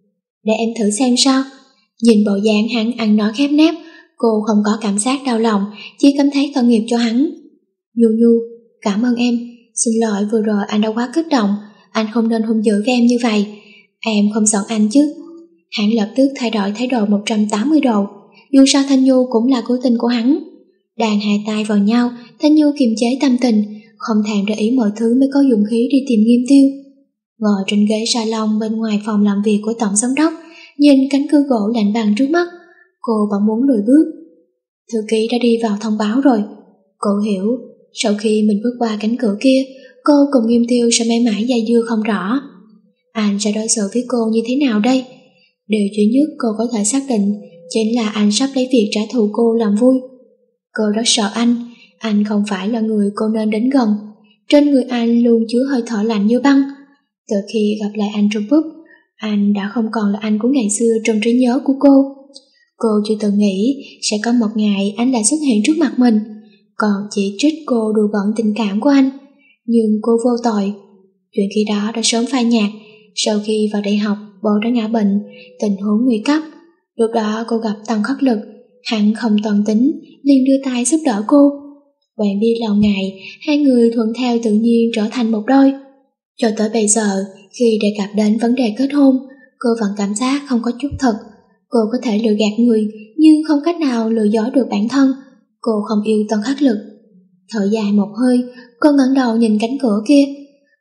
Để em thử xem sao. Nhìn bộ dạng hắn ăn nói khép nép, cô không có cảm giác đau lòng, chỉ cảm thấy tội nghiệp cho hắn. Nhu Nhu, cảm ơn em. Xin lỗi vừa rồi anh đã quá kích động, anh không nên hung dữ với em như vậy. Em không giận anh chứ? Hắn lập tức thay đổi thái độ một trăm tám mươi độ. Dù sao Thanh Nhu cũng là cứu tinh của hắn. Đàn hai tay vào nhau, Thanh Nhu kiềm chế tâm tình, không thèm để ý mọi thứ mới có dũng khí đi tìm Nghiêm Tiêu. Ngồi trên ghế salon bên ngoài phòng làm việc của tổng giám đốc, nhìn cánh cửa gỗ lạnh băng trước mắt, cô vẫn muốn lùi bước. Thư ký đã đi vào thông báo rồi. Cô hiểu, sau khi mình bước qua cánh cửa kia, cô cùng Nghiêm Tiêu sẽ mãi mãi dây dưa không rõ. Anh sẽ đối xử với cô như thế nào đây? Điều duy nhất cô có thể xác định chính là anh sắp lấy việc trả thù cô làm vui. Cô rất sợ anh, anh không phải là người cô nên đến gần. Trên người anh luôn chứa hơi thở lạnh như băng. Từ khi gặp lại anh trong pub, anh đã không còn là anh của ngày xưa trong trí nhớ của cô. Cô chưa từng nghĩ sẽ có một ngày anh lại xuất hiện trước mặt mình, còn chỉ trích cô đùa bỡn tình cảm của anh. Nhưng cô vô tội. Chuyện khi đó đã sớm phai nhạt. Sau khi vào đại học, bố đã ngã bệnh, tình huống nguy cấp. Lúc đó cô gặp Tần Khắc Lực, hắn không toàn tính, liền đưa tay giúp đỡ cô. Quen biết lâu ngày, hai người thuận theo tự nhiên trở thành một đôi. Cho tới bây giờ, khi đề cập đến vấn đề kết hôn, cô vẫn cảm giác không có chút thật. Cô có thể lừa gạt người, nhưng không cách nào lừa dối được bản thân. Cô không yêu Tần Khắc Lực. Thở dài một hơi, cô ngẩng đầu nhìn cánh cửa kia.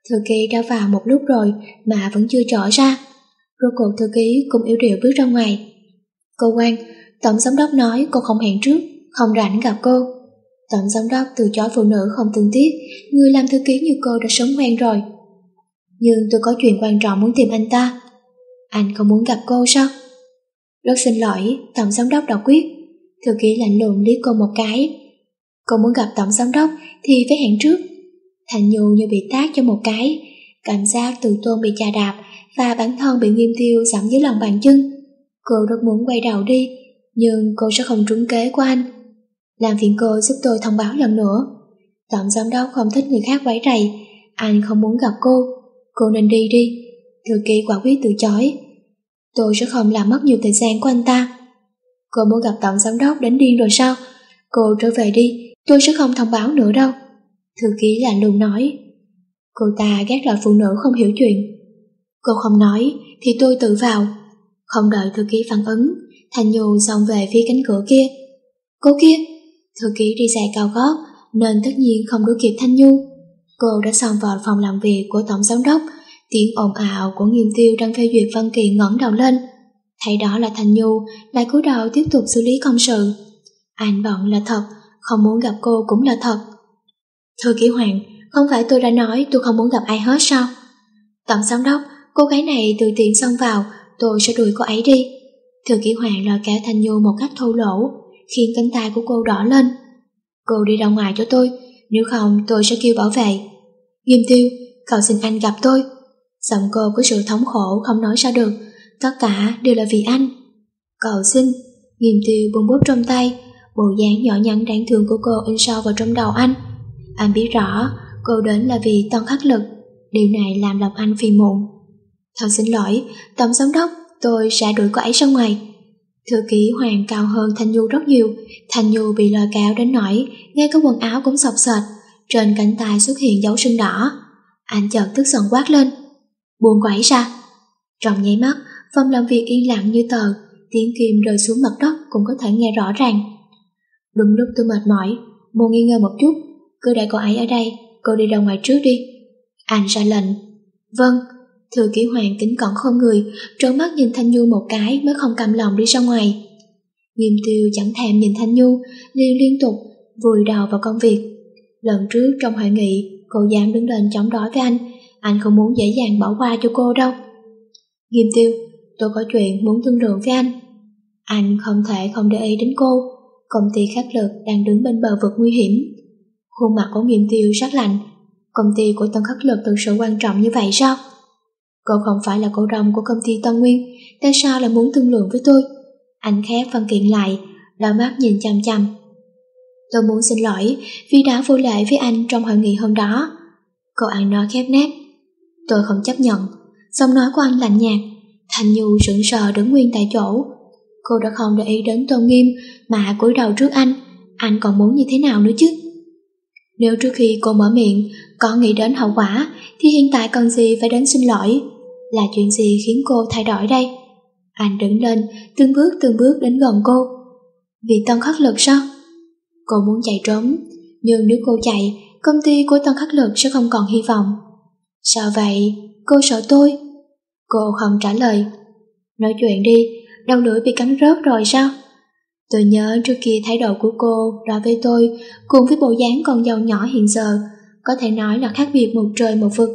Thư ký đã vào một lúc rồi mà vẫn chưa trở ra. Rốt cuộc thư ký cũng yếu điệu bước ra ngoài. Cô quan, tổng giám đốc nói cô không hẹn trước, không rảnh gặp cô. Tổng giám đốc từ chối phụ nữ không thương tiếc, người làm thư ký như cô đã sớm quen rồi. Nhưng tôi có chuyện quan trọng muốn tìm anh ta. Anh không muốn gặp cô sao? Rất xin lỗi, tổng giám đốc đã quyết. Thư ký lạnh lùng liếc cô một cái. Cô muốn gặp tổng giám đốc thì phải hẹn trước. Thành Nhu như bị tát cho một cái, cảm giác tự tôn bị chà đạp và bản thân bị Nghiêm Tiêu giẫm dưới lòng bàn chân. Cô rất muốn quay đầu đi, nhưng cô sẽ không trúng kế của anh. Làm phiền cô giúp tôi thông báo lần nữa. Tổng giám đốc không thích người khác quấy rầy, anh không muốn gặp cô. Cô nên đi đi. Thư ký quả quyết từ chối. Tôi sẽ không làm mất nhiều thời gian của anh ta. Cô muốn gặp tổng giám đốc đến điên rồi sao? Cô trở về đi, tôi sẽ không thông báo nữa đâu. Thư ký lạnh lùng nói. Cô ta ghét loại phụ nữ không hiểu chuyện. Cô không nói thì tôi tự vào. Không đợi thư ký phản ứng, Thành Nhu xông về phía cánh cửa kia. Cô kia! Thư ký đi giày cao gót nên tất nhiên không đuổi kịp Thanh Nhu. Cô đã xông vào phòng làm việc của tổng giám đốc. Tiếng ồn ào của Nghiêm Tiêu đang phê duyệt văn kiện ngẩng đầu lên. Thấy đó là Thanh Nhu, lại cúi đầu tiếp tục xử lý công sự. Anh bận là thật, không muốn gặp cô cũng là thật. Thư ký Hoàng, không phải tôi đã nói tôi không muốn gặp ai hết sao? Tổng giám đốc, cô gái này từ tiện xông vào, tôi sẽ đuổi cô ấy đi. Thư ký Hoàng lôi kéo Thanh Nhu một cách thô lỗ, khiến cánh tay của cô đỏ lên. Cô đi ra ngoài cho tôi, nếu không tôi sẽ kêu bảo vệ. Nghiêm Tiêu, cậu xin anh gặp tôi. Giọng cô có sự thống khổ không nói ra được, tất cả đều là vì anh. Cậu xin. Nghiêm Tiêu buông bút trong tay, bộ dáng nhỏ nhắn đáng thương của cô in sâu vào trong đầu anh. Anh biết rõ cô đến là vì Tân Khắc Lực, điều này làm lòng anh phiền muộn. Thật xin lỗi, tổng giám đốc, tôi sẽ đuổi cô ấy ra ngoài. Thư ký Hoàng cao hơn Thanh Nhu rất nhiều. Thanh Nhu bị lôi kéo đến nỗi ngay cái quần áo cũng xộc xệch, trên cánh tay xuất hiện dấu sưng đỏ. Anh chợt tức giận quát lên. Buông cô ấy ra. Trong nháy mắt, phòng làm việc yên lặng như tờ, tiếng kim rơi xuống mặt đất cũng có thể nghe rõ ràng. Đúng lúc tôi mệt mỏi, muốn nghỉ ngơi một chút, cứ để cô ấy ở đây, cô đi ra ngoài trước đi. Anh ra lệnh. Vâng. Thư ký Hoàng kính cẩn khom người, trợn mắt nhìn Thanh Nhu một cái mới không cam lòng đi ra ngoài. Nghiêm Tiêu chẳng thèm nhìn Thanh Nhu, liền liên tục vùi đầu vào công việc. Lần trước trong hội nghị, cô dám đứng lên chống đối với anh, anh không muốn dễ dàng bỏ qua cho cô đâu. Nghiêm Tiêu, tôi có chuyện muốn thương lượng với anh. Anh không thể không để ý đến cô. Công ty Khắc Lực đang đứng bên bờ vực nguy hiểm. Khuôn mặt của Nghiêm Tiêu sắc lạnh. Công ty của Tân Khắc Lực thực sự quan trọng như vậy sao? Cô không phải là cổ đông của công ty Tân Nguyên, tại sao lại muốn thương lượng với tôi? Anh khép văn kiện lại, đôi mắt nhìn chằm chằm. Tôi muốn xin lỗi vì đã vô lễ với anh trong hội nghị hôm đó. Cô ăn nói khép nép. Tôi không chấp nhận. Giọng nói của anh lạnh nhạt. Thanh Nhu sững sờ đứng nguyên tại chỗ. Cô đã không để ý đến tôn nghiêm mà cúi đầu trước anh. Anh còn muốn như thế nào nữa chứ? Nếu trước khi cô mở miệng có nghĩ đến hậu quả thì hiện tại cần gì phải đến xin lỗi? Là chuyện gì khiến cô thay đổi đây? Anh đứng lên, từng bước từng bước đến gần cô. Vì Tân Khắc Lực sao? Cô muốn chạy trốn, nhưng nếu cô chạy, công ty của Tân Khắc Lực sẽ không còn hy vọng. Sao vậy? Cô sợ tôi? Cô không trả lời. Nói chuyện đi, đầu lưỡi bị cắn rớt rồi sao? Tôi nhớ trước kia thái độ của cô đối với tôi cùng với bộ dáng con dâu nhỏ hiện giờ có thể nói là khác biệt một trời một vực.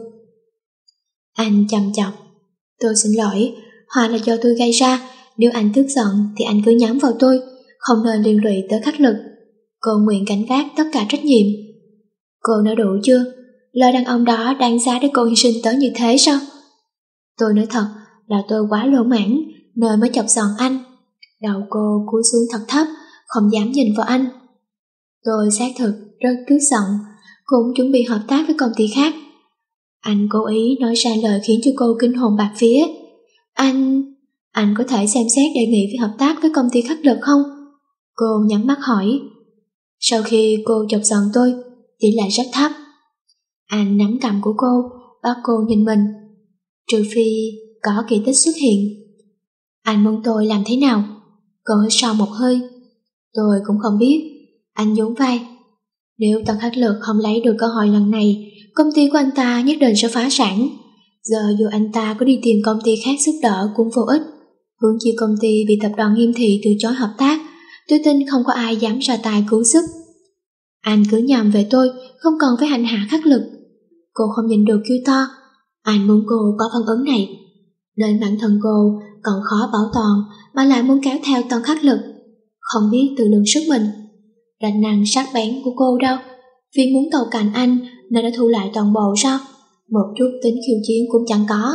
Anh chầm chọc. Tôi xin lỗi, họa là do tôi gây ra. Nếu anh tức giận thì anh cứ nhắm vào tôi, không nên liên lụy tới Khắc Lực. Cô nguyện gánh vác tất cả trách nhiệm. Cô nói đủ chưa? Lời đàn ông đó đáng giá để cô hy sinh tới như thế sao? Tôi nói thật là tôi quá lỗ mãng nên mới chọc giận anh. Đầu cô cúi xuống thật thấp, không dám nhìn vào anh. Tôi xác thực rất tức giận, cũng chuẩn bị hợp tác với công ty khác. Anh cố ý nói ra lời khiến cho cô kinh hồn bạt vía. Anh... anh có thể xem xét đề nghị với hợp tác với công ty Khắc Lực không? Cô nhắm mắt hỏi. Sau khi cô chọc giận tôi, tỷ lệ rất thấp. Anh nắm cầm của cô, bắt cô nhìn mình. Trừ phi có kỳ tích xuất hiện. Anh muốn tôi làm thế nào? Cô hít sâu một hơi. Tôi cũng không biết. Anh nhún vai. Nếu Tân Khắc Lực không lấy được cơ hội lần này, công ty của anh ta nhất định sẽ phá sản. Giờ dù anh ta có đi tìm công ty khác giúp đỡ cũng vô ích. Huống chi công ty bị tập đoàn Nghiêm Thị từ chối hợp tác, tôi tin không có ai dám ra tay cứu giúp. Anh cứ nhầm về tôi, không cần phải hành hạ khắc lực. Cô không nhìn được kêu to, anh muốn cô có phản ứng này. Nên bản thân cô còn khó bảo toàn mà lại muốn kéo theo Tân Khắc Lực, không biết tự lượng sức mình. Ranh năng sắc bén của cô đâu, vì muốn cầu cạnh anh nên đã thu lại toàn bộ sao? Một chút tính khiêu chiến cũng chẳng có.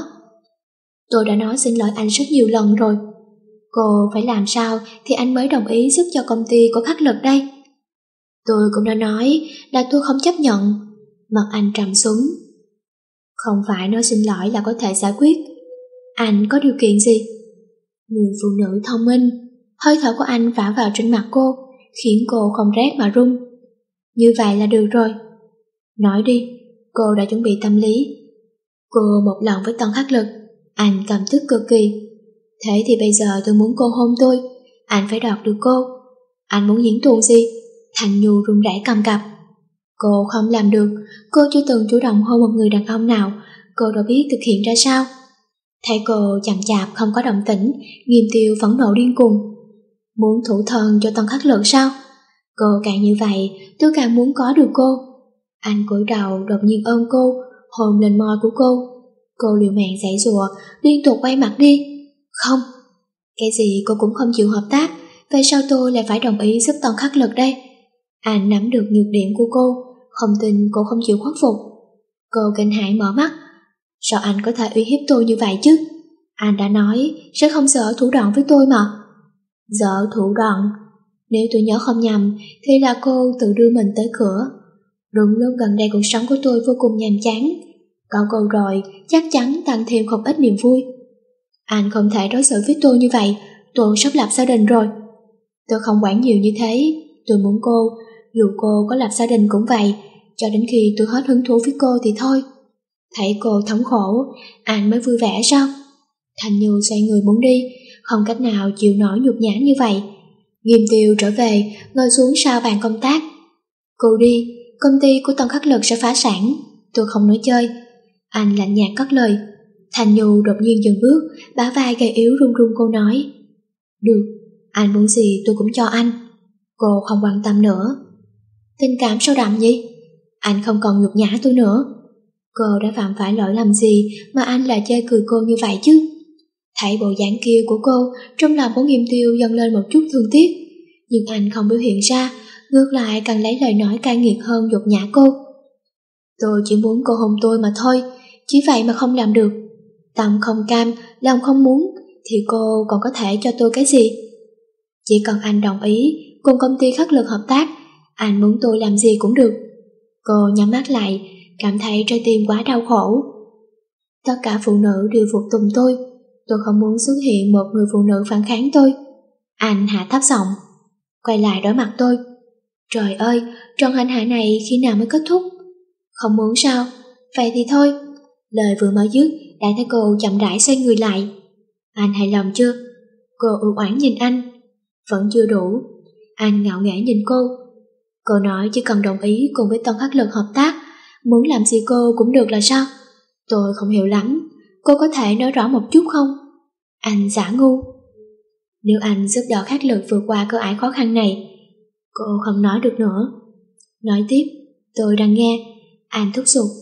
Tôi đã nói xin lỗi anh rất nhiều lần rồi. Cô phải làm sao thì anh mới đồng ý giúp cho công ty của Khắc Lực đây? Tôi cũng đã nói là tôi không chấp nhận. Mặt anh trầm xuống. Không phải nói xin lỗi là có thể giải quyết. Anh có điều kiện gì? Người phụ nữ thông minh. Hơi thở của anh vả vào trên mặt cô, khiến cô không rét mà run. Như vậy là được rồi. Nói đi, cô đã chuẩn bị tâm lý. Cô một lần với Tân Khắc Lực, anh cảm thức cực kỳ. Thế thì bây giờ tôi muốn cô hôn tôi, anh phải đoạt được cô. Anh muốn diễn tuồng gì? Thành Nhu run rẩy cầm cập. Cô không làm được, cô chưa từng chủ động hôn một người đàn ông nào, cô đâu biết thực hiện ra sao. Thấy cô chậm chạp không có động tĩnh, Nghiêm Tiêu phẫn nộ điên cuồng. Muốn thủ thần cho Tân Khắc Lực sao? Cô càng như vậy, tôi càng muốn có được cô. Anh cúi đầu đột nhiên ôm cô, hôn lên môi của cô. Cô liều mạng giãy giụa, liên tục quay mặt đi. Không, cái gì cô cũng không chịu hợp tác, vậy sao tôi lại phải đồng ý giúp Tân Khắc Lực đây? Anh nắm được nhược điểm của cô, không tin cô không chịu khuất phục. Cô kinh hãi mở mắt. Sao anh có thể uy hiếp tôi như vậy chứ? Anh đã nói sẽ không sợ thủ đoạn với tôi mà. Dở thủ đoạn? Nếu tôi nhớ không nhầm thì là cô tự đưa mình tới cửa. Đúng lúc gần đây cuộc sống của tôi vô cùng nhàm chán, có cô rồi chắc chắn tăng thêm không ít niềm vui. Anh không thể đối xử với tôi như vậy, tôi sắp lập gia đình rồi. Tôi không quản nhiều như thế, tôi muốn cô, dù cô có lập gia đình cũng vậy, cho đến khi tôi hết hứng thú với cô thì thôi. Thấy cô thống khổ, anh mới vui vẻ sao? Thành Nhu xoay người muốn đi, không cách nào chịu nổi nhục nhã như vậy. Nghiêm Tiêu trở về, ngồi xuống sau bàn công tác. Cô đi, công ty của Tân Khắc Lực sẽ phá sản, tôi không nói chơi. Anh lạnh nhạt cất lời. Thành Nhu đột nhiên dừng bước, bả vai gầy yếu run run cô nói. Được, anh muốn gì tôi cũng cho anh. Cô không quan tâm nữa. Tình cảm sâu đậm nhỉ? Anh không còn nhục nhã tôi nữa. Cô đã phạm phải lỗi lầm gì mà anh lại chơi cười cô như vậy chứ? Thấy bộ dáng kia của cô, trong lòng của Nghiêm Tiêu dâng lên một chút thương tiếc, nhưng anh không biểu hiện ra, ngược lại càng lấy lời nói cay nghiệt hơn nhục nhã cô. Tôi chỉ muốn cô hôn tôi mà thôi, chỉ vậy mà không làm được. Tâm không cam, lòng không muốn, thì cô còn có thể cho tôi cái gì? Chỉ cần anh đồng ý cùng công ty Khắc Lực hợp tác, anh muốn tôi làm gì cũng được. Cô nhắm mắt lại, cảm thấy trái tim quá đau khổ. Tất cả phụ nữ đều phục tùng tôi, tôi không muốn xuất hiện một người phụ nữ phản kháng tôi. Anh hạ thấp giọng, quay lại đối mặt tôi. Trời ơi, trận hành hạ này khi nào mới kết thúc? Không muốn sao? Vậy thì thôi. Lời vừa mới dứt, đã thấy cô chậm rãi xoay người lại. Anh hài lòng chưa? Cô ưu oán nhìn anh. Vẫn chưa đủ. Anh ngạo nghễ nhìn cô. Cô nói chỉ cần đồng ý cùng với Tân Khắc Lực hợp tác, muốn làm gì cô cũng được là sao? Tôi không hiểu lắm, cô có thể nói rõ một chút không? Anh giả ngu. Nếu anh giúp đỡ Khắc Lực vượt qua cửa ải khó khăn này. Cô không nói được nữa. Nói tiếp, tôi đang nghe. Anh thúc giục.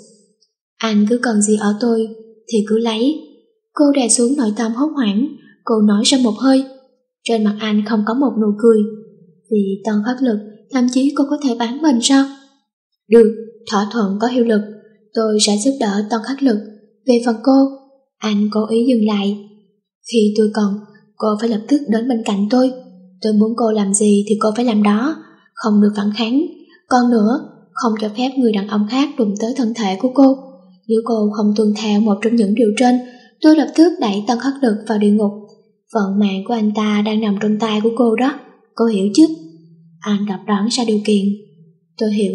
Anh cứ cần gì ở tôi thì cứ lấy. Cô đè xuống nội tâm hốt hoảng, cô nói ra một hơi. Trên mặt anh không có một nụ cười. Vì Tân Khắc Lực, thậm chí cô có thể bán mình sao? Được, thỏa thuận có hiệu lực. Tôi sẽ giúp đỡ Tân Khắc Lực. Về phần cô, anh cố ý dừng lại. Khi tôi cần, cô phải lập tức đến bên cạnh tôi. Tôi muốn cô làm gì thì cô phải làm đó, không được phản kháng. Còn nữa, không cho phép người đàn ông khác đụng tới thân thể của cô. Nếu cô không tuân theo một trong những điều trên, tôi lập tức đẩy Tân Khắc Lực vào địa ngục. Vận mạng của anh ta đang nằm trong tay của cô đó, cô hiểu chứ? Anh đọc đoán ra điều kiện. Tôi hiểu.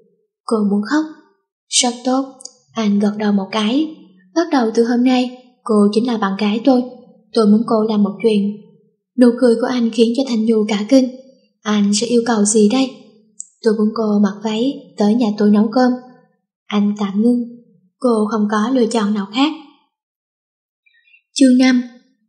Cô muốn khóc. Rất tốt. Anh gật đầu một cái. Bắt đầu từ hôm nay, cô chính là bạn gái tôi. Tôi muốn cô làm một chuyện. Nụ cười của anh khiến cho Thanh Nhu cả kinh. Anh sẽ yêu cầu gì đây? Tôi muốn cô mặc váy tới nhà tôi nấu cơm. Anh tạm ngưng, cô không có lựa chọn nào khác. Chương năm.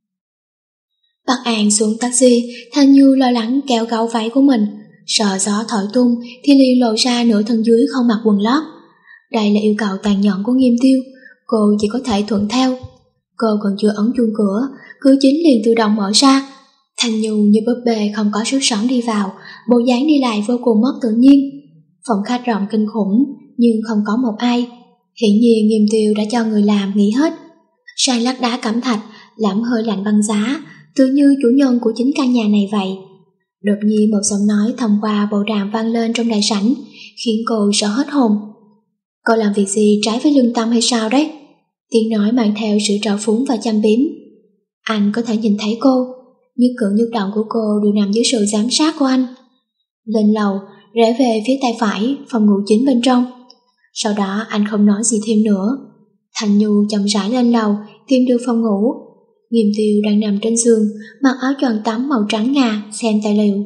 Bắt An xuống taxi, Thanh Nhu lo lắng kéo gấu váy của mình, sợ gió thổi tung thì liền lộ ra nửa thân dưới không mặc quần lót. Đây là yêu cầu tàn nhẫn của Nghiêm Tiêu, cô chỉ có thể thuận theo. Cô còn chưa ấn chuông cửa, cửa chính liền tự động mở ra. Thanh Nhu như búp bê không có sức sống đi vào, bộ dáng đi lại vô cùng mất tự nhiên. Phòng khách rộng kinh khủng nhưng không có một ai. Hiển nhiên Nghiêm Tiêu đã cho người làm nghỉ hết. Sàn lát đá cẩm thạch, lẫm hơi lạnh băng giá, tự như chủ nhân của chính căn nhà này vậy. Đột nhiên một giọng nói thông qua bộ đàm vang lên trong đại sảnh, khiến cô sợ hết hồn. Cô làm việc gì trái với lương tâm hay sao đấy? Tiếng nói mang theo sự trào phúng và châm biếm. Anh có thể nhìn thấy cô, nhất cử nhất động của cô đều nằm dưới sự giám sát của anh. Lên lầu, rẽ về phía tay phải, phòng ngủ chính bên trong. Sau đó anh không nói gì thêm nữa. Thanh Nhu chậm rãi lên lầu, tìm được phòng ngủ. Nghiêm Tiêu đang nằm trên giường, mặc áo choàng tắm màu trắng ngà, xem tài liệu.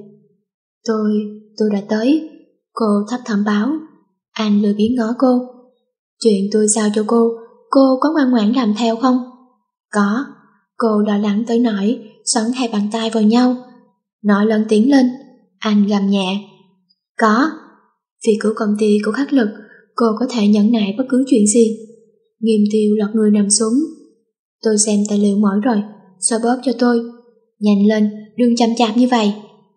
Tôi, tôi đã tới. Cô thấp thỏm báo. Anh lười biếng ngó cô. Chuyện tôi giao cho cô, cô có ngoan ngoãn làm theo không? Có. Cô lo lắng tới nỗi xoắn hai bàn tay vào nhau. Nói lớn tiếng lên. Anh gầm nhẹ. Có. Vì cứu công ty của Khắc Lực, cô có thể nhẫn nại bất cứ chuyện gì. Nghiêm Tiêu lật người nằm xuống. Tôi xem tài liệu mỏi rồi, xoa bóp cho tôi. Nhanh lên, đừng chậm chạp như vậy.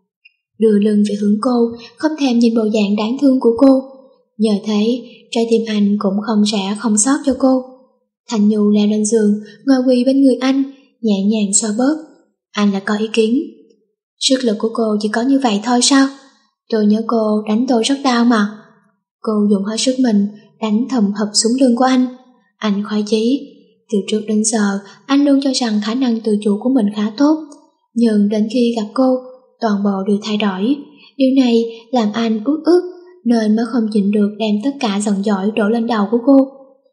Đưa lưng về hướng cô, không thèm nhìn bộ dạng đáng thương của cô. Nhờ thế, trái tim anh cũng không sẽ không sót cho cô. Thanh Nhu leo lên giường, ngồi quỳ bên người anh, nhẹ nhàng xoa bóp. Anh là có ý kiến. Sức lực của cô chỉ có như vậy thôi sao? Tôi nhớ cô đánh tôi rất đau mà. Cô dùng hết sức mình, đánh thầm hập xuống lưng của anh. Anh khoái chí. Từ trước đến giờ, anh luôn cho rằng khả năng tự chủ của mình khá tốt. Nhưng đến khi gặp cô, toàn bộ đều thay đổi. Điều này làm anh uất ức, nên mới không nhịn được đem tất cả giận dỗi đổ lên đầu của cô.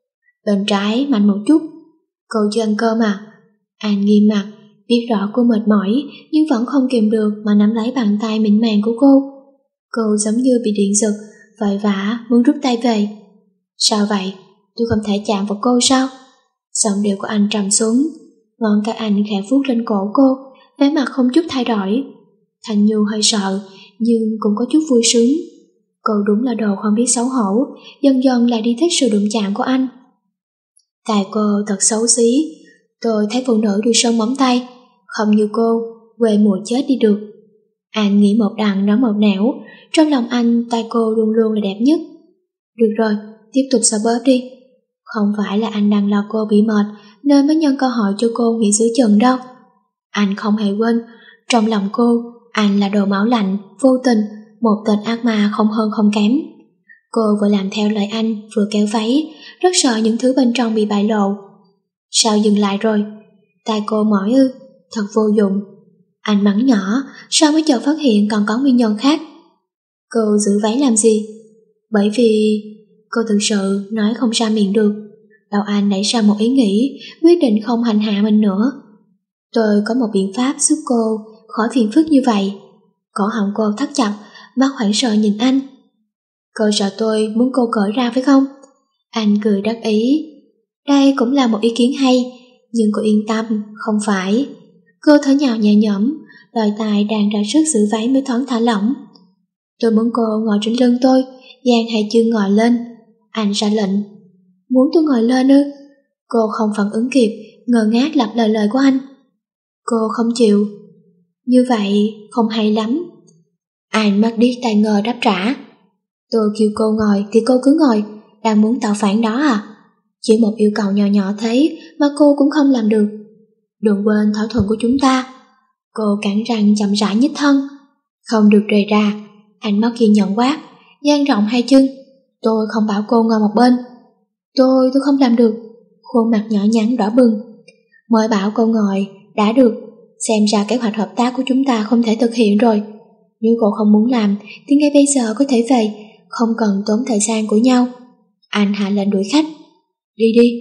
Bên trái mạnh một chút. Cô chưa ăn cơm à? Anh nghiêm mặt, biết rõ cô mệt mỏi, nhưng vẫn không kìm được mà nắm lấy bàn tay mịn màng của cô. Cô giống như bị điện giật, vội vã muốn rút tay về. Sao vậy? Tôi không thể chạm vào cô sao? Giọng điệu của anh trầm xuống, ngón cái anh khẽ vuốt lên cổ cô, vẻ mặt không chút thay đổi. Thanh Nhu hơi sợ, nhưng cũng có chút vui sướng. Cô đúng là đồ không biết xấu hổ, dần dần lại đi thích sự đụng chạm của anh. Tại cô thật xấu xí, tôi thấy phụ nữ được sơn móng tay, không như cô, quê mùa chết đi được. Anh nghĩ một đằng nói một nẻo, trong lòng anh tay cô luôn luôn là đẹp nhất. Được rồi, tiếp tục xoa bóp đi. Không phải là anh đang lo cô bị mệt nên mới nhân cơ hội cho cô nghỉ giữa chừng đâu. Anh không hề quên, trong lòng cô, anh là đồ máu lạnh, vô tình, một tên ác ma không hơn không kém. Cô vừa làm theo lời anh, vừa kéo váy, rất sợ những thứ bên trong bị bại lộ. Sao dừng lại rồi? Tai cô mỏi ư? Thật vô dụng. Anh mắng nhỏ, sao mới chợt phát hiện còn có nguyên nhân khác. Cô giữ váy làm gì? Bởi vì... Cô thực sự nói không ra miệng được. Đầu anh nảy ra một ý nghĩ, quyết định không hành hạ mình nữa. Tôi có một biện pháp giúp cô khỏi phiền phức như vậy. Cổ họng cô thắt chặt, mắt hoảng sợ nhìn anh. Cô sợ tôi muốn cô cởi ra phải không? Anh cười đắc ý. Đây cũng là một ý kiến hay, nhưng cô yên tâm, không phải. Cô thở nhào nhẹ nhõm, đôi tay đang ra sức giữ váy mới thoáng thả lỏng. Tôi muốn cô ngồi trên lưng tôi, dang hai chân ngồi lên. Anh ra lệnh. Muốn tôi ngồi lên ư? Cô không phản ứng kịp, ngơ ngác lặp lời lời của anh. Cô không chịu. Như vậy không hay lắm. Anh mắt điếc tai ngơ đáp trả. Tôi kêu cô ngồi thì cô cứ ngồi, đang muốn tạo phản đó à? Chỉ một yêu cầu nhỏ nhỏ thế mà cô cũng không làm được. Đừng quên thỏa thuận của chúng ta. Cô cắn răng chậm rãi nhích thân. Không được rời ra. Anh mắt kiên nhẫn quát, dang rộng hai chân. Tôi không bảo cô ngồi một bên. Tôi, tôi không làm được. Khuôn mặt nhỏ nhắn đỏ bừng. Mới bảo cô ngồi, đã được. Xem ra kế hoạch hợp tác của chúng ta không thể thực hiện rồi. Nếu cô không muốn làm thì ngay bây giờ có thể về, không cần tốn thời gian của nhau. Anh hạ lệnh đuổi khách. Đi đi.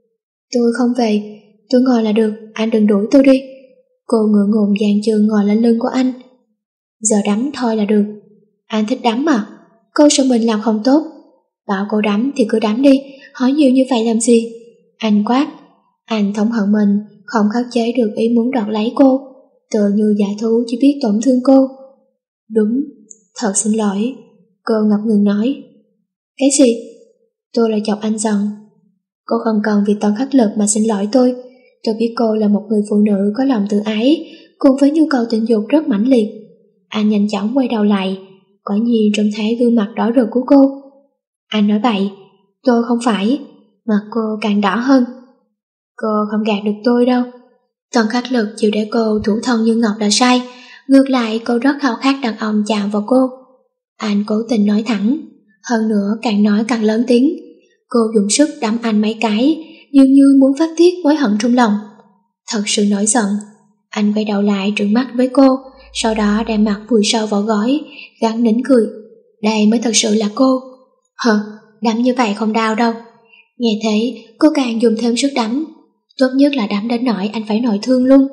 Tôi không về, tôi ngồi là được, anh đừng đuổi tôi đi. Cô ngượng ngùng dang chân ngồi lên lưng của anh. Giờ đấm thôi là được. Anh thích đấm à? Cô sợ mình làm không tốt. Bảo cô đắm thì cứ đắm đi, hỏi nhiều như vậy làm gì? Anh quát. Anh thống hận mình, không khắc chế được ý muốn đoạt lấy cô, tựa như dã thú chỉ biết tổn thương cô. Đúng, thật xin lỗi, cô ngập ngừng nói. Cái gì? Tôi lại chọc anh giận. Cô không cần vì Tần Khắc Lực mà xin lỗi tôi. Tôi biết cô là một người phụ nữ có lòng tự ái, cùng với nhu cầu tình dục rất mãnh liệt. Anh nhanh chóng quay đầu lại, quả nhiên trông thấy gương mặt đỏ rực của cô. Anh nói bậy, tôi không phải. Mặt cô càng đỏ hơn. Cô không gạt được tôi đâu. Tần Khắc Lực chịu để cô thủ thân như ngọc là sai, ngược lại cô rất khao khát đàn ông chạm vào cô. Anh cố tình nói thẳng, hơn nữa càng nói càng lớn tiếng. Cô dùng sức đấm anh mấy cái, dường như muốn phát tiết mối hận trong lòng. Thật sự nổi giận, anh quay đầu lại trừng mắt với cô, sau đó đem mặt vùi sâu vào gối, gắng nín cười. Đây mới thật sự là cô. Hờ, đấm như vậy không đau đâu. Nghe thế, cô càng dùng thêm sức đấm. Tốt nhất là đấm đến nỗi anh phải nội thương luôn.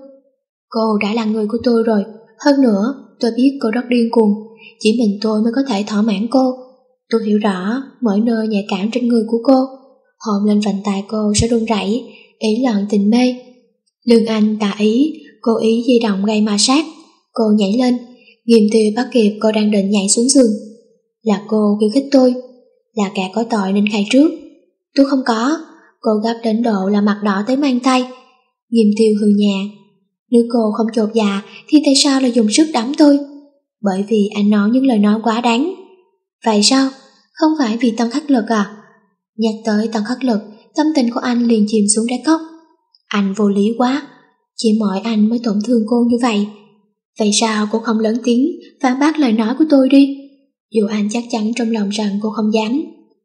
Cô đã là người của tôi rồi, hơn nữa tôi biết cô rất điên cuồng, chỉ mình tôi mới có thể thỏa mãn cô. Tôi hiểu rõ mỗi nơi nhạy cảm trên người của cô. Hôn lên vành tai cô sẽ run rẩy, ý loạn tình mê. Lương Anh tà ý, cố ý di động gây ma sát. Cô nhảy lên, Nghiêm Tiêu bắt kịp cô đang định nhảy xuống giường. Là cô khiêu khích tôi, là kẻ có tội nên khai trước. Tôi không có. Cô gấp đến độ là mặt đỏ tới mang tay. Nghiêm Tiêu hừ nhẹ. Nếu cô không chột dạ thì tại sao lại dùng sức đấm tôi? Bởi vì anh nói những lời nói quá đáng. Vậy sao? Không phải vì Tần Khắc Lực à? Nhắc tới Tần Khắc Lực, tâm tình của anh liền chìm xuống đáy cốc. Anh vô lý quá, chỉ mỗi anh mới tổn thương cô như vậy. Vậy sao cô không lớn tiếng phản bác lời nói của tôi đi? Dù anh chắc chắn trong lòng rằng cô không dám.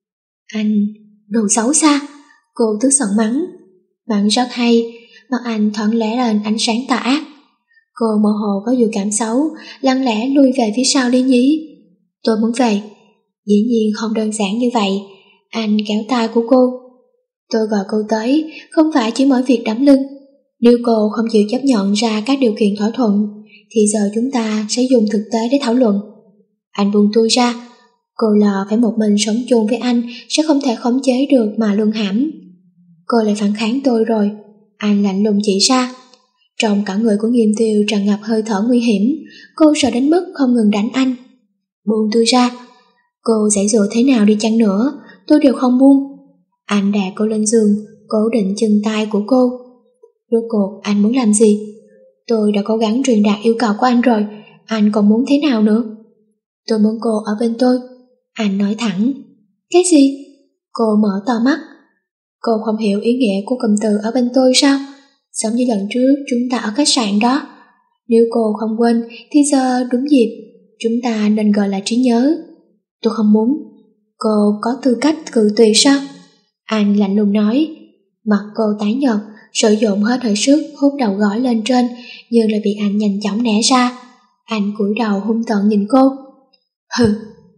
Anh, đồ xấu xa. Cô tức giận mắng. Mắng rất hay, mặt anh thoáng lóe lên ánh sáng tà ác. Cô mơ hồ có dự cảm xấu, lặng lẽ lui về phía sau Lý Nhí. Tôi muốn về. Dĩ nhiên không đơn giản như vậy. Anh kéo tay của cô. Tôi gọi cô tới, không phải chỉ mỗi việc đấm lưng. Nếu cô không chịu chấp nhận ra các điều kiện thỏa thuận, thì giờ chúng ta sẽ dùng thực tế để thảo luận. Anh buông tôi ra. Cô lo phải một mình sống chung với anh sẽ không thể khống chế được mà luân hãm. Cô lại phản kháng tôi rồi. Anh lạnh lùng chỉ ra. Trong cả người của Nghiêm Tiêu tràn ngập hơi thở nguy hiểm. Cô sợ đến mức không ngừng đánh anh. Buông tôi ra. Cô giãy giụa thế nào đi chăng nữa, tôi đều không buông. Anh đè cô lên giường, cố định chân tay của cô. Rốt cuộc anh muốn làm gì? Tôi đã cố gắng truyền đạt yêu cầu của anh rồi, anh còn muốn thế nào nữa? Tôi muốn cô ở bên tôi. Anh nói thẳng. Cái gì? Cô mở to mắt. Cô không hiểu ý nghĩa của cụm từ ở bên tôi sao? Giống như lần trước chúng ta ở khách sạn đó. Nếu cô không quên thì giờ đúng dịp, chúng ta nên gọi là trí nhớ. Tôi không muốn. Cô có tư cách cự tuyệt sao? Anh lạnh lùng nói. Mặt cô tái nhợt, sử dụng hết hơi sức hút đầu gối lên trên, nhưng lại bị anh nhanh chóng né ra. Anh cúi đầu hung tợn nhìn cô. Hừ,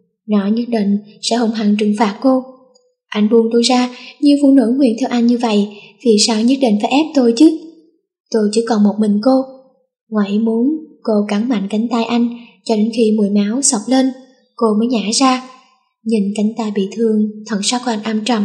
nó nhất định sẽ hung hăng trừng phạt cô. Anh buông tôi ra, nhiều phụ nữ nguyện theo anh như vậy, vì sao nhất định phải ép tôi chứ? Tôi chỉ còn một mình cô. Ngoài ý muốn, cô cắn mạnh cánh tay anh, cho đến khi mùi máu xộc lên, cô mới nhả ra. Nhìn cánh tay bị thương, thần sắc của anh âm trầm.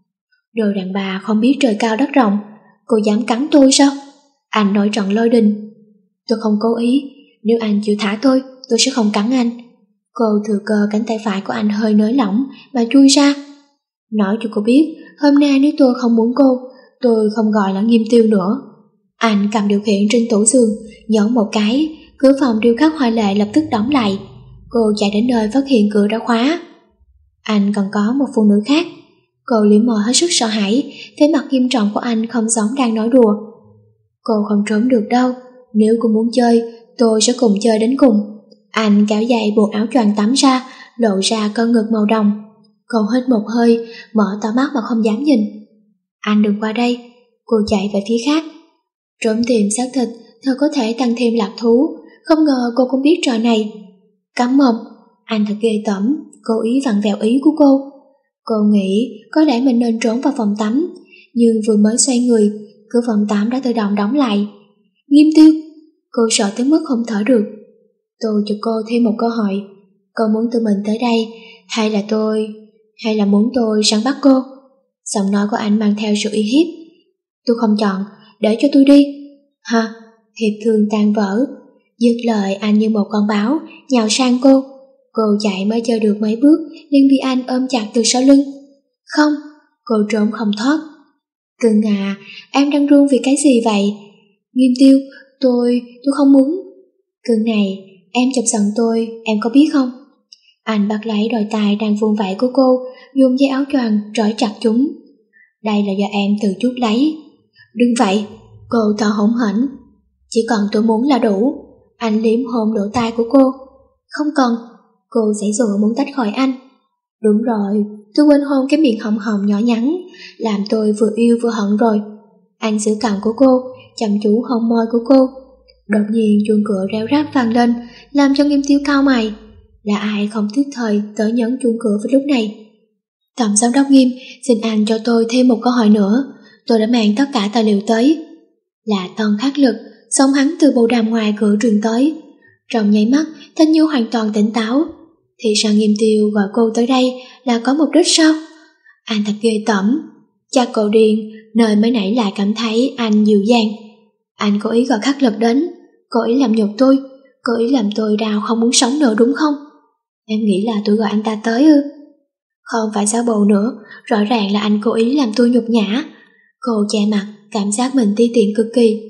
Đồ đàn bà không biết trời cao đất rộng, cô dám cắn tôi sao? Anh nổi trận lôi đình. Tôi không cố ý, nếu anh chịu thả tôi, tôi sẽ không cắn anh. Cô thừa cơ cánh tay phải của anh hơi nới lỏng và chui ra. Nói cho cô biết, hôm nay nếu tôi không muốn cô, tôi không gọi là Nghiêm Tiêu nữa. Anh cầm điều khiển trên tủ giường, nhổ một cái, cửa phòng điêu khắc hoa lệ lập tức đóng lại. Cô chạy đến nơi phát hiện cửa đã khóa. Anh còn có một phụ nữ khác. Cô liếm môi hết sức sợ hãi, thấy mặt nghiêm trọng của anh không giống đang nói đùa. Cô không trốn được đâu, nếu cô muốn chơi, tôi sẽ cùng chơi đến cùng. Anh kéo dây buộc áo choàng tắm ra, lộ ra cơ ngực màu đồng. Cô hít một hơi, mở to mắt mà không dám nhìn. Anh đừng qua đây. Cô chạy về phía khác. Trốn tìm xác thịt thật có thể tăng thêm lạc thú, không ngờ cô cũng biết trò này. Cắm mồm, anh thật ghê tởm, cố ý vặn vẹo ý của cô. Cô nghĩ có lẽ mình nên trốn vào phòng tắm, nhưng vừa mới xoay người, cửa phòng tắm đã tự động đóng lại. Nghiêm Tiêu, cô sợ tới mức không thở được. Tôi cho cô thêm một câu hỏi, cô muốn tự mình tới đây hay là tôi hay là muốn tôi săn bắt cô? Giọng nói của anh mang theo sự uy hiếp. Tôi không chọn, để cho tôi đi. Hả? Hiệp thương tan vỡ. Dứt lời anh như một con báo nhào sang cô. Cô chạy mới chơi được mấy bước liền bị anh ôm chặt từ sau lưng. Không, cô trốn không thoát. Cưng à, em đang run vì cái gì vậy? Nghiêm Tiêu, tôi, tôi không muốn. Cưng này, em chọc giận tôi, em có biết không? Anh bắt lấy đôi tay đang vung vẩy của cô, dùng dây áo choàng trói chặt chúng. Đây là do em tự chuốc lấy. Đừng vậy, cô to hổn hển. Chỉ cần tôi muốn là đủ. Anh liếm hôn lỗ tai của cô. Không cần. Cô giãy giụa muốn tách khỏi anh. Đúng rồi, tôi quên hôn cái miệng hồng hồng nhỏ nhắn, làm tôi vừa yêu vừa hận rồi. Anh giữ cằm của cô, chăm chú hôn môi của cô. Đột nhiên chuông cửa reo ráp vang lên, làm cho Nghiêm Tiêu cau mày. Là ai không tiếc thời tới nhấn chuông cửa vào lúc này? Tổng giám đốc Nghiêm, xin anh cho tôi thêm một câu hỏi nữa. Tôi đã mang tất cả tài liệu tới. Là Tân Khắc Lực, giọng hắn từ bộ đàm ngoài cửa truyền tới. Trong nháy mắt, Thanh Nhu hoàn toàn tỉnh táo. Thì sao Nghiêm Tiêu gọi cô tới đây là có mục đích sao? Anh thật ghê tởm. Chắc cậu điên, nên mới nãy lại cảm thấy anh dịu dàng. Anh cố ý gọi Khắc Lực đến, cố ý làm nhục tôi, cố ý làm tôi đau không muốn sống nữa đúng không? Em nghĩ là tôi gọi anh ta tới ư? Không phải giả bộ nữa, rõ ràng là anh cố ý làm tôi nhục nhã. Cô che mặt, cảm giác mình ti tiện cực kỳ.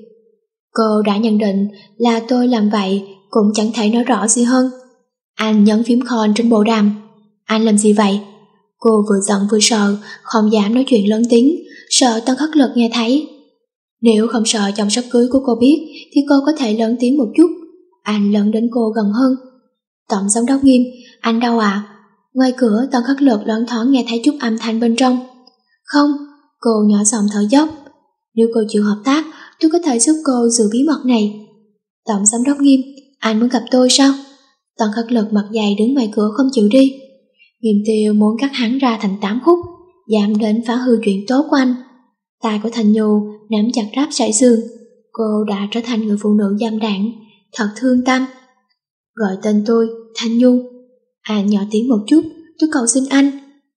Cô đã nhận định là tôi làm vậy cũng chẳng thể nói rõ gì hơn. Anh nhấn phím call trên bộ đàm. Anh làm gì vậy? Cô vừa giận vừa sợ, không dám nói chuyện lớn tiếng, sợ Tân Khắc Lực nghe thấy. Nếu không sợ chồng sắp cưới của cô biết thì cô có thể lớn tiếng một chút. Anh lấn đến cô gần hơn. Tổng giám đốc Nghiêm, anh đâu ạ? À? Ngoài cửa Tân Khắc Lực loáng thoáng nghe thấy chút âm thanh bên trong. Không, cô nhỏ giọng thở dốc. Nếu cô chịu hợp tác, tôi có thể giúp cô giữ bí mật này. Tổng giám đốc Nghiêm, anh muốn gặp tôi sao? Tân Khắc Lực mặt dày đứng ngoài cửa không chịu đi. Nghiêm Tiêu muốn cắt hắn ra thành tám khúc, dám đến phá hư chuyện tốt của anh. Tay của Thanh Nhu nắm chặt ráp sải xương. Cô đã trở thành người phụ nữ dâm đảng, thật thương tâm. Gọi tên tôi, Thanh Nhu. Anh nhỏ tiếng một chút, tôi cầu xin anh.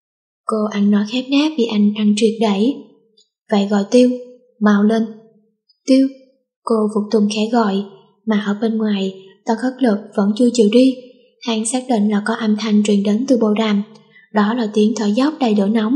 Cô ăn nói khép nép vì anh ăn triệt đẩy. Vậy gọi Tiêu, mau lên. Tiêu, cô phục tùng khẽ gọi, mà ở bên ngoài, Tân Khắc Lực vẫn chưa chịu đi. Hắn xác định là có âm thanh truyền đến từ bộ đàm, đó là tiếng thở dốc đầy lửa nóng.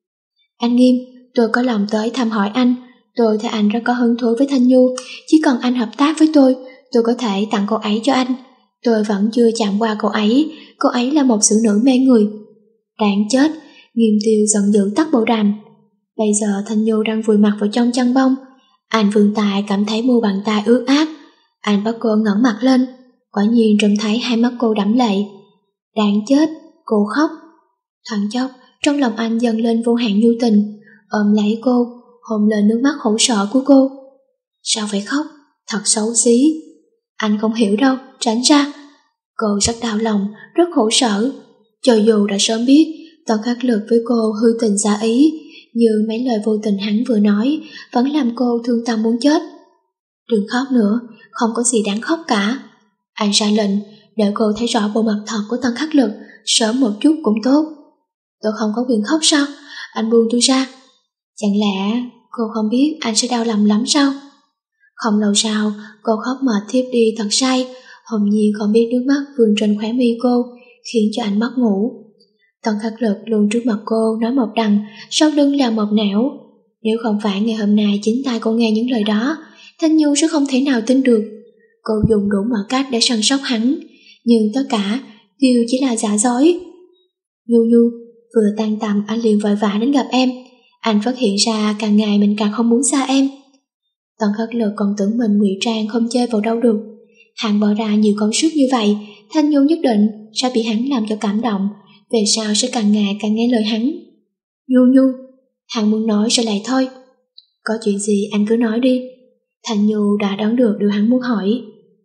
Anh Nghiêm, tôi có lòng tới thăm hỏi anh. Tôi thấy anh rất có hứng thú với Thanh Nhu, chỉ cần anh hợp tác với tôi, tôi có thể tặng cô ấy cho anh. Tôi vẫn chưa chạm qua cô ấy, cô ấy là một xử nữ mê người. Đáng chết, Nghiêm Tiêu giận dữ tắt bộ đàm. Bây giờ Thanh Nhu đang vùi mặt vào trong chăn bông. Anh vươn tay cảm thấy mu bàn tay ướt át. Anh bắt cô ngẩng mặt lên, quả nhiên trông thấy hai mắt cô đẫm lệ. Đáng chết, cô khóc. Thoáng chốc, trong lòng anh dâng lên vô hạn nhu tình, ôm lấy cô, hôn lên nước mắt khổ sở của cô. Sao phải khóc, thật xấu xí. Anh không hiểu đâu, tránh ra. Cô rất đau lòng, rất khổ sở. Cho dù đã sớm biết Tân Khắc Lực với cô hư tình giả ý, nhưng mấy lời vô tình hắn vừa nói vẫn làm cô thương tâm muốn chết. Đừng khóc nữa, không có gì đáng khóc cả. Anh ra lệnh để cô thấy rõ bộ mặt thật của Tân Khắc Lực, sớm một chút cũng tốt. Tôi không có quyền khóc sao? Anh buông tôi ra. Chẳng lẽ cô không biết anh sẽ đau lòng lắm sao? Không lâu sau, cô khóc mệt thiếp đi thật say. Hồng Nhi không biết nước mắt vươn trên khóe mi cô, khiến cho anh mất ngủ. Tân Khắc Lực luôn trước mặt cô nói một đằng, sau lưng là một nẻo. Nếu không phải ngày hôm nay chính tay cô nghe những lời đó, Thanh Nhu sẽ không thể nào tin được. Cô dùng đủ mọi cách để săn sóc hắn, nhưng tất cả đều chỉ là giả dối. Nhu Nhu, vừa tan tầm anh liền vội vã đến gặp em. Anh phát hiện ra càng ngày mình càng không muốn xa em. Tân Khắc Lực còn tưởng mình ngụy trang không chơi vào đâu được. Hắn bỏ ra nhiều công sức như vậy, Thanh Nhu nhất định sẽ bị hắn làm cho cảm động, về sau sẽ càng ngày càng nghe lời hắn. Nhu Nhu, hắn muốn nói sẽ lại thôi. Có chuyện gì anh cứ nói đi. Thanh Nhu đã đoán được điều hắn muốn hỏi.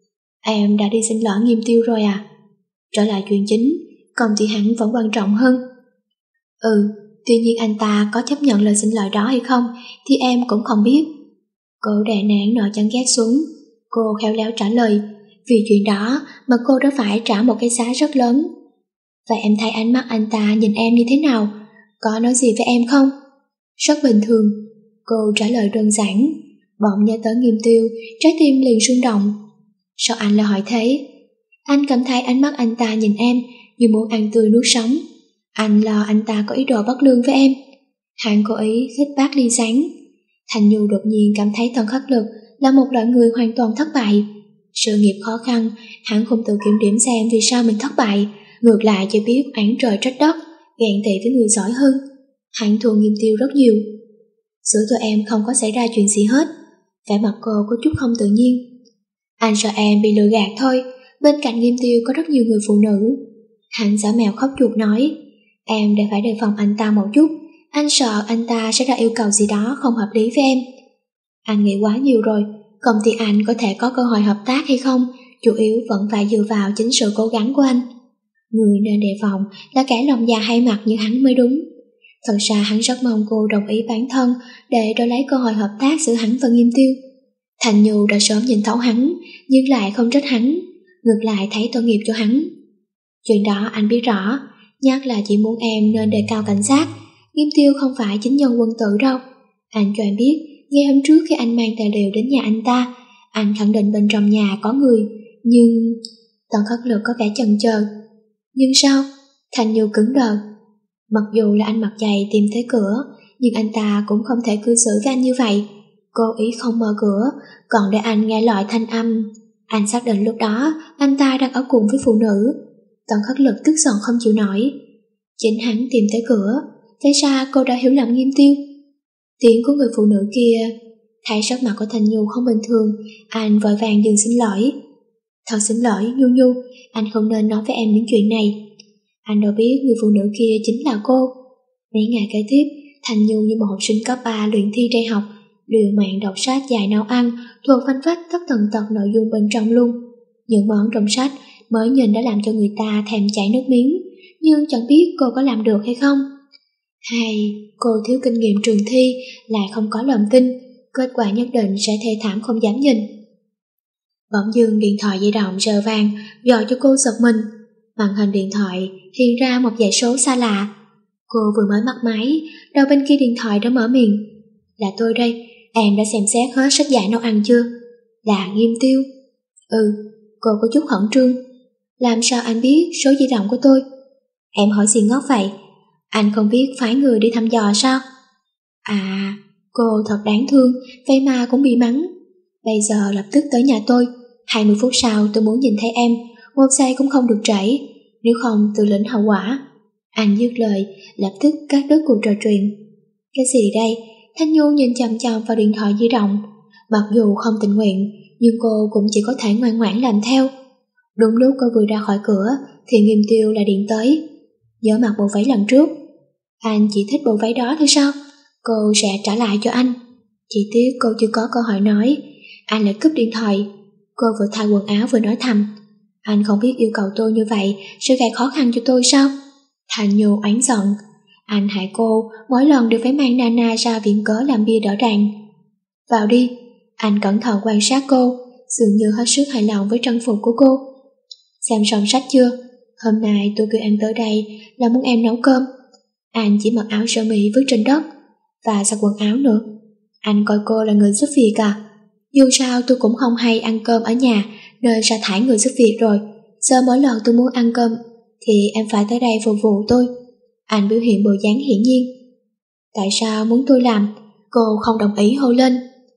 Em đã đi xin lỗi Nghiêm Tiêu rồi à? Trở lại chuyện chính, công ty hắn vẫn quan trọng hơn. Ừ, tuy nhiên anh ta có chấp nhận lời xin lỗi đó hay không thì em cũng không biết. Cô đè nén nỗi chán ghét xuống. Cô khéo léo trả lời, vì chuyện đó mà cô đã phải trả một cái giá rất lớn. Vậy em thấy ánh mắt anh ta nhìn em như thế nào? Có nói gì với em không? Rất bình thường, cô trả lời đơn giản. Bỗng nhớ tới Nghiêm Tiêu, trái tim liền rung động. Sao anh lại hỏi thế? Anh cảm thấy ánh mắt anh ta nhìn em như muốn ăn tươi nuốt sống. Anh lo anh ta có ý đồ bất lương với em. Hắn cố ý khích bác ly sáng. Thành Nhu đột nhiên cảm thấy Tần Khắc Lực là một loại người hoàn toàn thất bại. Sự nghiệp khó khăn, hắn không tự kiểm điểm xem vì sao mình thất bại, ngược lại chỉ biết oán trời trách đất, ghen tị với người giỏi hơn. Hắn thua Nghiêm Tiêu rất nhiều. Giữa tụi em không có xảy ra chuyện gì hết. Vẻ mặt cô có chút không tự nhiên. Anh sợ em bị lừa gạt thôi, bên cạnh Nghiêm Tiêu có rất nhiều người phụ nữ. Hắn giả mèo khóc chuột nói, em đã phải đề phòng anh ta một chút, anh sợ anh ta sẽ ra yêu cầu gì đó không hợp lý với em. Anh nghĩ quá nhiều rồi, công ty anh có thể có cơ hội hợp tác hay không, chủ yếu vẫn phải dựa vào chính sự cố gắng của anh. Người nên đề phòng là kẻ lòng già hay mặt như hắn mới đúng. Thật ra hắn rất mong cô đồng ý bán thân để đổi lấy cơ hội hợp tác giữa hắn và Nghiêm Tiêu. Thành Nhu đã sớm nhìn thấu hắn, nhưng lại không trách hắn, ngược lại thấy tội nghiệp cho hắn. Chuyện đó anh biết rõ, nhắc là chỉ muốn em nên đề cao cảnh giác. Nghiêm Tiêu không phải chính nhân quân tử đâu. Anh cho em biết, ngay hôm trước khi anh mang tài liệu đến nhà anh ta, anh khẳng định bên trong nhà có người, nhưng... Tần Khắc Lực có vẻ chần chờ. Nhưng sao? Thành Nhu cứng đờ. Mặc dù là anh mặt dày tìm tới cửa, nhưng anh ta cũng không thể cư xử với anh như vậy. Cố ý không mở cửa, còn để anh nghe loại thanh âm. Anh xác định lúc đó anh ta đang ở cùng với phụ nữ. Tần Khắc Lực tức giận không chịu nổi. Chính hắn tìm tới cửa, thế ra cô đã hiểu lầm Nghiêm Tiêu. Tiếng của người phụ nữ kia. Thấy sắc mặt của Thành Nhu không bình thường, anh vội vàng dừng xin lỗi. Thật xin lỗi Nhu Nhu, anh không nên nói với em những chuyện này. Anh đâu biết người phụ nữ kia chính là cô. Mấy ngày kế tiếp, Thành Nhu như một học sinh cấp ba luyện thi đại học, liều mạng đọc sách dài nấu ăn, thuộc phanh phách tất tần tật nội dung bên trong luôn. Những món trong sách mới nhìn đã làm cho người ta thèm chảy nước miếng, nhưng chẳng biết cô có làm được hay không. Hay cô thiếu kinh nghiệm trường thi, lại không có lòng tin, kết quả nhất định sẽ thê thảm không dám nhìn. Bỗng dưng điện thoại di động rờ vang, dọa cho cô giật mình. Màn hình điện thoại hiện ra một dãy số xa lạ. Cô vừa mới bắt máy, đầu bên kia điện thoại đã mở miệng. Là tôi đây, em đã xem xét hết sách giải nấu ăn chưa? Là Nghiêm Tiêu. Ừ, cô có chút khẩn trương. Làm sao anh biết số di động của tôi? Em hỏi gì ngốc vậy? Anh không biết phái người đi thăm dò sao? À, cô thật đáng thương, vậy mà cũng bị mắng. Bây giờ lập tức tới nhà tôi, hai mươi phút sau tôi muốn nhìn thấy em, một giây cũng không được trễ, nếu không tự lĩnh hậu quả. Anh dứt lời, lập tức cắt đứt cuộc trò chuyện. Cái gì đây? Thanh Nhu nhìn chằm chằm vào điện thoại di động. Mặc dù không tình nguyện, nhưng cô cũng chỉ có thể ngoan ngoãn làm theo. Đúng lúc cô vừa ra khỏi cửa, thì Nghiêm Tiêu lại điện tới. Nhớ mặc bộ váy lần trước. Anh chỉ thích bộ váy đó thôi sao? Cô sẽ trả lại cho anh. Chỉ tiếc cô chưa có cơ hội nói. Anh lại cúp điện thoại. Cô vừa thay quần áo vừa nói thầm. Anh không biết yêu cầu tôi như vậy sẽ gây khó khăn cho tôi sao? Thành Nhu oán giận. Anh hại cô, mỗi lần đều phải mang Nana ra viện cớ làm bia đỡ đạn. Vào đi. Anh cẩn thận quan sát cô, dường như hết sức hài lòng với trang phục của cô. Xem xong sách chưa? Hôm nay tôi kêu em tới đây là muốn em nấu cơm. Anh chỉ mặc áo sơ mi vứt trên đất và giặt quần áo nữa. Anh coi cô là người giúp việc à? Dù sao tôi cũng không hay ăn cơm ở nhà nên sa thải người giúp việc rồi. Giờ mỗi lần tôi muốn ăn cơm thì em phải tới đây phục vụ tôi. Anh biểu hiện bộ dáng hiển nhiên. Tại sao muốn tôi làm? Cô không đồng ý hô lên.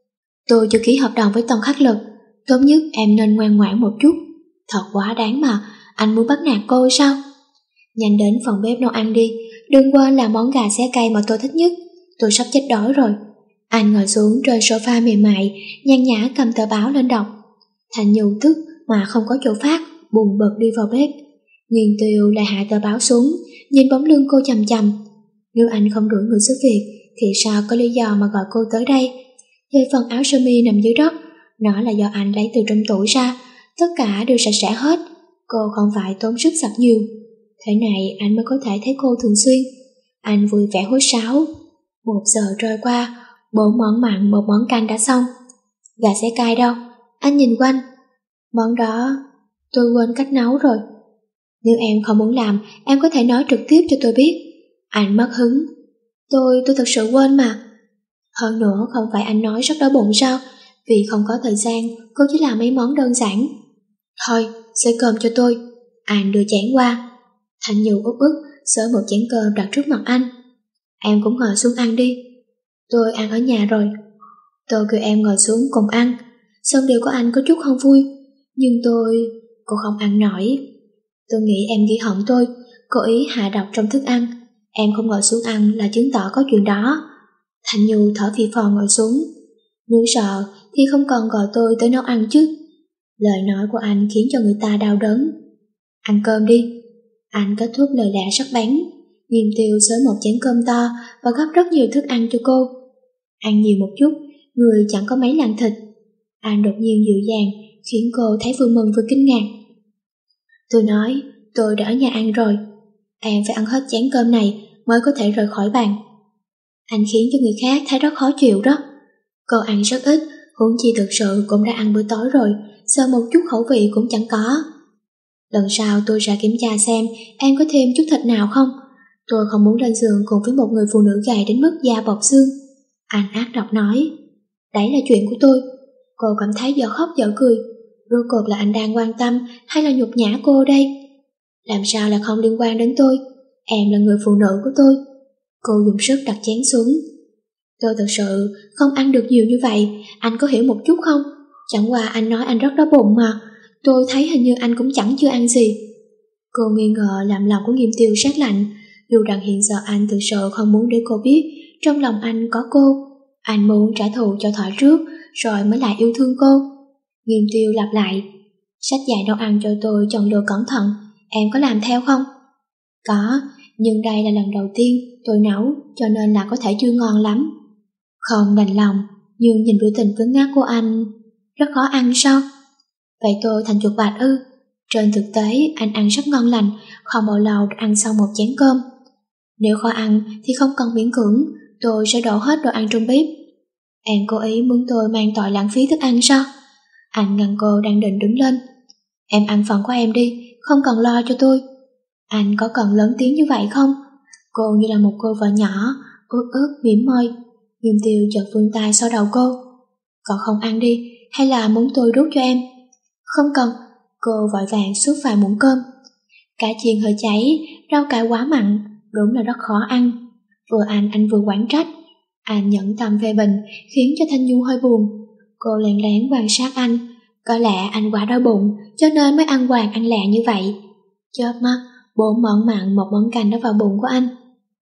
Tôi chưa ký hợp đồng với Tần Khắc Lực, tốt nhất em nên ngoan ngoãn một chút. Thật quá đáng mà, anh muốn bắt nạt cô sao? Nhanh đến phòng bếp nấu ăn đi, đừng quên là món gà xé cây mà tôi thích nhất. Tôi sắp chết đói rồi. Anh ngồi xuống trên sofa mềm mại, nhàn nhã cầm tờ báo lên đọc. Thành Nhu tức mà không có chỗ phát, buồn bực đi vào bếp. Nghiêm Tiêu lại hạ tờ báo xuống, nhìn bóng lưng cô chằm chằm. Nếu anh không đuổi người giúp việc thì sao có lý do mà gọi cô tới đây? Về phần áo sơ mi nằm dưới đất, nó là do anh lấy từ trong tủ ra, tất cả đều sạch sẽ hết. Cô không phải tốn sức giặt nhiều. Thế này anh mới có thể thấy cô thường xuyên. Anh vui vẻ huýt sáo. Một giờ trôi qua, bốn món mặn một món canh đã xong. Gà xé cay đâu? Anh nhìn quanh. Món đó tôi quên cách nấu rồi. Nếu em không muốn làm, em có thể nói trực tiếp cho tôi biết. Anh mất hứng. Tôi, tôi thật sự quên mà. Hơn nữa không phải anh nói rất đói bụng sao? Vì không có thời gian, cô chỉ làm mấy món đơn giản. Thôi, xới cơm cho tôi. Anh đưa chén qua. Thanh Như út ức xới một chén cơm đặt trước mặt anh. Em cũng ngồi xuống ăn đi. Tôi ăn ở nhà rồi. Tôi kêu em ngồi xuống cùng ăn. Xong điều của anh có chút không vui. Nhưng tôi... Cô không ăn nổi. Tôi nghĩ em ghi hận tôi, cố ý hạ độc trong thức ăn. Em không ngồi xuống ăn là chứng tỏ có chuyện đó. Thanh Như thở phì phò ngồi xuống. Nếu sợ thì không cần gọi tôi tới nấu ăn chứ. Lời nói của anh khiến cho người ta đau đớn. Ăn cơm đi. Anh kết thúc lời lẽ sắc bén. Nghiêm Tiêu xới một chén cơm to và gấp rất nhiều thức ăn cho cô. Ăn nhiều một chút, người chẳng có mấy lạng thịt. Anh đột nhiên dịu dàng khiến cô thấy vừa mừng vừa kinh ngạc. Tôi nói, tôi đã ở nhà ăn rồi. Em phải ăn hết chén cơm này mới có thể rời khỏi bàn. Anh khiến cho người khác thấy rất khó chịu đó. Cô ăn rất ít, huống chi thực sự cũng đã ăn bữa tối rồi, sợ một chút khẩu vị cũng chẳng có. Lần sau tôi ra kiểm tra xem em có thêm chút thịt nào không. Tôi không muốn lên giường cùng với một người phụ nữ gầy đến mức da bọc xương. Anh ác độc nói. Đấy là chuyện của tôi. Cô cảm thấy dở khóc dở cười. Rốt cuộc là anh đang quan tâm hay là nhục nhã cô đây? Làm sao là không liên quan đến tôi? Em là người phụ nữ của tôi. Cô dùng sức đặt chén xuống. Tôi thật sự không ăn được nhiều như vậy. Anh có hiểu một chút không? Chẳng qua anh nói anh rất đói bụng mà. Tôi thấy hình như anh cũng chẳng chưa ăn gì. Cô nghi ngờ làm lòng của Nghiêm Tiêu sát lạnh. Dù rằng hiện giờ anh thực sự không muốn để cô biết trong lòng anh có cô. Anh muốn trả thù cho thỏa trước rồi mới lại yêu thương cô. Nghiêm Tiêu lặp lại. Sách dạy nấu ăn cho tôi chọn lựa cẩn thận. Em có làm theo không? Có, nhưng đây là lần đầu tiên tôi nấu, cho nên là có thể chưa ngon lắm. Không đành lòng, nhưng nhìn biểu tình cứng ngắc của anh. Rất khó ăn sao? Vậy tôi thành chuột bạch ư? Trên thực tế anh ăn rất ngon lành, không bao lâu đã ăn xong một chén cơm. Nếu khó ăn thì không cần miễn cưỡng, tôi sẽ đổ hết đồ ăn trong bếp. Em cố ý muốn tôi mang tội lãng phí thức ăn sao? Anh ngăn cô đang định đứng lên. Em ăn phần của em đi, không cần lo cho tôi. Anh có cần lớn tiếng như vậy không? Cô như là một cô vợ nhỏ, ướt ướt mỉm môi. Nghiêm Tiêu chợt vươn tay sau đầu cô. Còn không ăn đi, hay là muốn tôi đút cho em? Không cần. Cô vội vàng xúc vài muỗng cơm. Cá chiên hơi cháy, rau cải quá mặn, đúng là rất khó ăn. Vừa ăn anh vừa quán trách. Anh nhẫn tâm phê bình khiến cho Thanh Nhu hơi buồn. Cô lén lén quan sát anh. Có lẽ anh quá đói bụng cho nên mới ăn hoàng ăn lẹ như vậy. Chớp mắt, bốn món mặn một món canh đã vào bụng của anh.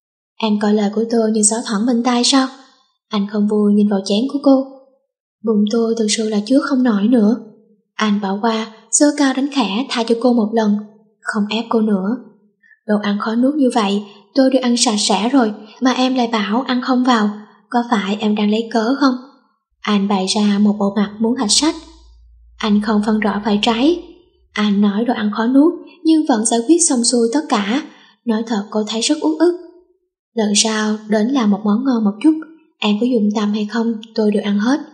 Em coi lời của tôi như gió thoảng bên tai sao? Anh không vui nhìn vào chén của cô. Bụng tôi thực sự là chứa không nổi nữa. Anh bỏ qua, giơ cao đánh khẽ tha cho cô một lần, không ép cô nữa. Đồ ăn khó nuốt như vậy, tôi đều ăn sạch sẽ rồi, mà em lại bảo ăn không vào. Có phải em đang lấy cớ không? Anh bày ra một bộ mặt muốn hạch sách. Anh không phân rõ phải trái. Anh nói đồ ăn khó nuốt, nhưng vẫn giải quyết xong xuôi tất cả. Nói thật cô thấy rất uất ức. Lần sau đến làm một món ngon một chút, em có dùng tâm hay không tôi đều ăn hết.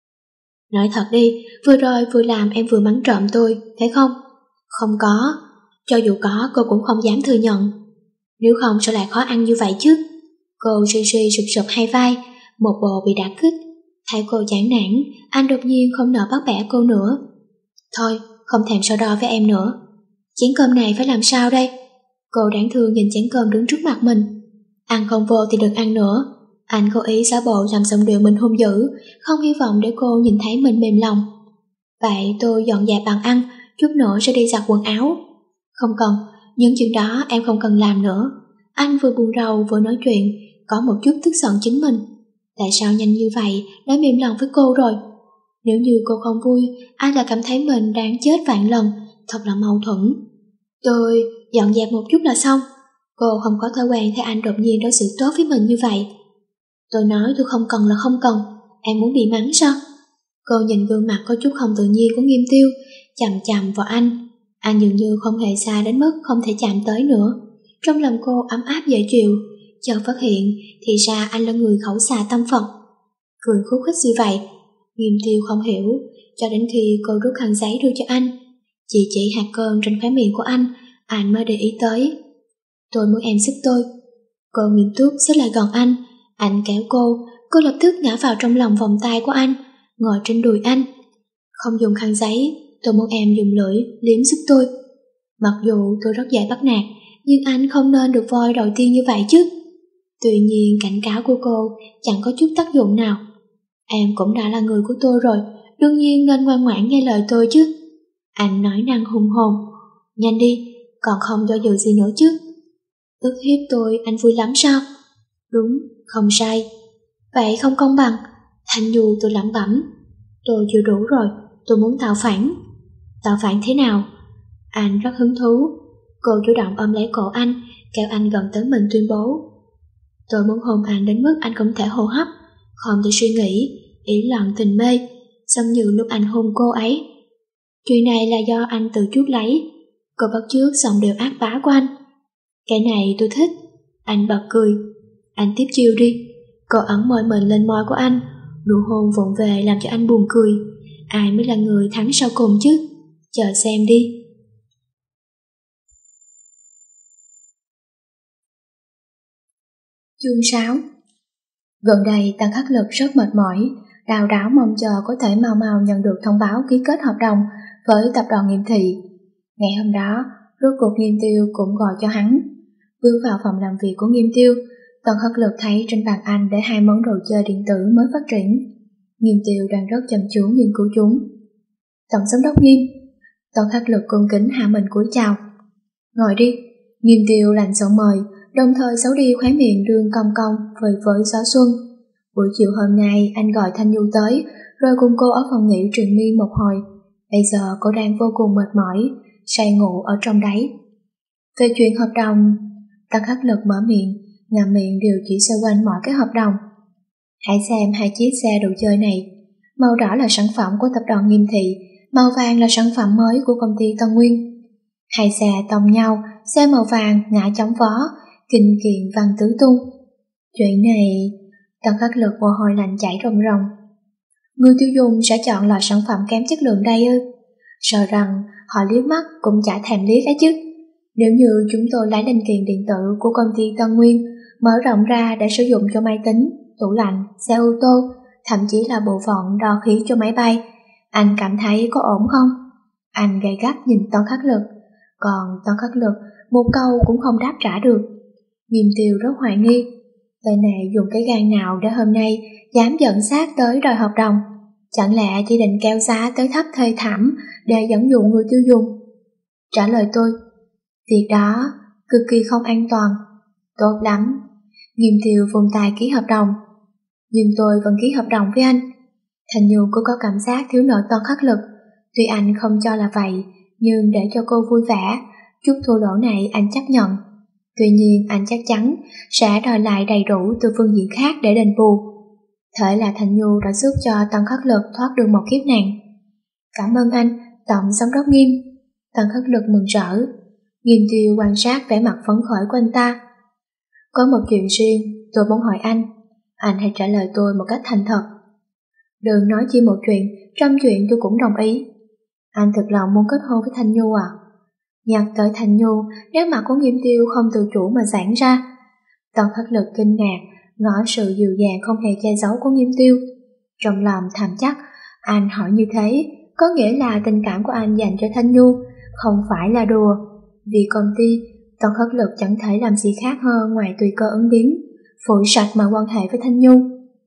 Nói thật đi, vừa rồi vừa làm em vừa mắng trộm tôi, phải không? Không có, cho dù có cô cũng không dám thừa nhận. Nếu không sao lại khó ăn như vậy chứ? Cô suy suy sụp sụp hai vai, một bộ bị đả kích. Thấy cô chán nản, anh đột nhiên không nỡ bắt bẻ cô nữa. Thôi, không thèm so đo với em nữa. Chén cơm này phải làm sao đây? Cô đáng thương nhìn chén cơm đứng trước mặt mình. Ăn không vô thì đừng ăn nữa. Anh cố ý giả bộ làm giọng điệu mình hung dữ, không hy vọng để cô nhìn thấy mình mềm lòng. Vậy tôi dọn dẹp bàn ăn, chút nữa sẽ đi giặt quần áo. Không cần, những chuyện đó em không cần làm nữa. Anh vừa buồn rầu vừa nói chuyện, có một chút tức giận chính mình. Tại sao nhanh như vậy đã mềm lòng với cô rồi? Nếu như cô không vui, anh lại cảm thấy mình đáng chết vạn lần, thật là mâu thuẫn. Tôi dọn dẹp một chút là xong. Cô không có thói quen thấy anh đột nhiên đối xử tốt với mình như vậy. Tôi nói tôi không cần là không cần, em muốn bị mắng sao? Cô nhìn gương mặt có chút không tự nhiên của Nghiêm Tiêu, chằm chằm vào anh. Anh dường như không hề xa đến mức không thể chạm tới nữa. Trong lòng cô ấm áp dễ chịu, chợt phát hiện thì ra anh là người khẩu xà tâm Phật. Cười khúc khích như vậy, Nghiêm Tiêu không hiểu, cho đến khi cô rút khăn giấy đưa cho anh. Chỉ chỉ hạt cơm trên khóe miệng của anh, Anh mới để ý tới. Tôi muốn em giúp tôi. Cô nghiêm túc xích lại gần anh. Anh kéo cô, cô lập tức ngã vào trong lòng vòng tay của anh, ngồi trên đùi anh. Không dùng khăn giấy, tôi muốn em dùng lưỡi liếm giúp tôi. Mặc dù tôi rất dễ bắt nạt, nhưng anh không nên được voi đầu tiên như vậy chứ. Tuy nhiên cảnh cáo của cô chẳng có chút tác dụng nào. Em cũng đã là người của tôi rồi, đương nhiên nên ngoan ngoãn nghe lời tôi chứ. Anh nói năng hùng hồn. Nhanh đi, còn không do dự gì nữa chứ. Ức hiếp tôi anh vui lắm sao? Đúng, không sai. Vậy không công bằng. Thanh Nhu tôi lẩm bẩm. Tôi chưa đủ rồi, tôi muốn tạo phản. Tạo phản thế nào? Anh rất hứng thú. Cô chủ động ôm lấy cổ anh, kéo anh gần tới mình tuyên bố. Tôi muốn hôn anh đến mức anh không thể hô hấp, không thể suy nghĩ, ý loạn tình mê, giống như lúc anh hôn cô ấy. Chuyện này là do anh tự chuốc lấy. Cô bắt chước giọng điệu ác bá của anh. Cái này tôi thích. Anh bật cười. Anh tiếp chiêu đi. Cô ẩn môi mình lên môi của anh. Nụ hôn vụng về làm cho anh buồn cười. Ai mới là người thắng sau cùng chứ? Chờ xem đi. Chương sáu. Gần đây Tăng Khắc Lực rất mệt mỏi, đào đảo mong chờ có thể mau mau nhận được thông báo ký kết hợp đồng với tập đoàn Nghiêm Thị. Ngày hôm đó, rốt cuộc Nghiêm Tiêu cũng gọi cho hắn. Bước vào phòng làm việc của Nghiêm Tiêu, Tăng Khắc Lực thấy trên bàn anh để hai món đồ chơi điện tử mới phát triển. Nghiêm Tiêu đang rất chăm chú nghiên cứu chúng. Tổng giám đốc Nghiêm. Tăng Khắc Lực cung kính hạ mình cúi chào. Ngồi đi. Nghiêm Tiêu lạnh giọng mời, đồng thời xấu đi khóe miệng đường cong cong vời với gió xuân. Buổi chiều hôm nay anh gọi Thanh Nhu tới, rồi cùng cô ở phòng nghỉ truyền miên một hồi. Bây giờ cô đang vô cùng mệt mỏi, say ngủ ở trong đấy. Về chuyện hợp đồng, Tăng Khắc Lực mở miệng, ngậm miệng đều chỉ xoay quanh mọi cái hợp đồng. Hãy xem hai chiếc xe đồ chơi này. Màu đỏ là sản phẩm của tập đoàn Nghiêm Thị, màu vàng là sản phẩm mới của công ty Tân Nguyên. Hai xe tông nhau, xe màu vàng ngã chóng vó, kinh kiện văng tứ tung. Chuyện này, Tăng Khắc Lực mồ hôi lạnh chảy ròng ròng. Người tiêu dùng sẽ chọn loại sản phẩm kém chất lượng đây ư? Sợ rằng họ liếc mắt cũng chả thèm liếc ấy chứ. Nếu như chúng tôi lấy linh kiện điện tử của công ty Tân Nguyên mở rộng ra để sử dụng cho máy tính, tủ lạnh, xe ô tô, thậm chí là bộ phận đo khí cho máy bay, anh cảm thấy có ổn không? Anh gay gắt nhìn Tăng Khắc Lực, còn Tăng Khắc Lực một câu cũng không đáp trả được. Nghiêm Tiêu rất hoài nghi, tên này dùng cái gan nào để hôm nay dám dẫn sát tới đòi hợp đồng? Chẳng lẽ chỉ định kéo giá tới thấp thê thảm để dẫn dụ người tiêu dùng? Trả lời tôi, việc đó cực kỳ không an toàn. Tốt lắm. Nghiêm Tiêu vùng tay ký hợp đồng. Nhưng tôi vẫn ký hợp đồng với anh. Thanh Nhu cũng có cảm giác thiếu nợ Tăng Khắc Lực. Tuy anh không cho là vậy, nhưng để cho cô vui vẻ, chút thua lỗ này anh chấp nhận. Tuy nhiên anh chắc chắn sẽ đòi lại đầy đủ từ phương diện khác để đền bù. Thế là Thanh Nhu đã giúp cho Tăng Khắc Lực thoát được một kiếp nạn. Cảm ơn anh, Tổng Giám đốc Nghiêm. Tăng Khắc Lực mừng rỡ. Nghiêm Tiêu quan sát vẻ mặt phấn khởi của anh ta. Có một chuyện riêng tôi muốn hỏi anh. Anh hãy trả lời tôi một cách thành thật. Đừng nói chỉ một chuyện, trăm chuyện tôi cũng đồng ý. Anh thực lòng muốn kết hôn với Thanh Nhu à? Nhắc tới Thanh Nhu, nét mặt của Nghiêm Tiêu không tự chủ mà giãn ra. Tăng Khắc Lực kinh ngạc, ngỏ sự dịu dàng không hề che giấu của Nghiêm Tiêu. Trong lòng thầm chắc, anh hỏi như thế, có nghĩa là tình cảm của anh dành cho Thanh Nhu không phải là đùa. Vì công ty, Tăng Khắc Lực chẳng thể làm gì khác hơn ngoài tùy cơ ứng biến, phủi sạch mọi quan hệ với Thanh Nhu.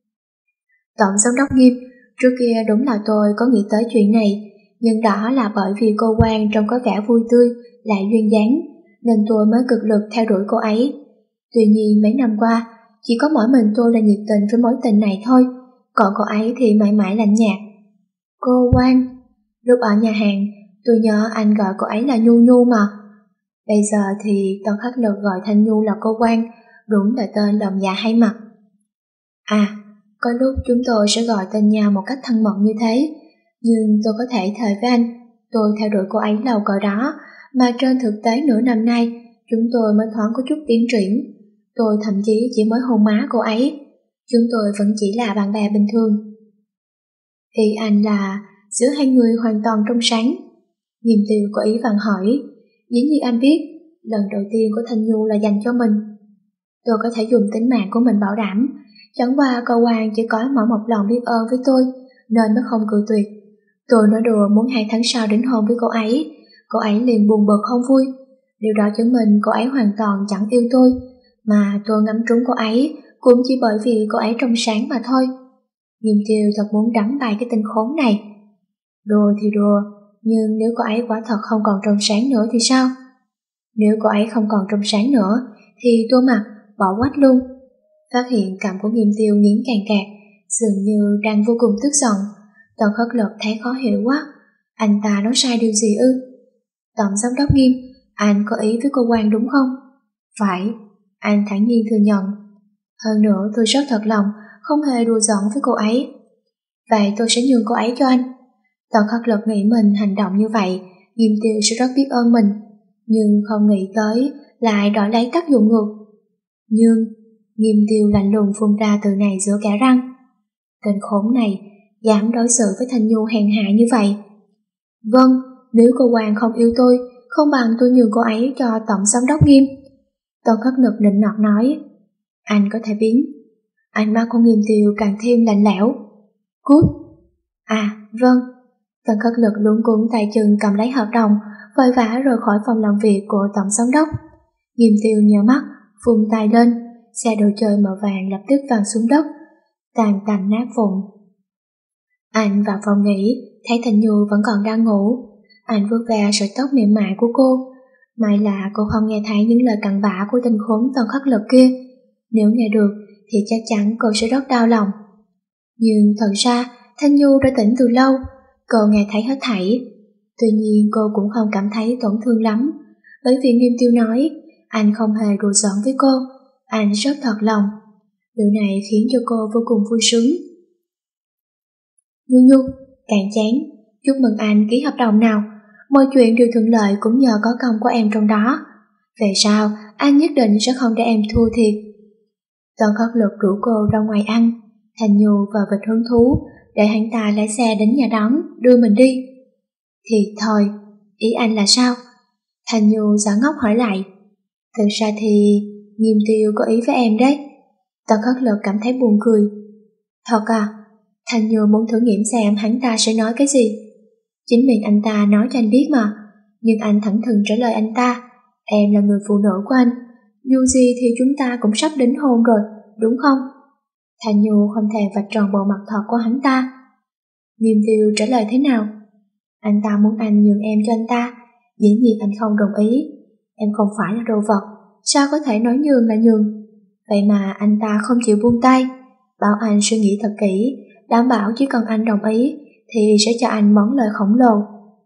Tổng Giám đốc Nghiêm, trước kia đúng là tôi có nghĩ tới chuyện này, nhưng đó là bởi vì cô Quang trông có vẻ vui tươi, lại duyên dáng, nên tôi mới cực lực theo đuổi cô ấy. Tuy nhiên mấy năm qua, chỉ có mỗi mình tôi là nhiệt tình với mối tình này thôi, còn cô ấy thì mãi mãi lạnh nhạt. Cô Quang, lúc ở nhà hàng, tôi nhớ anh gọi cô ấy là Nhu Nhu mà. Bây giờ thì Tăng Khắc Lực gọi Thanh Nhu là cô Quang, đúng là tên đồng dạ hay mặt. À, có lúc chúng tôi sẽ gọi tên nhau một cách thân mật như thế, nhưng tôi có thể thề với anh, tôi theo đuổi cô ấy lâu cỡ đó, mà trên thực tế nửa năm nay, chúng tôi mới thoáng có chút tiến triển. Tôi thậm chí chỉ mới hôn má cô ấy, chúng tôi vẫn chỉ là bạn bè bình thường. Ý anh là giữa hai người hoàn toàn trong sáng. Nghiêm Tiêu có ý vặn hỏi, dĩ nhiên anh biết lần đầu tiên của Thanh Nhu là dành cho mình. Tôi có thể dùng tính mạng của mình bảo đảm, chẳng qua cậu Hoàng chỉ có mỗi một lòng biết ơn với tôi, nên mới không cự tuyệt. Tôi nói đùa muốn hai tháng sau đến hôn với cô ấy, cô ấy liền buồn bực không vui. Điều đó chứng minh cô ấy hoàn toàn chẳng yêu tôi, mà tôi ngắm trúng cô ấy cũng chỉ bởi vì cô ấy trong sáng mà thôi. Nghiêm Tiêu thật muốn đắm bài cái tên khốn này. Đùa thì đùa, nhưng nếu cô ấy quả thật không còn trong sáng nữa thì sao? Nếu cô ấy không còn trong sáng nữa thì tôi mặc bỏ quách luôn. Phát hiện cằm của Nghiêm Tiêu nghiến càng kẹt, dường như đang vô cùng tức giận. Tần Khất Lực thấy khó hiểu quá. Anh ta nói sai điều gì ư? Tổng giám đốc Nghiêm, anh có ý với cô Quan đúng không? Phải, anh thản nhiên thừa nhận. Hơn nữa tôi rất thật lòng, không hề đùa giỡn với cô ấy. Vậy tôi sẽ nhường cô ấy cho anh. Tần Khất Lực nghĩ mình hành động như vậy, Nghiêm Tiêu sẽ rất biết ơn mình, nhưng không nghĩ tới lại đổi lấy tác dụng ngược. Nhưng Nghiêm Tiêu lạnh lùng phun ra từ này giữa cả răng. Tên khốn này dám đối xử với Thanh Nhu hèn hạ như vậy. Vâng, nếu cô Hoàng không yêu tôi, không bằng tôi nhường cô ấy cho tổng giám đốc Nghiêm. Tần Khất Lực nịnh nọt nói. Anh có thể biến. Ánh mắt của Nghiêm Tiêu càng thêm lạnh lẽo. Cút. À, vâng. Tần Khất Lực luống cuống tay chân cầm lấy hợp đồng, vội vã rời khỏi phòng làm việc của tổng giám đốc. Nghiêm Tiêu nhớ mắt, vung tay lên, xe đồ chơi màu vàng lập tức văng xuống đất, tàn tành nát vụn. Anh vào phòng nghỉ, thấy Thanh Nhu vẫn còn đang ngủ. Anh vuốt ve sợi tóc mềm mại của cô. May là cô không nghe thấy những lời cặn bã của tên khốn Tần Khất Lực kia. Nếu nghe được thì chắc chắn cô sẽ rất đau lòng. Nhưng thật ra Thanh Nhu đã tỉnh từ lâu, cô nghe thấy hết thảy. Tuy nhiên cô cũng không cảm thấy tổn thương lắm, bởi vì Nghiêm Tiêu nói anh không hề đùa giỡn với cô, anh rất thật lòng. Điều này khiến cho cô vô cùng vui sướng. Nhu Nhu, càng chán, chúc mừng anh ký hợp đồng nào, mọi chuyện đều thuận lợi cũng nhờ có công của em trong đó. Về sau, anh nhất định sẽ không để em thua thiệt. Tần Khất Lực rủ cô ra ngoài ăn, Thanh Nhu và vịt hứng thú để hắn ta lái xe đến nhà đón, đưa mình đi. Thì thôi, ý anh là sao? Thanh Nhu giả ngốc hỏi lại. Thực ra thì Nghiêm Tiêu có ý với em đấy. Tần Khất Lực cảm thấy buồn cười. Thật à? Thanh Nhu muốn thử nghiệm xem hắn ta sẽ nói cái gì. Chính miệng anh ta nói cho anh biết mà, nhưng anh thẳng thừng trả lời anh ta. Em là người phụ nữ của anh, dù gì thì chúng ta cũng sắp đính hôn rồi, đúng không? Thanh Nhu không thèm vạch tròn bộ mặt thật của hắn ta. Nghiêm Tiêu trả lời thế nào? Anh ta muốn anh nhường em cho anh ta, dĩ nhiên anh không đồng ý. Em không phải là đồ vật, sao có thể nói nhường là nhường? Vậy mà anh ta không chịu buông tay, bảo anh suy nghĩ thật kỹ, đảm bảo chỉ cần anh đồng ý thì sẽ cho anh món lời khổng lồ.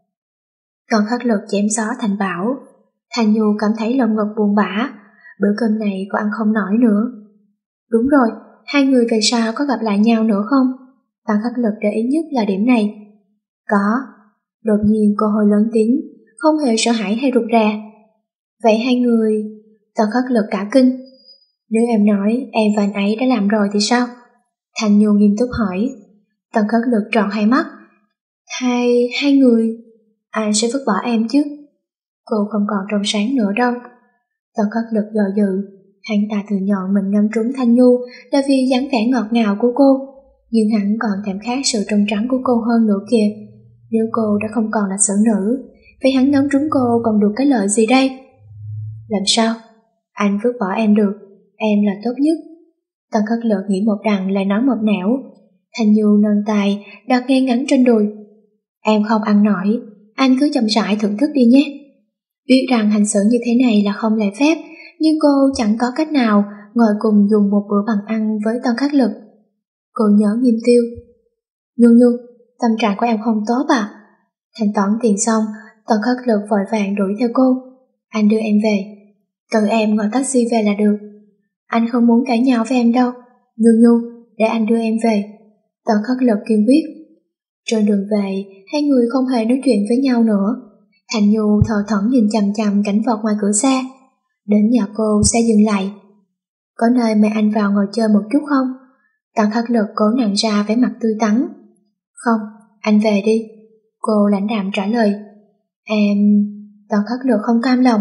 Tần Khất Lực chém gió thành bão. Thanh Nhu cảm thấy lồng ngực buồn bã, bữa cơm này cô ăn không nổi nữa. Đúng rồi, hai người về sau có gặp lại nhau nữa không? Tần Khất Lực để ý nhất là điểm này. Có. Đột nhiên cô hơi lớn tiếng, không hề sợ hãi hay rụt rè. Vậy hai người... Tần Khất Lực cả kinh. Nếu em nói em và anh ấy đã làm rồi thì sao? Thanh Nhu nghiêm túc hỏi. Tần Khất Lực tròn hai mắt. Hai... hai người... Anh sẽ vứt bỏ em chứ? Cô không còn trong sáng nữa đâu. Tần Khất Lực dò dự. Hắn ta thừa nhận mình ngắm trúng Thanh Nhu là vì dáng vẻ ngọt ngào của cô, nhưng hắn còn thèm khát sự trong trắng của cô hơn nữa kìa. Nếu cô đã không còn là xử nữ, vậy hắn ngắm trúng cô còn được cái lợi gì đây? Làm sao? Anh vứt bỏ em được, em là tốt nhất. Tần Khất Lực nghĩ một đằng lại nói một nẻo. Thanh Nhu nâng tay đặt ngay ngắn trên đùi. Em không ăn nổi, anh cứ chậm rãi thưởng thức đi nhé. Biết rằng hành xử như thế này là không lễ phép, nhưng cô chẳng có cách nào ngồi cùng dùng một bữa bằng ăn với Tần Khất Lực. Cô nhớ Nghiêm Tiêu. Nhu Nhu, tâm trạng của em không tốt à? Thanh toán tiền xong, Tần Khất Lực vội vàng đuổi theo cô. Anh đưa em về. Tự em ngồi taxi về là được. Anh không muốn cãi nhau với em đâu. Nhu Nhu, để anh đưa em về. Tần Khất Lực kiên quyết. Trên đường về, hai người không hề nói chuyện với nhau nữa. Thanh Nhu thờ thẫn nhìn chằm chằm cảnh vật ngoài cửa xe. Đến nhà cô, xe dừng lại. Có nơi mời anh vào ngồi chơi một chút không? Tần Khất Lực cố nặn ra vẻ mặt tươi tắn. Không, anh về đi. Cô lãnh đạm trả lời. Em... Tần Khất Lực không cam lòng,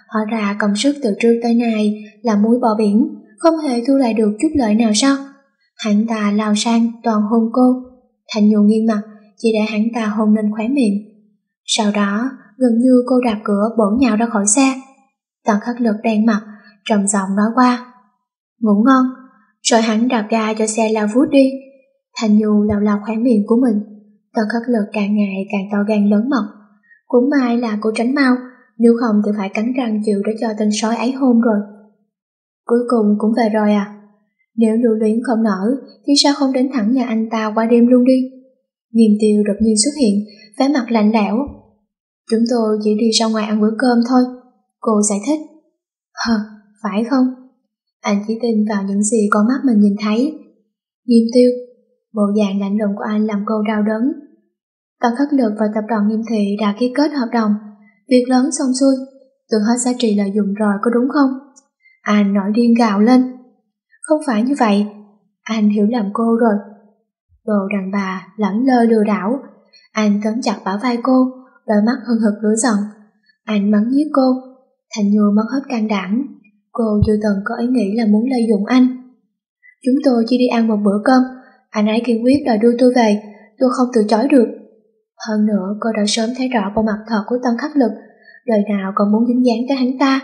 Hóa ra công sức từ trước tới nay là muối bỏ biển, không hề thu lại được chút lợi nào sao? Hắn ta lao sang toàn hôn cô. Thanh Nhu nghiêng mặt, chỉ để hắn ta hôn lên khóe miệng. Sau đó, gần như cô đạp cửa bổ nhào ra khỏi xe. Tần Khắc Lực đen mặt, trầm giọng nói qua: "Ngủ ngon." Rồi hắn đạp ga cho xe lao vút đi. Thanh Nhu lau lau khóe miệng của mình. Tần Khắc Lực càng ngày càng to gan lớn mật. Cũng may là cô tránh mau, nếu không thì phải cắn răng chịu để cho tên sói ấy hôn rồi. Cuối cùng cũng về rồi à? Nếu Lưu Luyến không nở thì sao không đến thẳng nhà anh ta qua đêm luôn đi? Nghiêm Tiêu đột nhiên xuất hiện, vẻ mặt lạnh lẽo. Chúng tôi chỉ đi ra ngoài ăn bữa cơm thôi, cô giải thích. Hờ, phải không? Anh chỉ tin vào những gì con mắt mình nhìn thấy. Nghiêm Tiêu, bộ dạng lạnh lùng của anh làm cô đau đớn. Tần Khắc Lực và tập đoàn Nghiêm Thị đã ký kết hợp đồng, việc lớn xong xuôi, tôi hết giá trị lợi dụng rồi có đúng không? Anh nổi điên gào lên. Không phải như vậy, anh hiểu lầm cô rồi. Đồ đàn bà lẳng lơ lừa đảo. Anh tóm chặt bả vai cô, đôi mắt hừng hực lửa giận. Anh mắng nhiếc cô. Thanh Nhu mất hết can đảm. Cô chưa từng có ý nghĩ là muốn lợi dụng anh. Chúng tôi chỉ đi ăn một bữa cơm, anh ấy kiên quyết đòi đưa tôi về, tôi không từ chối được. Hơn nữa cô đã sớm thấy rõ bộ mặt thật của Tần Khắc Lực, đời nào còn muốn dính dáng tới hắn ta.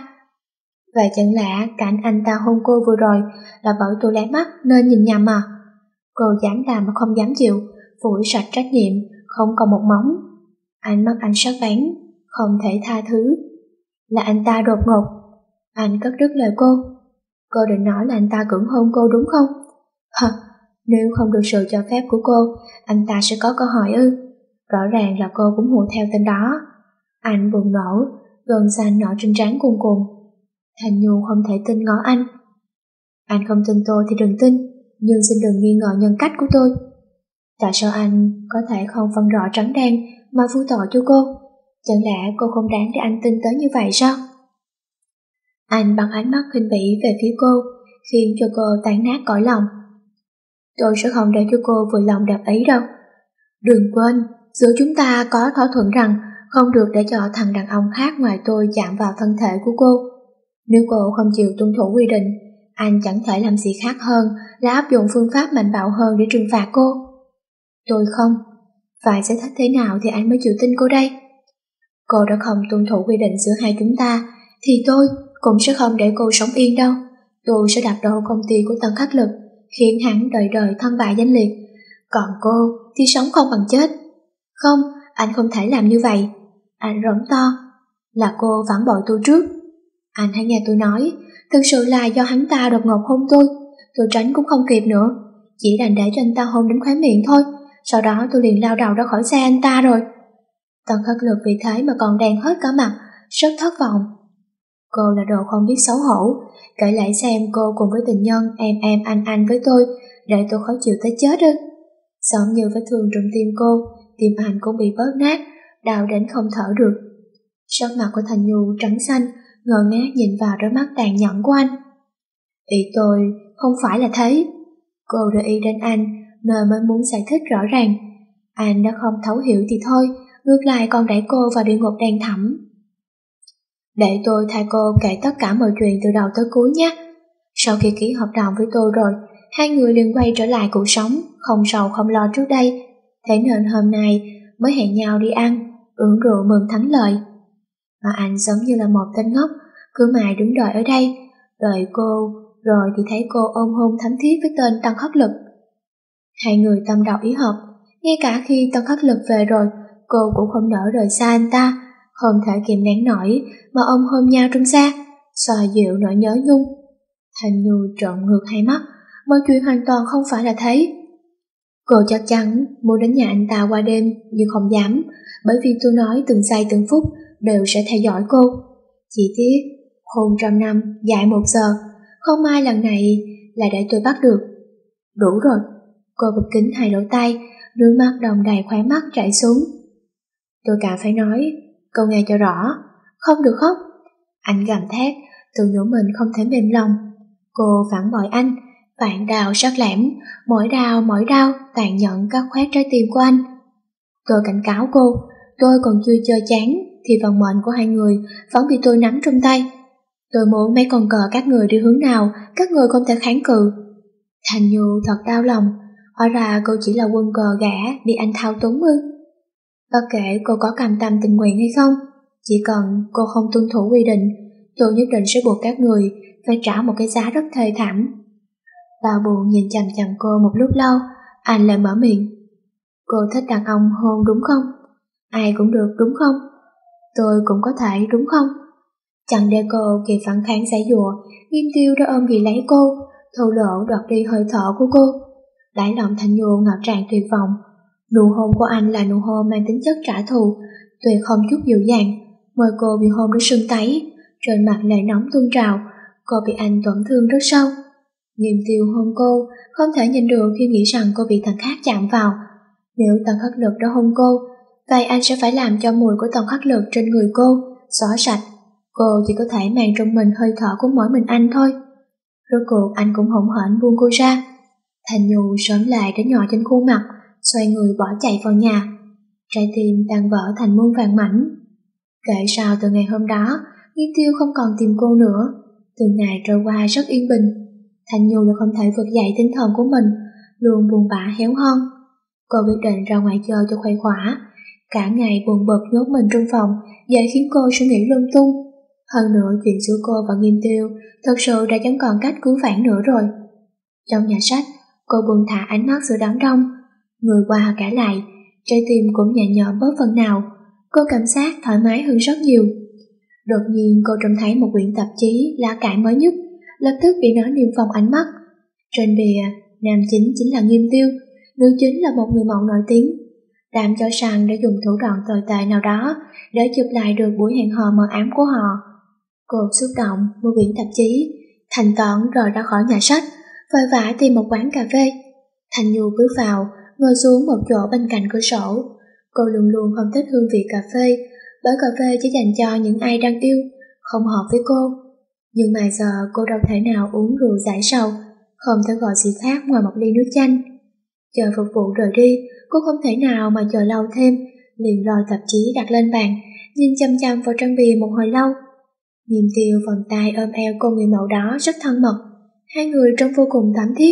Vậy chẳng lẽ cảnh anh ta hôn cô vừa rồi là bởi tôi lé mắt nên nhìn nhầm à? Cô dám làm mà không dám chịu, phủi sạch trách nhiệm, không còn một móng. Ánh mắt anh sắc bén, không thể tha thứ. Là anh ta đột ngột. Anh cất đứt lời cô. Cô định nói là anh ta cưỡng hôn cô đúng không? Hả, nếu không được sự cho phép của cô, anh ta sẽ có cơ hội ư? Rõ ràng là cô cũng hùa theo tên đó. Anh bùng nổ, gân xanh nổi trên trán cuồn cuộn. Thanh Nhu không thể tin ngó anh. Anh không tin tôi thì đừng tin, nhưng xin đừng nghi ngờ nhân cách của tôi. Tại sao anh có thể không phân rõ trắng đen mà phu tội cho cô? Chẳng lẽ cô không đáng để anh tin tới như vậy sao? Anh bằng ánh mắt khinh bỉ về phía cô, khiến cho cô tán nát cõi lòng. Tôi sẽ không để cho cô vừa lòng đẹp ấy đâu. Đừng quên, giữa chúng ta có thỏa thuận rằng không được để cho thằng đàn ông khác ngoài tôi chạm vào thân thể của cô. Nếu cô không chịu tuân thủ quy định, anh chẳng thể làm gì khác hơn là áp dụng phương pháp mạnh bạo hơn để trừng phạt cô. Tôi không. Phải giải thích thế nào thì anh mới chịu tin cô đây? Cô đã không tuân thủ quy định giữa hai chúng ta, thì tôi cũng sẽ không để cô sống yên đâu. Tôi sẽ đạp đổ công ty của Tần Khắc Lực, khiến hắn đời đời thân bại danh liệt. Còn cô thì sống không bằng chết. Không, anh không thể làm như vậy. Anh rống to. Là cô phản bội tôi trước. Anh hãy nghe tôi nói, thực sự là do hắn ta đột ngột hôn tôi. Tôi tránh cũng không kịp nữa, chỉ đành để cho anh ta hôn đến khóe miệng thôi. Sau đó tôi liền lao đầu ra khỏi xe anh ta rồi. Tần Khắc Lực vì thế mà còn đen hết cả mặt, rất thất vọng. Cô là đồ không biết xấu hổ, kể lại xem cô cùng với tình nhân em em anh anh với tôi, để tôi khó chịu tới chết ư? Giống như vết thương trong tim cô, tim anh cũng bị bớt nát, đau đến không thở được. Sắc mặt của Thanh Nhu trắng xanh, ngơ ngác nhìn vào đôi mắt tàn nhẫn của anh. Ý tôi không phải là thế. Cô để ý đến anh, nơi mới muốn giải thích rõ ràng. Anh đã không thấu hiểu thì thôi, ngược lại còn đẩy cô vào địa ngục đen thẳm. Để tôi thay cô kể tất cả mọi chuyện từ đầu tới cuối nhé. Sau khi ký hợp đồng với tôi rồi, hai người liền quay trở lại cuộc sống, không sầu không lo trước đây. Thế nên hôm nay mới hẹn nhau đi ăn, uống rượu mừng thắng lợi. Mà anh giống như là một tên ngốc, cứ mãi đứng đợi ở đây, đợi cô, rồi thì thấy cô ôm hôn thắm thiết với tên Tần Khắc Lực. Hai người tâm đầu ý hợp, ngay cả khi Tần Khắc Lực về rồi, cô cũng không nỡ rời xa anh ta, không thể kìm nén nổi mà ôm hôn nhau trong xe, xoa dịu nỗi nhớ nhung. Thanh Nhu trợn ngược hai mắt, mọi chuyện hoàn toàn không phải là thế. Cô chắc chắn muốn đến nhà anh ta qua đêm nhưng không dám, bởi vì tôi nói từng giây từng phút đều sẽ theo dõi cô. Chỉ tiếc, hôn trăm năm dài một giờ, không may lần này là để tôi bắt được. Đủ rồi, cô bịt kín hai lỗ tai, nước mắt đong đầy khóe mắt chảy xuống. Tôi càng phải nói, cô nghe cho rõ, không được khóc. Anh gầm thét, tự nhủ mình không thể mềm lòng. Cô phản bội anh, vạn đao sắc lẻm, mỗi đao mỗi đao tàn nhẫn cắt khoét trái tim của anh. Tôi cảnh cáo cô, tôi còn chưa chơi chán thì vận mệnh của hai người vẫn bị tôi nắm trong tay. Tôi muốn mấy con cờ các người đi hướng nào, các người không thể kháng cự. Thành Nhu thật đau lòng, hóa ra cô chỉ là quân cờ gã bị anh thao túng ư. Bất kể cô có cam tâm tình nguyện hay không, chỉ cần cô không tuân thủ quy định, tôi nhất định sẽ buộc các người phải trả một cái giá rất thê thảm. Bao buồn nhìn chằm chằm cô một lúc lâu, anh lại mở miệng. Cô thích đàn ông hôn đúng không? Ai cũng được đúng không? Tôi cũng có thể đúng không? Chẳng để cô kịp phản kháng giãy giụa, Nghiêm Tiêu đã ôm ghì lấy cô, thô lỗ đoạt đi hơi thở của cô. Đáy lòng Thanh Nhu ngập tràn tuyệt vọng. Nụ hôn của anh là nụ hôn mang tính chất trả thù, tuyệt không chút dịu dàng. Môi cô bị hôn đến sưng tấy, trên mặt lệ nóng tuôn trào, cô bị anh tổn thương rất sâu. Nghiêm Tiêu hôn cô, không thể nhìn được khi nghĩ rằng cô bị thằng khác chạm vào. Nếu Tần Khắc Lực đã hôn cô, vậy anh sẽ phải làm cho mùi của Tần Khắc Lực trên người cô xóa sạch. Cô chỉ có thể mang trong mình hơi thở của mỗi mình anh thôi. Rốt cuộc anh cũng hỗn hển buông cô ra. Thành Nhu sớm lại đã nhỏ trên khuôn mặt, xoay người bỏ chạy vào nhà. Trái tim tan vỡ thành muôn vàng mảnh. Kể sao từ ngày hôm đó, Nghiêm Tiêu không còn tìm cô nữa. Từng ngày trôi qua rất yên bình. Thành Nhu là không thể vực dậy tinh thần của mình, luôn buồn bã héo hon. Cô quyết định ra ngoài chơi cho khuây khỏa. Cả ngày buồn bực nhốt mình trong phòng, dễ khiến cô suy nghĩ lung tung. Hơn nữa chuyện giữa cô và Nghiêm Tiêu thật sự đã chẳng còn cách cứu vãn nữa rồi. Trong nhà sách, cô buông thả ánh mắt giữa đám đông. Người qua kể lại, trái tim cũng nhẹ nhõm bớt phần nào. Cô cảm giác thoải mái hơn rất nhiều. Đột nhiên cô trông thấy một quyển tạp chí lá cải mới nhất, lập tức bị nó niêm phong ánh mắt. Trên bìa, nam chính chính là Nghiêm Tiêu, nữ chính là một người mẫu nổi tiếng. Đàm cho rằng đã dùng thủ đoạn tồi tệ nào đó để chụp lại được buổi hẹn hò mờ ám của họ. Cô xúc động mua quyển tạp chí, thành toán rời ra khỏi nhà sách, vội vã tìm một quán cà phê. Thành Nhu bước vào, ngồi xuống một chỗ bên cạnh cửa sổ. Cô luôn luôn không thích hương vị cà phê, bởi cà phê chỉ dành cho những ai đang yêu, không hợp với cô. Nhưng mà giờ cô đâu thể nào uống rượu giải sầu, không thể gọi gì khác ngoài một ly nước chanh. Chờ phục vụ rời đi, cô không thể nào mà chờ lâu thêm, liền lôi tạp chí đặt lên bàn, nhìn chăm chăm vào trang bìa một hồi lâu. Nghiêm Tiêu vòng tay ôm eo cô người mẫu đó rất thân mật, hai người trông vô cùng thắm thiết.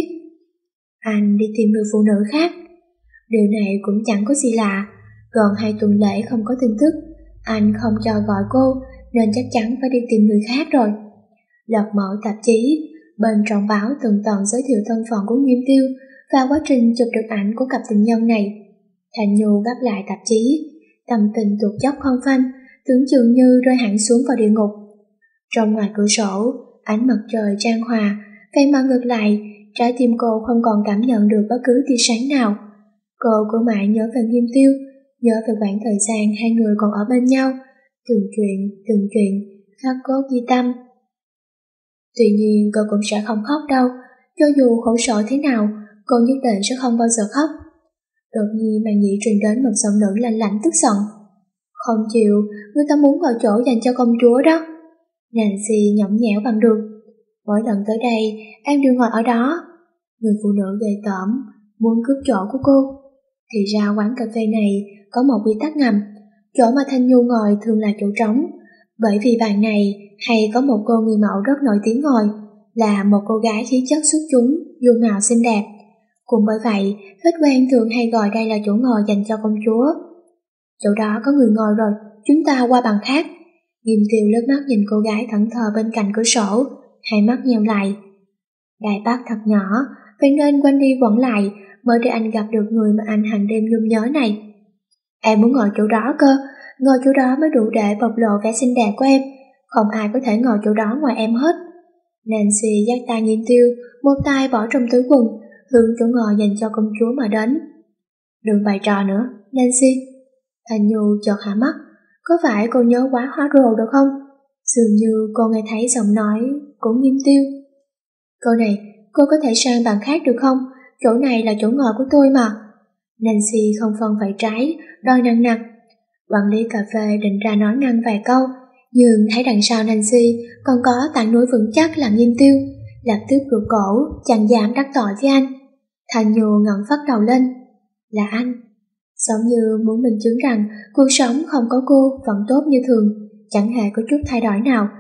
Anh đi tìm người phụ nữ khác. Điều này cũng chẳng có gì lạ, gần hai tuần lễ không có tin tức, anh không cho gọi cô nên chắc chắn phải đi tìm người khác rồi. Lật mở tạp chí, bên trong báo tường tận giới thiệu thân phận của Nghiêm Tiêu và quá trình chụp được ảnh của cặp tình nhân này. Thành Nhu gấp lại tạp chí, tâm tình tụt dốc không phanh, tưởng chừng như rơi hẳn xuống vào địa ngục. Trong ngoài cửa sổ, ánh mặt trời chan hòa, vậy mà ngược lại, trái tim cô không còn cảm nhận được bất cứ tia sáng nào. Cô cứ mãi nhớ về Nghiêm Tiêu, nhớ về khoảng thời gian hai người còn ở bên nhau, từng chuyện, từng chuyện, khắc cốt ghi tâm. Tuy nhiên cô cũng sẽ không khóc đâu, cho dù khổ sở thế nào, cô nhất định sẽ không bao giờ khóc. Đột nhiên màn nhĩ truyền đến một giọng nữ lạnh lạnh tức giận. Không chịu, người ta muốn vào chỗ dành cho công chúa đó. Nancy nhõng nhẽo bằng được. Mỗi lần tới đây, em đều ngồi ở đó. Người phụ nữ ghê tởm, muốn cướp chỗ của cô. Thì ra quán cà phê này có một quy tắc ngầm, chỗ mà Thanh Nhu ngồi thường là chỗ trống, bởi vì bàn này hay có một cô người mẫu rất nổi tiếng ngồi, là một cô gái khí chất xuất chúng, dung mạo xinh đẹp. Cũng bởi vậy, khách quen thường hay gọi đây là chỗ ngồi dành cho công chúa. Chỗ đó có người ngồi rồi, chúng ta qua bàn khác. Nghiêm Tiêu lướt mắt nhìn cô gái thẫn thờ bên cạnh cửa sổ, hai mắt nheo lại. Đài Bắc thật nhỏ, vậy nên quanh đi quẩn lại mới để anh gặp được người mà anh hàng đêm nhung nhớ này. Em muốn ngồi chỗ đó cơ, ngồi chỗ đó mới đủ để bộc lộ vẻ xinh đẹp của em, không ai có thể ngồi chỗ đó ngoài em hết. Nancy dắt tay Nghiêm Tiêu, một tay bỏ trong túi quần, hướng chỗ ngồi dành cho công chúa mà đến. Đừng bày trò nữa, Nancy. Thành Nhu chợt hạ mắt, có phải cô nhớ quá hóa rồ được không? Dường như cô nghe thấy giọng nói của Nghiêm Tiêu. Cô này, cô có thể sang bàn khác được không? Chỗ này là chỗ ngồi của tôi mà. Nancy không phân phải trái, đòi nặng nặc. Quản lý cà phê định ra nói ngăn vài câu, nhưng thấy đằng sau Nancy còn có tảng núi vững chắc là Nghiêm Tiêu, lập tức rụt cổ, chẳng dám đắc tội với anh. Thành Nhu ngẩng phát đầu lên. Là anh. Giống như muốn minh chứng rằng cuộc sống không có cô vẫn tốt như thường, chẳng hề có chút thay đổi nào.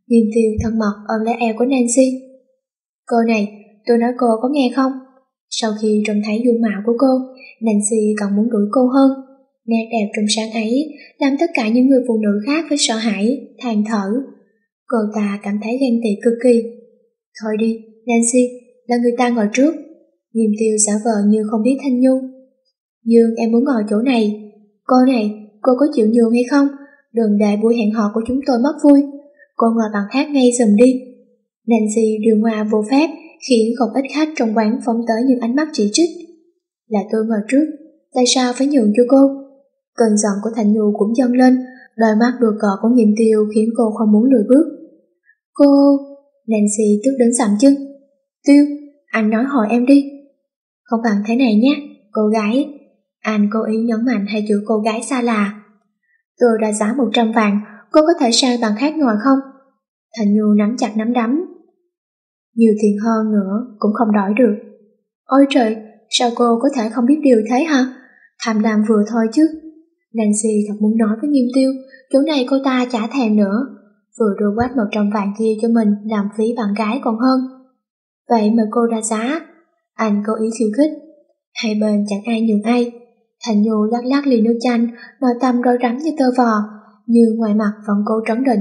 Nghiêm Tiêu thân mật ôm lấy eo của Nancy. Cô này, tôi nói cô có nghe không? Sau khi trông thấy dung mạo của cô, Nancy còn muốn đuổi cô hơn. Nét đẹp trong sáng ấy làm tất cả những người phụ nữ khác phải sợ hãi, than thở. Cô ta cảm thấy ghen tị cực kỳ. Thôi đi, Nancy, là người ta ngồi trước. Nghiêm Tiêu giả vờ như không biết Thanh Nhu. Dương em muốn ngồi chỗ này. Cô này, cô có chịu nhường hay không? Đừng để buổi hẹn hò của chúng tôi mất vui. Cô ngồi bàn khác ngay giùm đi. Nancy điều hòa vô phép khiến không ít khách trong quán phóng tới những ánh mắt chỉ trích. Là tôi ngồi trước, tại sao phải nhường cho cô? Cơn giận của Thanh Nhu cũng dâng lên, đôi mắt đùa cợt của Nghiêm Tiêu khiến cô không muốn lùi bước. Cô... Nancy tức đến sạm chân. Tiêu, anh nói hỏi em đi. Không bằng thế này nhé, cô gái. Anh cố ý nhấn mạnh hai chữ cô gái xa lạ. Tôi đã giá một trăm vạn, cô có thể sang bàn khác ngồi không? Thanh Nhu nắm chặt nắm đấm. Nhiều tiền hơn nữa cũng không đổi được. Ôi trời, sao cô có thể không biết điều thế hả? Tham lam vừa thôi chứ. Nancy thật muốn nói với Nghiêm Tiêu, chỗ này cô ta chả thèm nữa. Vừa đưa quát một trăm vạn kia cho mình làm phí bạn gái còn hơn. Vậy mà cô ra giá. Anh cố ý khiêu khích. Hai bên chẳng ai nhường ai. Thanh Nhu lắc lắc ly nước chanh, nội tâm rối rắm như tơ vò, nhưng ngoài mặt vẫn cố trấn định.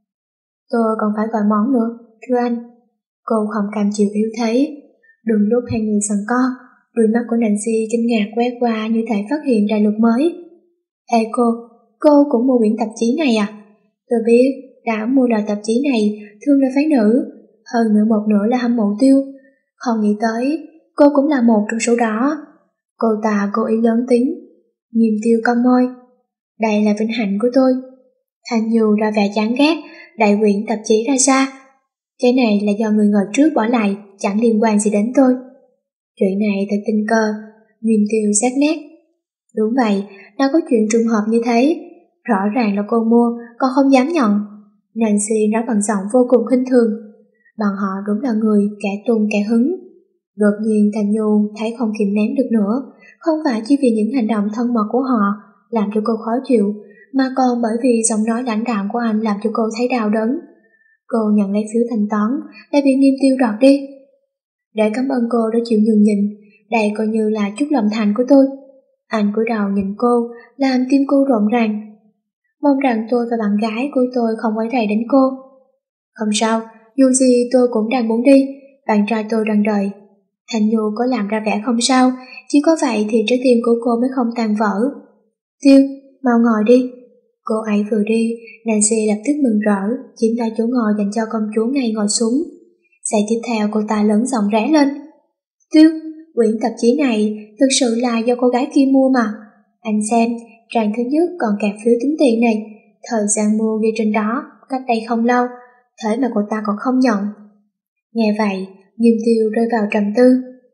Tôi còn phải gọi món nữa, thưa anh. Cô không cam chịu yếu thế. Đừng lúc hai người giằng co, đôi mắt của Nancy kinh ngạc quét qua như thể phát hiện đại lục mới. Ê cô, cô cũng mua quyển tạp chí này à? Tôi biết, đã mua loại tạp chí này thương là phái nữ, hơn nữa một nửa là hâm mộ Tiêu. Không nghĩ tới, cô cũng là một trong số đó. Cô ta cố ý lớn tiếng. Nghiêm Tiêu cong môi. Đây là vinh hạnh của tôi. Thanh Nhu ra vẻ chán ghét, đại quyển tạp chí ra xa. Cái này là do người ngồi trước bỏ lại, chẳng liên quan gì đến tôi. Chuyện này thật tình cờ. Nghiêm Tiêu xét nét. Đúng vậy, đâu có chuyện trùng hợp như thế. Rõ ràng là cô mua, còn không dám nhận. Nancy nói bằng giọng vô cùng khinh thường. Bọn họ đúng là người kẻ tung kẻ hứng. Đột nhiên Thanh Nhu thấy không kìm nén được nữa, không phải chỉ vì những hành động thân mật của họ làm cho cô khó chịu, mà còn bởi vì giọng nói lãnh đạm của anh làm cho cô thấy đau đớn. Cô nhận lấy phiếu thanh toán, đã bị Nghiêm Tiêu đoạt đi. Để cảm ơn cô đã chịu nhường nhịn, đây coi như là chút lòng thành của tôi. Anh cúi đầu nhìn cô, làm tim cô rộn ràng. Mong rằng tôi và bạn gái của tôi không quấy rầy đến cô. Không sao, dù gì tôi cũng đang muốn đi, bạn trai tôi đang đợi. Thanh Nhu có làm ra vẻ không sao, chỉ có vậy thì trái tim của cô mới không tan vỡ. Tiêu, mau ngồi đi. Cô ấy vừa đi, Nancy lập tức mừng rỡ, chiếm lấy chỗ ngồi dành cho công chúa ngay ngồi xuống. Giây tiếp theo cô ta lớn giọng ré lên. Tiêu, quyển tạp chí này thực sự là do cô gái kia mua mà. Anh xem, trang thứ nhất còn kẹp phiếu tính tiền này, thời gian mua ghi trên đó, cách đây không lâu, thế mà cô ta còn không nhận. Nghe vậy, Nghiêm Tiêu rơi vào trầm tư.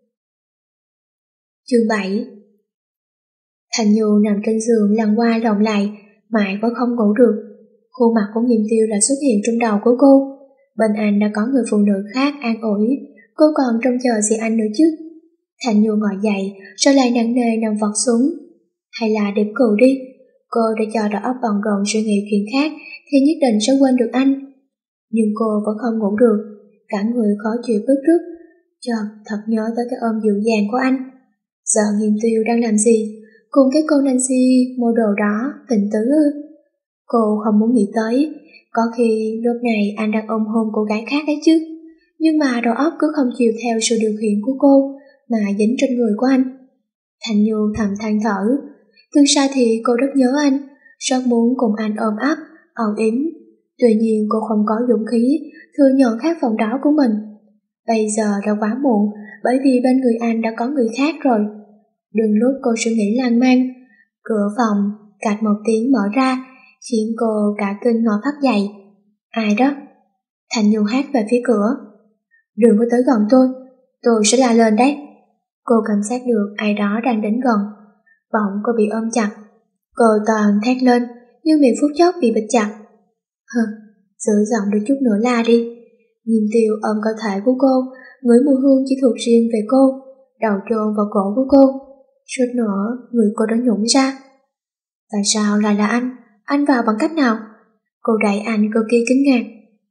Chương bảy. Thanh Nhu nằm trên giường lăn qua lộn lại, mãi vẫn không ngủ được. Khuôn mặt của Nghiêm Tiêu đã xuất hiện trong đầu của cô. Bên anh đã có người phụ nữ khác an ủi, cô còn trông chờ gì anh nữa chứ. Thanh Nhu ngồi dậy, rồi lại nặng nề nằm vật xuống. Hay là đếm cừu đi, cô đã cho đầu óc bận rộn suy nghĩ chuyện khác thì nhất định sẽ quên được anh. Nhưng cô vẫn không ngủ được, cả người khó chịu bứt rứt, chợt thật nhớ tới cái ôm dịu dàng của anh. Giờ Nghiêm Tiêu đang làm gì? Cùng cái cô Nancy mua đồ đó, tình tứ ư? Cô không muốn nghĩ tới, có khi lúc này anh đang ôm hôn cô gái khác ấy chứ. Nhưng mà đầu óc cứ không chịu theo sự điều khiển của cô, mà dính trên người của anh. Thanh Nhu thầm than thở. Thực ra thì cô rất nhớ anh, rất muốn cùng anh ôm ấp, âu yếm. Tuy nhiên cô không có dũng khí thừa nhận khát vọng đó của mình. Bây giờ đã quá muộn, bởi vì bên người anh đã có người khác rồi. Đừng lúc cô suy nghĩ lan man, cửa phòng cạch một tiếng mở ra, khiến cô cả kinh ngồi phát dậy. Ai đó? Thanh Nhu hát về phía cửa. Đừng có tới gần tôi, tôi sẽ la lên đấy. Cô cảm giác được ai đó đang đến gần. Bỗng cô bị ôm chặt. Cô toàn thét lên, nhưng miệng phút chốc bị bịt chặt. Hừ, giữ giọng được chút nữa la đi. Nghiêm Tiêu ôm cơ thể của cô, ngửi mùi hương chỉ thuộc riêng về cô, đầu chôn vào cổ của cô. Suốt nữa, người cô đã nhũng ra. Tại sao lại là anh? Anh vào bằng cách nào? Cô đẩy anh cực kỳ kinh ngạc.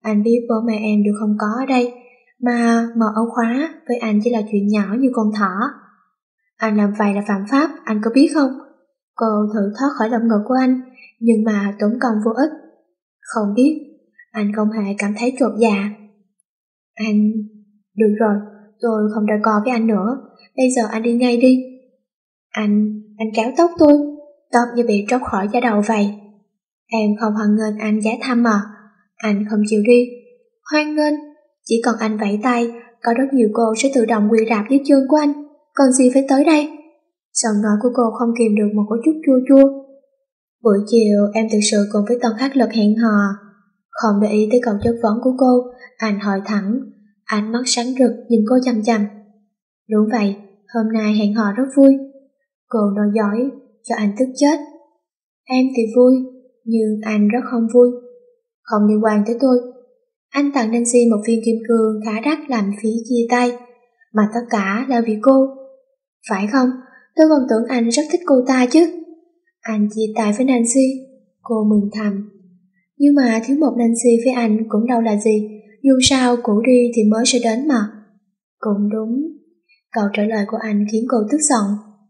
Anh biết bố mẹ em đều không có ở đây, mà mở áo khóa với anh chỉ là chuyện nhỏ như con thỏ. Anh làm vậy là phạm pháp, anh có biết không? Cô thử thoát khỏi lồng ngực của anh, nhưng mà tốn công vô ích. Không biết, anh không hề cảm thấy chột dạ. Anh... Được rồi, tôi không đòi co với anh nữa, bây giờ anh đi ngay đi. Anh... anh kéo tóc tôi, tóc như bị tróc khỏi da đầu vậy. Em không hoan nghênh anh ghé thăm à? Anh không chịu đi. Hoan nghênh? Chỉ cần anh vẫy tay, có rất nhiều cô sẽ tự động quỳ rạp dưới chân của anh, còn gì phải tới đây? Giọng nói của cô không kìm được một có chút chua chua. Buổi chiều em thực sự cùng với Tân Khắc Lực hẹn hò. Không để ý tới câu chất vấn của cô, anh hỏi thẳng, ánh mắt sáng rực nhìn cô chằm chằm. Đúng vậy, hôm nay hẹn hò rất vui. Cô nói dối, cho anh tức chết. Em thì vui, nhưng anh rất không vui. Không liên quan tới tôi. Anh tặng Nancy một viên kim cương khá đắt làm phí chia tay, mà tất cả là vì cô. Phải không? Tôi còn tưởng anh rất thích cô ta chứ. Anh chia tay với Nancy, cô mừng thầm. Nhưng mà thiếu một Nancy với anh cũng đâu là gì, dù sao cũ đi thì mới sẽ đến mà. Cũng đúng. Câu trả lời của anh khiến cô tức giận.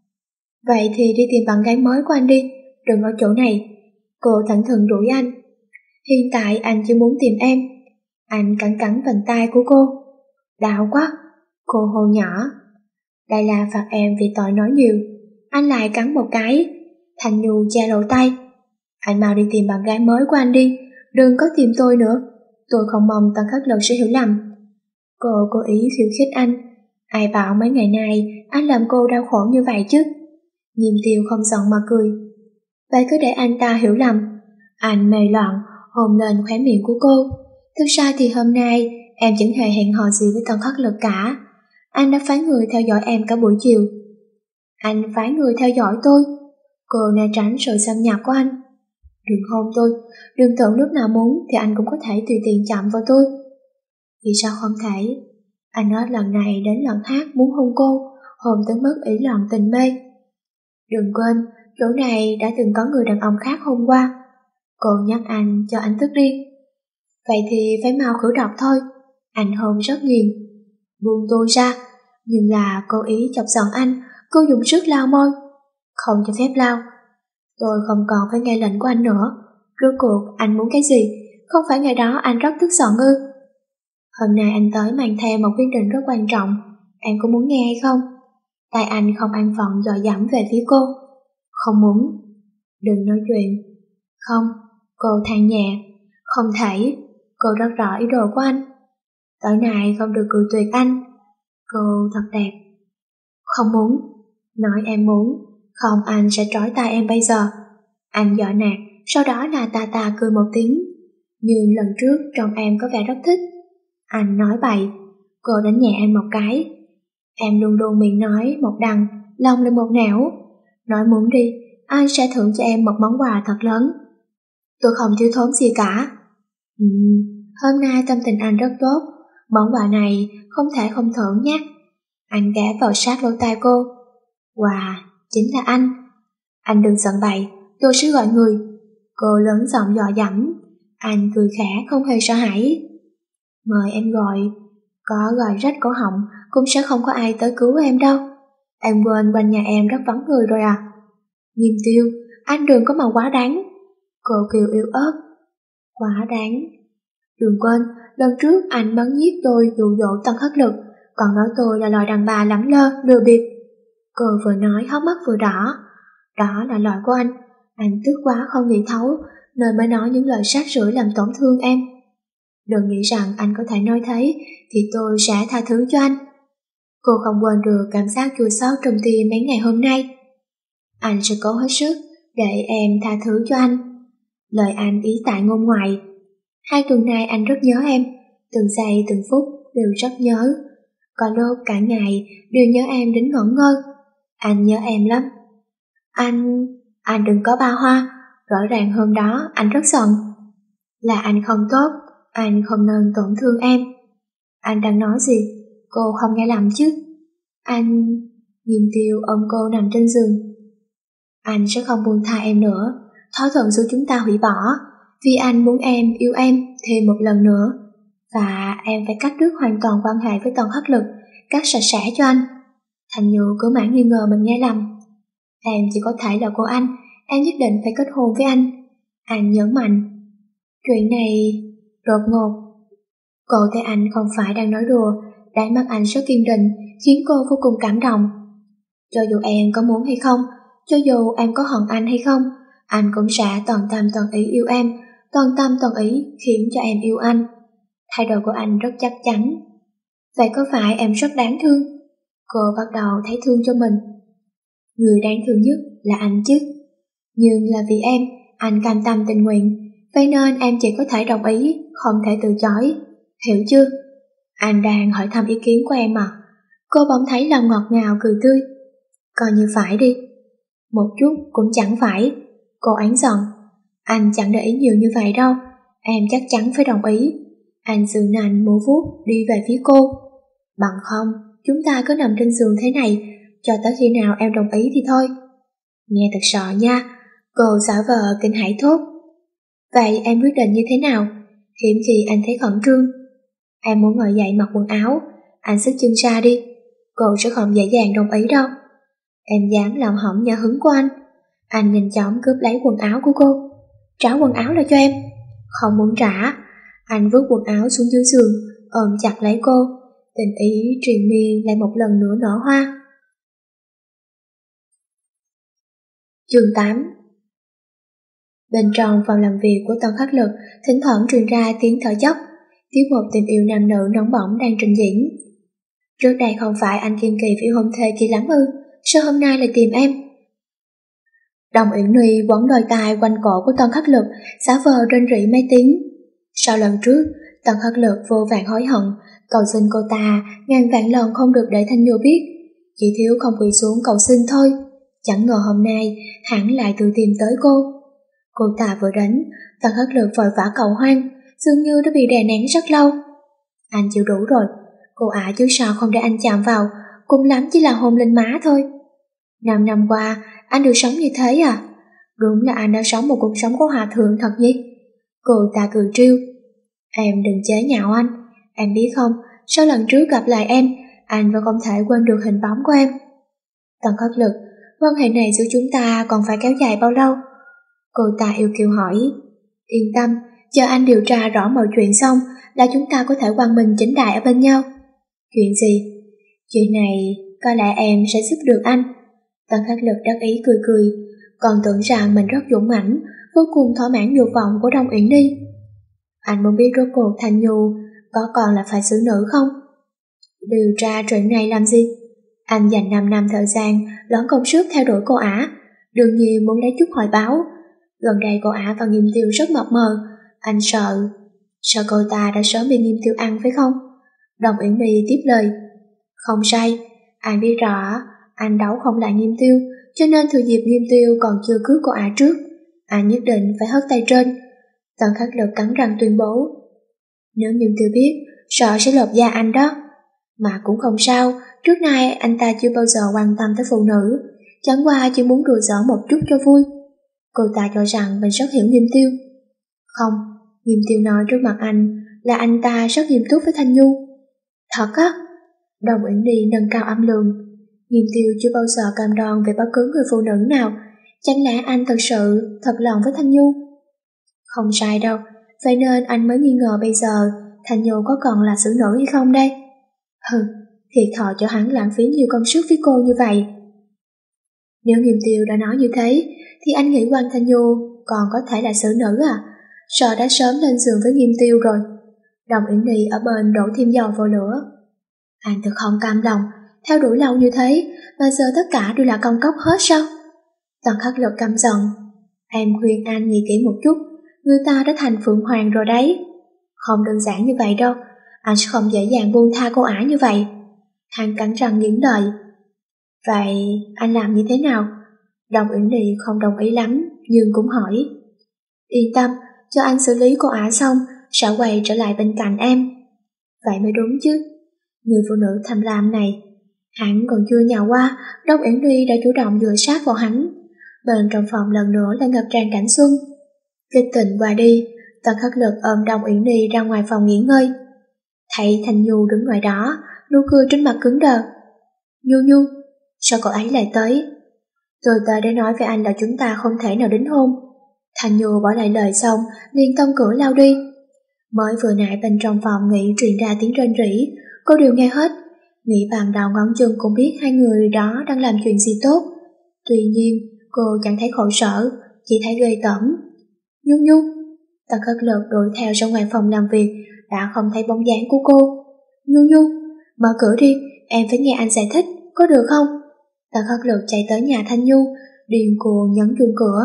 Vậy thì đi tìm bạn gái mới của anh đi, đừng ở chỗ này. Cô thẳng thừng đuổi anh. Hiện tại anh chỉ muốn tìm em. Anh cắn cắn vành tay của cô. Đau quá. Cô hô nhỏ. Đây là phạt em vì tội nói nhiều. Anh lại cắn một cái. Thanh Nhu che lỗ tay. Anh mau đi tìm bạn gái mới của anh đi, đừng có tìm tôi nữa. Tôi không mong Tân Khắc Lực sẽ hiểu lầm. Cô cố ý khiêu khích anh. Ai bảo mấy ngày nay anh làm cô đau khổ như vậy chứ? Nhiêm Tiêu không giận mà cười. Vậy cứ để anh ta hiểu lầm. Anh mê loạn hôn lên khóe miệng của cô. Thực ra thì hôm nay em chẳng hề hẹn hò gì với Tân Khắc Lực cả. Anh đã phái người theo dõi em cả buổi chiều. Anh phái người theo dõi tôi? Cô né tránh sự xâm nhập của anh. Đừng hôn tôi, đừng tưởng lúc nào muốn thì anh cũng có thể tùy tiện chạm vào tôi. Vì sao không thể? Anh nói lần này đến lần khác muốn hôn cô, hôn tới mức ý loạn tình mê. Đừng quên, chỗ này đã từng có người đàn ông khác hôm qua. Cô nhắc anh cho anh tức đi. Vậy thì phải mau khử độc thôi. Anh hôn rất nghiền. Buông tôi ra, nhưng là cố ý chọc giận anh, cô dùng sức lau môi. Không cho phép lau. Tôi không còn phải nghe lệnh của anh nữa. Rốt cuộc anh muốn cái gì? Không phải ngày đó anh rất tức giận ư? Hôm nay anh tới mang theo một quyết định rất quan trọng. Em có muốn nghe hay không? Tại anh không an phận dò dẫm về phía cô. Không muốn. Đừng nói chuyện. Không. Cô than nhẹ. Không thể. Cô rất rõ ý đồ của anh. Tối nay không được cự tuyệt anh. Cô thật đẹp. Không muốn. Nói em muốn. Không, anh sẽ trói tay em bây giờ. Anh dọa nạt, sau đó là tà tà cười một tiếng. Nhưng lần trước trông em có vẻ rất thích. Anh nói bậy. Cô đánh nhẹ anh một cái. Em luôn luôn miệng nói một đằng, lòng lên một nẻo. Nói muốn đi, anh sẽ thưởng cho em một món quà thật lớn. Tôi không thiếu thốn gì cả. Ừ, hôm nay tâm tình anh rất tốt. Món quà này không thể không thưởng nhé. Anh ghé vào sát lỗ tai cô. Quà chính là anh. Anh đừng giận bậy, tôi sẽ gọi người. Cô lớn giọng dò dẫm. Anh cười khẽ không hề sợ hãi. Mời em gọi. Có gọi rách cổ họng cũng sẽ không có ai tới cứu em đâu. Em quên quanh nhà em rất vắng người rồi à? Nghiêm Tiêu, anh đừng có mà quá đáng. Cô kêu yếu ớt. Quá đáng. Đừng quên, lần trước anh bắn giết tôi dụ dỗ Tân Khắc Lực, còn nói tôi là loài đàn bà lẳng lơ, lừa bịp. Cô vừa nói hốc mắt vừa đỏ. Đó là loại của anh. Anh tức quá không nghĩ thấu, nên mới nói những lời sát sưởi làm tổn thương em. Đừng nghĩ rằng anh có thể nói thế thì tôi sẽ tha thứ cho anh. Cô không quên được cảm giác chua xót trong tim mấy ngày hôm nay. Anh sẽ cố hết sức để em tha thứ cho anh. Lời anh ý tại ngôn ngoại. Hai tuần nay anh rất nhớ em, từng giây từng phút đều rất nhớ. Có lúc cả ngày đều nhớ em đến ngẩn ngơ. Anh nhớ em lắm. Anh... anh đừng có ba hoa. Rõ ràng hôm đó anh rất giận. Là anh không tốt, anh không nên tổn thương em. Anh đang nói gì? Cô không nghe lầm chứ? Anh... Nghiêm Tiêu ôm cô nằm trên giường. Anh sẽ không buông tha em nữa. Thỏa thuận giữa chúng ta hủy bỏ, vì anh muốn em yêu em thêm một lần nữa. Và em phải cắt đứt hoàn toàn quan hệ với Tần Hắc Lực, cắt sạch sẽ cho anh. Thanh Như cứ mãi nghi ngờ mình nghe lầm. Em chỉ có thể là cô anh, em nhất định phải kết hôn với anh. Anh nhấn mạnh. Chuyện này đột ngột. Cô thấy anh không phải đang nói đùa, đáy mắt anh rất kiên định, khiến cô vô cùng cảm động. Cho dù em có muốn hay không, cho dù em có hận anh hay không, anh cũng sẽ toàn tâm toàn ý yêu em, toàn tâm toàn ý khiến cho em yêu anh. Thái độ của anh rất chắc chắn. Vậy có phải em rất đáng thương? Cô bắt đầu thấy thương cho mình. Người đáng thương nhất là anh chứ. Nhưng là vì em, anh cam tâm tình nguyện, vậy nên em chỉ có thể đồng ý, không thể từ chối. Hiểu chưa? Anh đang hỏi thăm ý kiến của em à? Cô bỗng thấy lòng ngọt ngào cười tươi. Coi như phải đi. Một chút cũng chẳng phải. Cô oán giận. Anh chẳng để ý nhiều như vậy đâu. Em chắc chắn phải đồng ý. Anh dường nành múa vuốt đi về phía cô. Bằng không, chúng ta cứ nằm trên giường thế này, cho tới khi nào em đồng ý thì thôi. Nghe thật sợ nha. Cô giả vờ kinh hãi thốt. Vậy em quyết định như thế nào? Hiếm khi anh thấy khẩn trương. Em muốn ngồi dậy mặc quần áo. Anh xức chân ra đi. Cô sẽ không dễ dàng đồng ý đâu. Em dám làm hỏng nhà hứng của anh. Anh nhanh chóng cướp lấy quần áo của cô. Trả quần áo lại cho em. Không muốn trả. Anh vứt quần áo xuống dưới giường, ôm chặt lấy cô. Tình ý triền miên lại một lần nữa nở hoa. Chương tám. Bên trong phòng làm việc của Tần Khắc Lực thỉnh thoảng truyền ra tiếng thở dốc. Tiết mục tình yêu nam nữ nóng bỏng đang trình diễn. Trước đây không phải anh kiên kỳ với hôn thê kia lắm ư? Sao hôm nay lại tìm em? Đồng Uyển Nhi quấn đôi tai quanh cổ của Tần Khắc Lực, giả vờ rên rỉ mấy tiếng. Sau lần trước, Tần Khắc Lực vô vàn hối hận, cầu xin cô ta ngàn vạn lần không được để Thanh Nhu biết, chỉ thiếu không quỳ xuống cầu xin thôi. Chẳng ngờ hôm nay hắn lại tự tìm tới cô. Cô ta vừa đến, Tần Khắc Lực vội vã cầu hoan, dường như đã bị đè nén rất lâu. Anh chịu đủ rồi, cô ả chứ sao không để anh chạm vào, cùng lắm chỉ là hôn lên má thôi. Năm năm qua, anh được sống như thế à? Đúng là anh đã sống một cuộc sống có hòa thượng thật nhỉ? Cô ta cười trêu. Em đừng chế nhạo anh, em biết không, sau lần trước gặp lại em, anh vẫn không thể quên được hình bóng của em. Tần Khắc Lực, quan hệ này giữa chúng ta còn phải kéo dài bao lâu? Cô ta yêu kiều hỏi. Yên tâm, chờ anh điều tra rõ mọi chuyện xong là chúng ta có thể quang minh chính đại ở bên nhau. Chuyện gì? Chuyện này có lẽ em sẽ giúp được anh. Tần Khắc Lực đắc ý cười cười, còn tưởng rằng mình rất dũng mãnh, vô cùng thỏa mãn dục vọng của Đông Uyển Nhi. Anh muốn biết rốt cuộc Thanh Nhu có còn là phải xử nữ không? Điều tra chuyện này làm gì? Anh dành năm năm thời gian lẫn công sức theo đuổi cô ả, đương nhiên muốn lấy chút hồi báo. Gần đây cô ả và Nghiêm Tiêu rất mập mờ, anh sợ, sợ cô ta đã sớm bị Nghiêm Tiêu ăn phải không? Đồng Uyển Nhi tiếp lời. Không sai, anh biết rõ anh đấu không lại Nghiêm Tiêu, cho nên thừa dịp Nghiêm Tiêu còn chưa cưới cô ả trước, anh nhất định phải hất tay trên. Tần Khắc Lực cắn răng tuyên bố. Nếu Nghiêm Tiêu biết, sợ sẽ lột da anh đó. Mà cũng không sao, trước nay anh ta chưa bao giờ quan tâm tới phụ nữ, chẳng qua chỉ muốn đùa giỡn một chút cho vui. Cô ta cho rằng mình rất hiểu Nghiêm Tiêu. Không, Nghiêm Tiêu nói trước mặt anh là anh ta rất nghiêm túc với Thanh Nhu. Thật á? Đồng Uyển Nhi nâng cao âm lượng. Nghiêm Tiêu chưa bao giờ cam đoan về bất cứ người phụ nữ nào, chẳng lẽ anh thật sự thật lòng với Thanh Nhu? Không sai đâu, vậy nên anh mới nghi ngờ bây giờ Thanh Nhu có còn là xử nữ hay không đây? Hừ, thiệt thòi cho hắn lãng phí nhiều công sức với cô như vậy. Nếu Nghiêm Tiêu đã nói như thế, thì anh nghĩ Quan Thanh Nhu còn có thể là xử nữ à? Sợ đã sớm lên giường với Nghiêm Tiêu rồi. Đồng Uyển Nhi ở bên đổ thêm dầu vào lửa. Anh thật không cam lòng, theo đuổi lâu như thế, mà giờ tất cả đều là công cốc hết sao? Tần Khắc Lực căm giận. Em khuyên anh nghĩ kỹ một chút, người ta đã thành Phượng Hoàng rồi đấy. Không đơn giản như vậy đâu, anh sẽ không dễ dàng buông tha cô ả như vậy. Hắn cắn răng nghiến lợi. Vậy anh làm như thế nào? Đồng Uyển Nhi không đồng ý lắm, nhưng cũng hỏi. Yên tâm, cho anh xử lý cô ả xong, sẽ quay trở lại bên cạnh em. Vậy mới đúng chứ. Người phụ nữ tham lam này. Hắn còn chưa nhào qua, Đồng Uyển Nhi đã chủ động dựa sát vào hắn. Bên trong phòng lần nữa lại ngập tràn cảnh xuân. Kịch tình qua đi, Tần Khắc Lực ôm Đồng Uyển Nhi ra ngoài phòng nghỉ ngơi. Thấy Thanh Nhu đứng ngoài đó, nụ cười trên mặt cứng đờ. Nhu Nhu, sao cậu ấy lại tới? Tôi tới để nói với anh là chúng ta không thể nào đính hôn. Thanh Nhu bỏ lại lời xong, liền tông cửa lao đi. Mới vừa nãy bên trong phòng nghĩ truyền ra tiếng rên rỉ, cô đều nghe hết. Nghĩ bằng đầu ngón chân cũng biết hai người đó đang làm chuyện gì tốt. Tuy nhiên, cô chẳng thấy khổ sở, chỉ thấy ghê tởm. Nhu Nhu, Tần Khất Lực đuổi theo ra ngoài phòng làm việc, đã không thấy bóng dáng của cô. Nhu Nhu, mở cửa đi, em phải nghe anh giải thích, có được không? Tần Khất Lực chạy tới nhà Thanh Nhu, điên cuồng nhấn chuông cửa.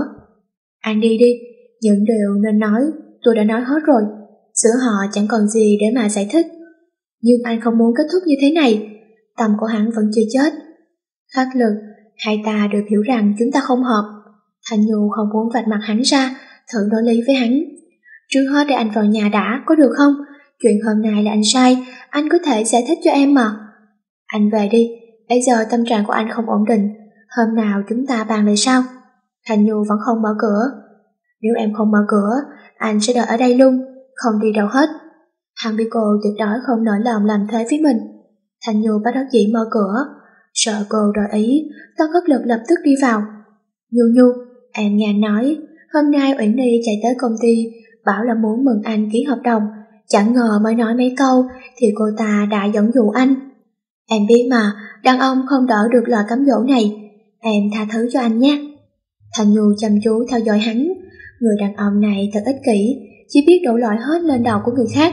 Anh đi đi, những điều nên nói, tôi đã nói hết rồi. Giữa họ chẳng còn gì để mà giải thích. Nhưng anh không muốn kết thúc như thế này. Tâm của hắn vẫn chưa chết. Khất Lực, hai ta đều hiểu rằng chúng ta không hợp. Thanh Nhu không muốn vạch mặt hắn ra, thử đối lý với hắn. Trước hết để anh vào nhà đã, có được không? Chuyện hôm nay là anh sai, anh có thể giải thích cho em mà. Anh về đi, bây giờ tâm trạng của anh không ổn định. Hôm nào chúng ta bàn lại sao? Thanh Nhu vẫn không mở cửa. Nếu em không mở cửa, anh sẽ đợi ở đây luôn, không đi đâu hết. Hắn biết cô tuyệt đối không nỡ lòng làm thế với mình. Thanh Nhu bắt đắc dĩ mở cửa. Sợ cô đổi ý, Tần Khất Lực lập tức đi vào. Nhu Nhu, em nghe nói, hôm nay Uyển Nhi chạy tới công ty, bảo là muốn mừng anh ký hợp đồng. Chẳng ngờ mới nói mấy câu thì cô ta đã dẫn dụ anh. Em biết mà, đàn ông không đỡ được loại cám dỗ này. Em tha thứ cho anh nhé. Thanh Nhu chăm chú theo dõi hắn. Người đàn ông này thật ích kỷ, chỉ biết đổ lỗi hết lên đầu của người khác.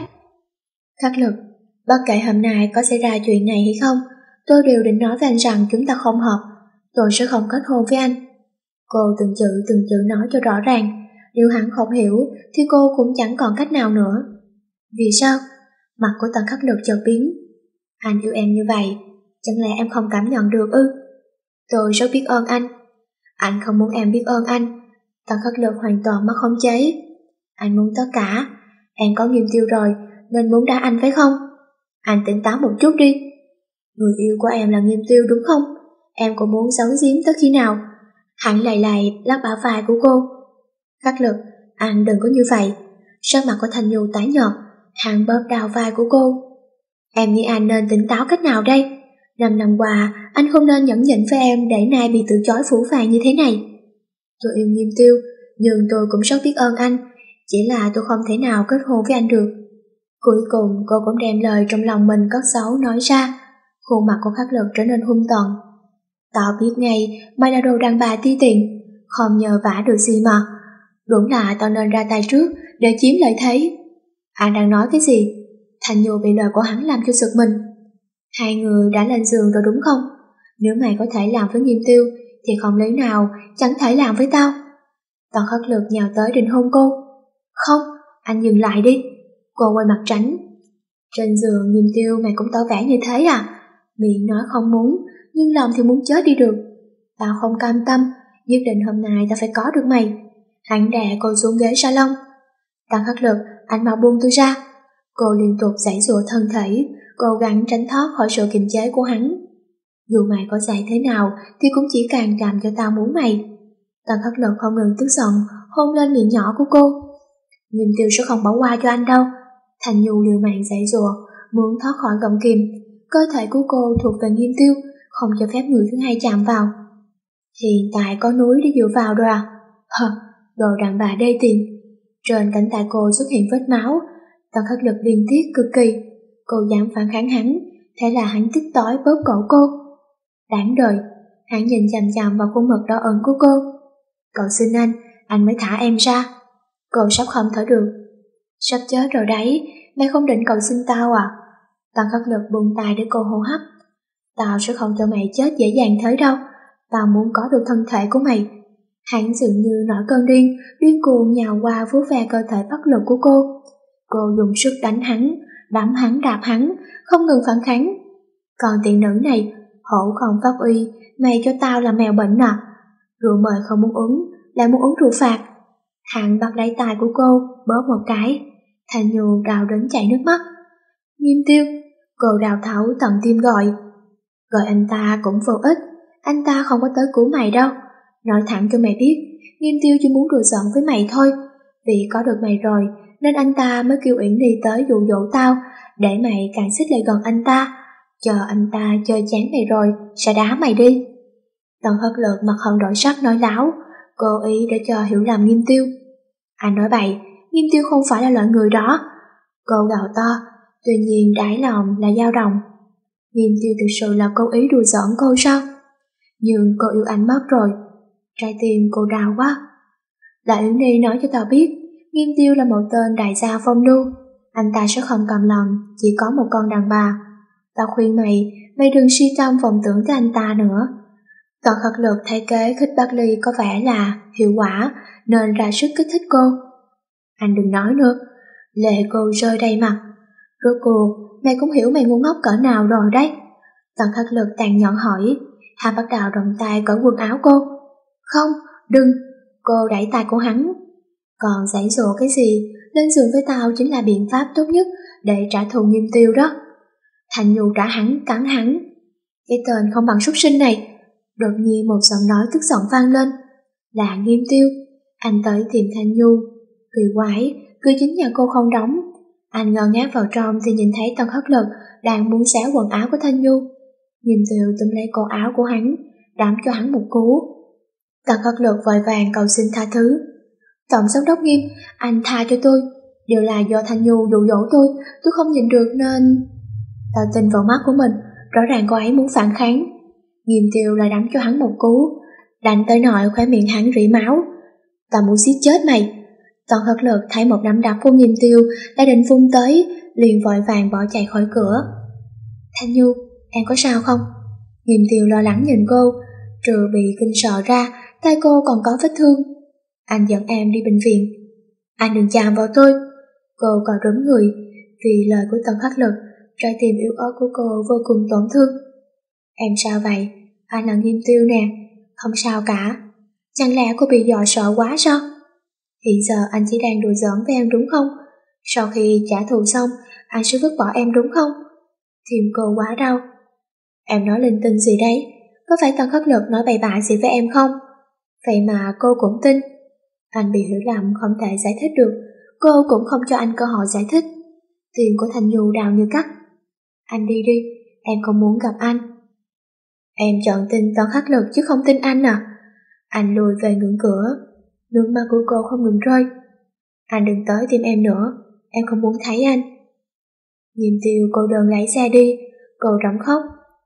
Khất Lực, bất kể hôm nay có xảy ra chuyện này hay không, tôi đều định nói với anh rằng chúng ta không hợp. Tôi sẽ không kết hôn với anh. Cô từng chữ từng chữ nói cho rõ ràng. Nếu hắn không hiểu thì cô cũng chẳng còn cách nào nữa. Vì sao? Mặt của Tần Khất Lực chợt biến. Anh yêu em như vậy, chẳng lẽ em không cảm nhận được ư? Tôi rất biết ơn anh. Anh không muốn em biết ơn anh. Tần Khất Lực hoàn toàn mất khống chế. Anh muốn tất cả. Em có Nghiêm Tiêu rồi nên muốn đá anh phải không? Anh tỉnh táo một chút đi. Người yêu của em là Nghiêm Tiêu đúng không? Em cũng muốn giấu giếm tới khi nào? Hắn lầy lầy lắc bả vai của cô. Khất Lực, anh đừng có như vậy. Sắc mặt của Thanh Nhu tái nhợt. Hắn bóp đào vai của cô. Em nghĩ anh nên tỉnh táo cách nào đây? Năm năm qua anh không nên nhẫn nhịn với em để nay bị từ chối phũ phàng như thế này. Tôi yêu Nghiêm Tiêu, nhưng tôi cũng rất biết ơn anh. Chỉ là tôi không thể nào kết hôn với anh được. Cuối cùng cô cũng đem lời trong lòng mình cất giấu nói ra. Khuôn mặt của Khất Lực trở nên hung tợn. Tao biết ngay mày là đồ đàn bà ti tiện, không nhờ vả được gì mà. Đúng là tao nên ra tay trước để chiếm lợi thế. Anh đang nói cái gì? Thanh Nhu bị lời của hắn làm cho sực mình. Hai người đã lên giường rồi đúng không? Nếu mày có thể làm với Nghiêm Tiêu thì không lý nào chẳng thể làm với tao. Tần Khất Lực nhào tới định hôn cô. Không, anh dừng lại đi. Cô quay mặt tránh. Trên giường Nghiêm Tiêu mày cũng tỏ vẻ như thế à? Miệng nói không muốn, nhưng lòng thì muốn chết đi được. Tao không cam tâm, nhất định hôm nay tao phải có được mày. Hắn đè cô xuống ghế salon. Tần Khất Lực, anh mau buông tôi ra. Cô liên tục giãy giụa thân thể, cố gắng tránh thoát khỏi sự kiềm chế của hắn. Dù mày có dạy thế nào thì cũng chỉ càng làm cho tao muốn mày. Tần Khất Lực không ngừng tức giận, hôn lên miệng nhỏ của cô. Nghiêm Tiêu sẽ không bỏ qua cho anh đâu. Thanh Nhu liều mạng giãy giụa, muốn thoát khỏi gọng kìm. Cơ thể của cô thuộc về Nghiêm Tiêu, không cho phép người thứ hai chạm vào. Hiện tại có núi để dựa vào rồi à? Hờ, đồ đàn bà đê tiện. Trên cánh tay cô xuất hiện vết máu. Tần Khất Lực điên tiết cực kỳ. Cô dám phản kháng hắn, thế là hắn tức tối bóp cổ cô. Đáng đời. Hắn nhìn chằm chằm vào khuôn mặt đỏ ửng của cô. Cậu xin anh, anh mới thả em ra. Cô sắp không thở được. Sắp chết rồi đấy, mày không định cầu xin tao à? Tần Khất Lực buông tay để cô hô hấp. Tao sẽ không cho mày chết dễ dàng thế đâu. Tao muốn có được thân thể của mày. Hắn dường như nổi cơn điên, điên cuồng nhào qua vuốt ve cơ thể bất lực của cô. Cô dùng sức đánh hắn, đấm hắn đạp hắn, không ngừng phản kháng. Còn tiện nữ này, hổ không pháp uy, mày cho tao là mèo bệnh à? Rượu mời không muốn uống, lại muốn uống rượu phạt. Hắn bắt lấy tay của cô, bóp một cái. Thanh Nhu đau đến chảy nước mắt. Nghiêm Tiêu, cô đào thấu tận tim gọi. Gọi anh ta cũng vô ích, anh ta không có tới cứu mày đâu. Nói thẳng cho mày biết, Nghiêm Tiêu chỉ muốn đùa giỡn với mày thôi. Vì có được mày rồi, nên anh ta mới kêu Uyển Nhi tới dụ dỗ tao, để mày càng xích lại gần anh ta, chờ anh ta chơi chán mày rồi sẽ đá mày đi. Tần Hất Lược mặt hận đổi sắc nói láo, cố ý để cho hiểu lầm Nghiêm Tiêu. Anh nói bậy, Nghiêm Tiêu không phải là loại người đó. Cô gào to, tuy nhiên đáy lòng là dao động. Nghiêm Tiêu thực sự là cố ý đùa giỡn cô sao? Nhưng cô yêu anh mất rồi, trái tim cô đau quá. Lại Uyển Nhi nói cho tao biết, Nghiêm Tiêu là một tên đại gia phong lưu, anh ta sẽ không cầm lòng chỉ có một con đàn bà. Tao khuyên mày, mày đừng suy tâm vọng tưởng tới anh ta nữa. Tần Hất Lược thay kế khích Bác Ly có vẻ là hiệu quả nên ra sức kích thích cô. Anh đừng nói nữa, lệ cô rơi đầy mặt. Rốt cuộc, mày cũng hiểu mày ngu ngốc cỡ nào rồi đấy. Tần Hất Lược tàn nhẫn hỏi, Hà bắt đầu động tay cởi quần áo cô. Không, đừng, cô đẩy tay của hắn. Còn giãy dụ cái gì, lên giường với tao chính là biện pháp tốt nhất để trả thù Nghiêm Tiêu đó. Thành Nhu trả hắn, cắn hắn. Cái tên không bằng súc sinh này. Đột nhiên một giọng nói tức giận vang lên. Là Nghiêm Tiêu. Anh tới tìm Thanh Nhu. Kỳ quái, cửa chính nhà cô không đóng. Anh ngơ ngác vào trong thì nhìn thấy Tần Hất Lược đang muốn xé quần áo của Thanh Nhu. Nghiêm Tiêu túm lấy cổ áo của hắn, đám cho hắn một cú. Tần Hất Lược vội vàng cầu xin tha thứ. Tổng giám đốc Nghiêm, anh tha cho tôi. Điều là do Thanh Nhu dụ dỗ tôi, tôi không nhìn được nên... Tao tin vào mắt của mình, rõ ràng cô ấy muốn phản kháng. Nghiêm Tiêu lại đấm cho hắn một cú, đánh tới nỗi khóe miệng hắn rỉ máu. Tao muốn giết chết mày. Tần Hất Lược thấy một nắm đấm của Nghiêm Tiêu đã định vung tới, liền vội vàng bỏ chạy khỏi cửa. Thanh Nhu, em có sao không? Nghiêm Tiêu lo lắng nhìn cô, trừ bị kinh sợ ra, tay cô còn có vết thương. Anh dẫn em đi bệnh viện. Anh đừng chạm vào tôi. Cô còn rúm người, vì lời của Tần Hất Lược, trái tim yếu ớt của cô vô cùng tổn thương. Em sao vậy? Anh là Nghiêm Tiêu nè. Không sao cả. Chẳng lẽ cô bị dọa sợ quá sao? Hiện giờ anh chỉ đang đùa giỡn với em đúng không? Sau khi trả thù xong, anh sẽ vứt bỏ em đúng không? Tim cô quá đau. Em nói linh tinh gì đấy? Có phải Tần Hất Lược nói bậy bạ gì với em không? Vậy mà cô cũng tin. Anh bị hiểu lầm không thể giải thích được. Cô cũng không cho anh cơ hội giải thích. Tim của Thanh Nhu đau như cắt. Anh đi đi, em không muốn gặp anh. Em chọn tin Tần Hất Lược chứ không tin anh à? Anh lùi về ngưỡng cửa. Nước mắt của cô không ngừng rơi. Anh đừng tới tìm em nữa, em không muốn thấy anh. Nghiêm Tiêu cô đơn lấy xe đi, cô rỗng khóc.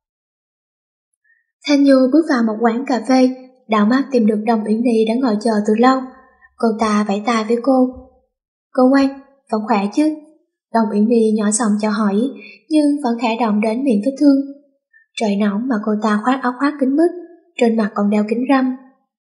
Thanh Nhu bước vào một quán cà phê, đảo mắt tìm được Đồng Uyển Nhi đã ngồi chờ từ lâu. Cô ta vẫy tay với cô. Cô ngoan, vẫn khỏe chứ? Đồng Uyển Nhi nhỏ giọng chào hỏi, nhưng vẫn khẽ động đến miệng vết thương. Trời nóng mà cô ta khoác áo khoác kín mít, trên mặt còn đeo kính râm.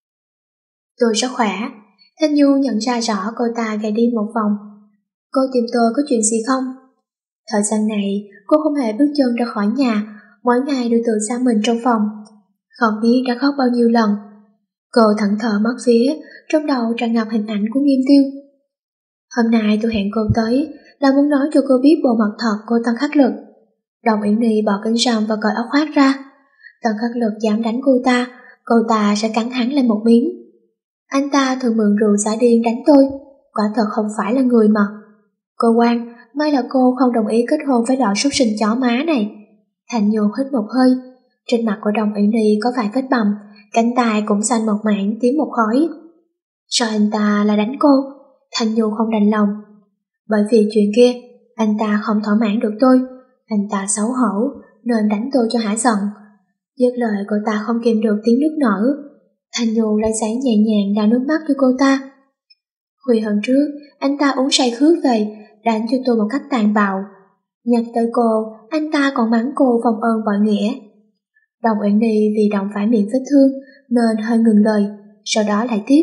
Tôi rất khỏe. Thanh Nhu nhận ra rõ cô ta gầy đi một vòng. Cô tìm tôi có chuyện gì không? Thời gian này, cô không hề bước chân ra khỏi nhà, mỗi ngày đều tự giam mình trong phòng. Không biết đã khóc bao nhiêu lần. Cô thẫn thờ mất phía, trong đầu tràn ngập hình ảnh của Nghiêm Tiêu. Hôm nay tôi hẹn cô tới là muốn nói cho cô biết bộ mặt thật của Tần Hất Lược. Đồng Uyển Nhi bỏ kính râm và cởi áo khoác ra. Tần Hất Lược dám đánh cô ta, cô ta sẽ cắn hắn lên một miếng. Anh ta thường mượn rượu xả điên đánh tôi, quả thật không phải là người mà. Cô Quan, may là cô không đồng ý kết hôn với loại súc sinh chó má này. Thanh Nhu hít một hơi, trên mặt của Đồng Uyển Nhi có vài vết bầm, cánh tay cũng xanh một mảng tím một khói. Sao anh ta lại đánh cô? Thanh Nhu không đành lòng. Bởi vì chuyện kia, anh ta không thỏa mãn được tôi, anh ta xấu hổ nên đánh tôi cho hả giận. Dứt lời cô ta không kìm được tiếng nức nở. Thanh Nhu lấy giấy nhẹ nhàng lau nước mắt cho cô ta. Khuya hôm trước, anh ta uống say khướt về, đánh cho tôi một cách tàn bạo. Nhắc tới cô, anh ta còn mắng cô vong ơn bội nghĩa. Đồng Uyển Nhi vì động phải miệng vết thương nên hơi ngừng lời, sau đó lại tiếp.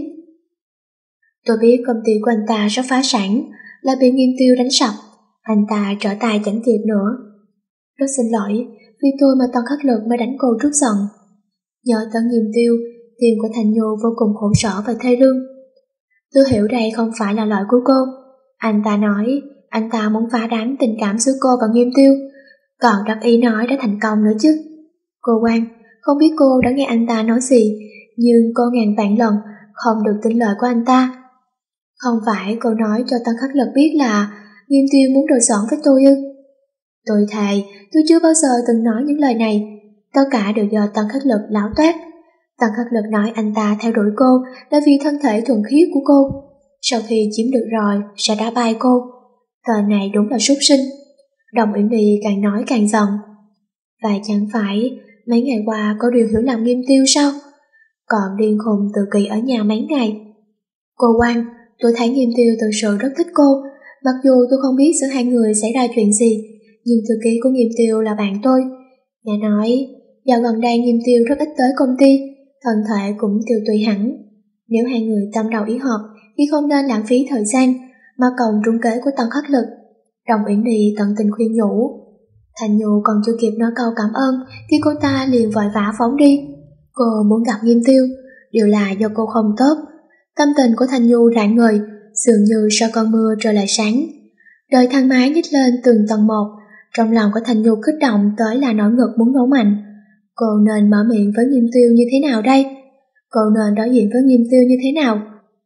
Tôi biết công ty của anh ta sắp phá sản, là bị Nghiêm Tiêu đánh sập, anh ta trở tay chẳng kịp nữa. Rất xin lỗi, vì tôi mà Tần Hất Lược mới đánh cô trước giận. Nhớ tới Nghiêm Tiêu, tim của Thanh Nhu vô cùng khổ sở và thê lương. Tôi hiểu đây không phải là lỗi của cô. Anh ta nói, anh ta muốn phá đám tình cảm giữa cô và Nghiêm Tiêu, còn đắc ý nói đã thành công nữa chứ. Cô Quan, không biết cô đã nghe anh ta nói gì, nhưng cô ngàn vạn lần không được tin lời của anh ta. Không phải cô nói cho Tăng Khắc Lực biết là Nghiêm Tiêu muốn đòi xỏn với tôi ư? Tôi thề, tôi chưa bao giờ từng nói những lời này. Tất cả đều do Tăng Khắc Lực láo toét. Tăng Khắc Lực nói anh ta theo đuổi cô là vì thân thể thuần khiết của cô. Sau khi chiếm được rồi, sẽ đá bay cô. Tên này đúng là súc sinh. Đồng Uyển Nhi càng nói càng giận. Và chẳng phải mấy ngày qua có điều hiểu lầm Nghiêm Tiêu sao? Còn điên khùng Từ Kỳ ở nhà mấy ngày. Cô Quan, tôi thấy Nghiêm Tiêu thực sự rất thích cô. Mặc dù tôi không biết giữa hai người xảy ra chuyện gì, nhưng thư ký của Nghiêm Tiêu là bạn tôi. Nghe nói, dạo gần đây Nghiêm Tiêu rất ít tới công ty, thân thể cũng tiêu tụy hẳn. Nếu hai người tâm đầu ý hợp thì không nên lãng phí thời gian, mà cộng trúng kế của Tăng Khắc Lực. Đồng Uyển Nhi tận tình khuyên nhủ. Thành Nhu còn chưa kịp nói câu cảm ơn thì cô ta liền vội vã phóng đi. Cô muốn gặp Nghiêm Tiêu, điều là do cô không tốt. Tâm tình của Thành Nhu rạng ngời, dường như sau cơn mưa trời lại sáng. Đợi thang máy nhích lên từng tầng một, trong lòng của Thành Nhu kích động tới là nổi ngực muốn nổ mạnh. Cô nên mở miệng với Nghiêm Tiêu như thế nào đây? Cô nên đối diện với Nghiêm Tiêu như thế nào?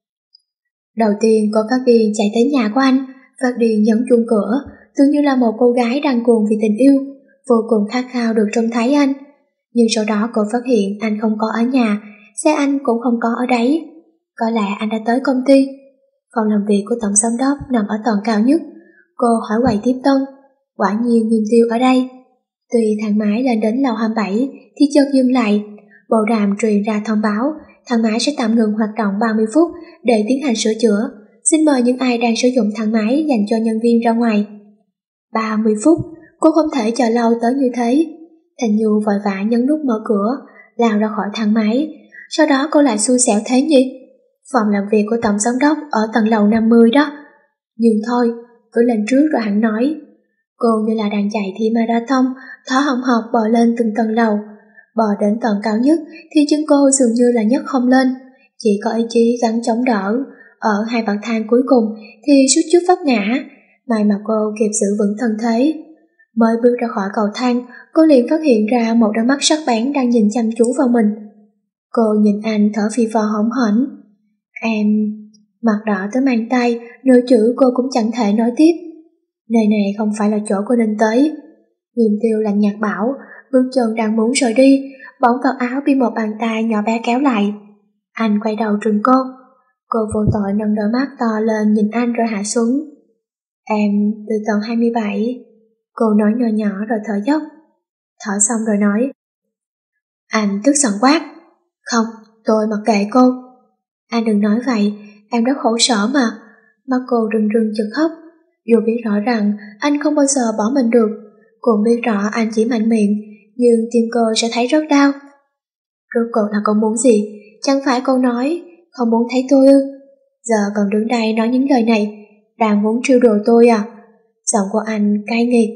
Đầu tiên cô phát điên chạy tới nhà của anh, phát điên nhấn chuông cửa, tưởng như là một cô gái đang cuồng vì tình yêu, vô cùng khát khao được trông thấy anh. Nhưng sau đó cô phát hiện anh không có ở nhà, xe anh cũng không có ở đấy. Có lẽ anh đã tới công ty. Phòng làm việc của tổng giám đốc nằm ở tầng cao nhất. Cô hỏi quầy tiếp tân, quả nhiên Nghiêm Tiêu ở đây. Tuy thang máy lên đến lầu hai mươi bảy thì chợt dừng lại, bộ đàm truyền ra thông báo thang máy sẽ tạm ngừng hoạt động ba mươi phút để tiến hành sửa chữa. Xin mời những ai đang sử dụng thang máy dành cho nhân viên ra ngoài. ba mươi phút, cô không thể chờ lâu tới như thế. Thành Nhu vội vã nhấn nút mở cửa, lao ra khỏi thang máy. Sau đó cô lại xui xẻo thế nhỉ? Phòng làm việc của tổng giám đốc ở tầng lầu năm mươi đó. Nhưng thôi, cứ lên trước rồi hẳn nói. Cô như là đang chạy thi marathon, thở hồng hộc bò lên từng tầng lầu. Bò đến tầng cao nhất thì chân cô dường như là nhấc không lên, chỉ có ý chí gắng chống đỡ. Ở hai bậc thang cuối cùng thì suýt chút vấp ngã, may mà cô kịp giữ vững thân thế. Mới bước ra khỏi cầu thang, cô liền phát hiện ra một đôi mắt sắc bén đang nhìn chăm chú vào mình. Cô nhìn anh thở phì phò hổn hển. Em... Mặt đỏ tới mang tay, nửa chữ cô cũng chẳng thể nói tiếp. Nơi này không phải là chỗ cô nên tới. Nghiêm Tiêu lạnh nhạt bảo, bước chân đang muốn rời đi, bỗng vào áo bị một bàn tay nhỏ bé kéo lại. Anh quay đầu trừng cô. Cô vô tội nâng đôi mắt to lên nhìn anh rồi hạ xuống. Em từ tầng hai mươi bảy. Cô nói nhỏ nhỏ rồi thở dốc. Thở xong rồi nói. Anh tức giận quát. Không, tôi mặc kệ cô. Anh đừng nói vậy, em rất khổ sở mà. Mắt cô rưng rưng chực khóc. Dù biết rõ rằng anh không bao giờ bỏ mình được, cô biết rõ anh chỉ mạnh miệng, nhưng tim cô sẽ thấy rất đau. Rốt cuộc là cô muốn gì? Chẳng phải cô nói không muốn thấy tôi ư? Giờ còn đứng đây nói những lời này, đang muốn trêu đùa tôi à? Giọng của anh cay nghiệt.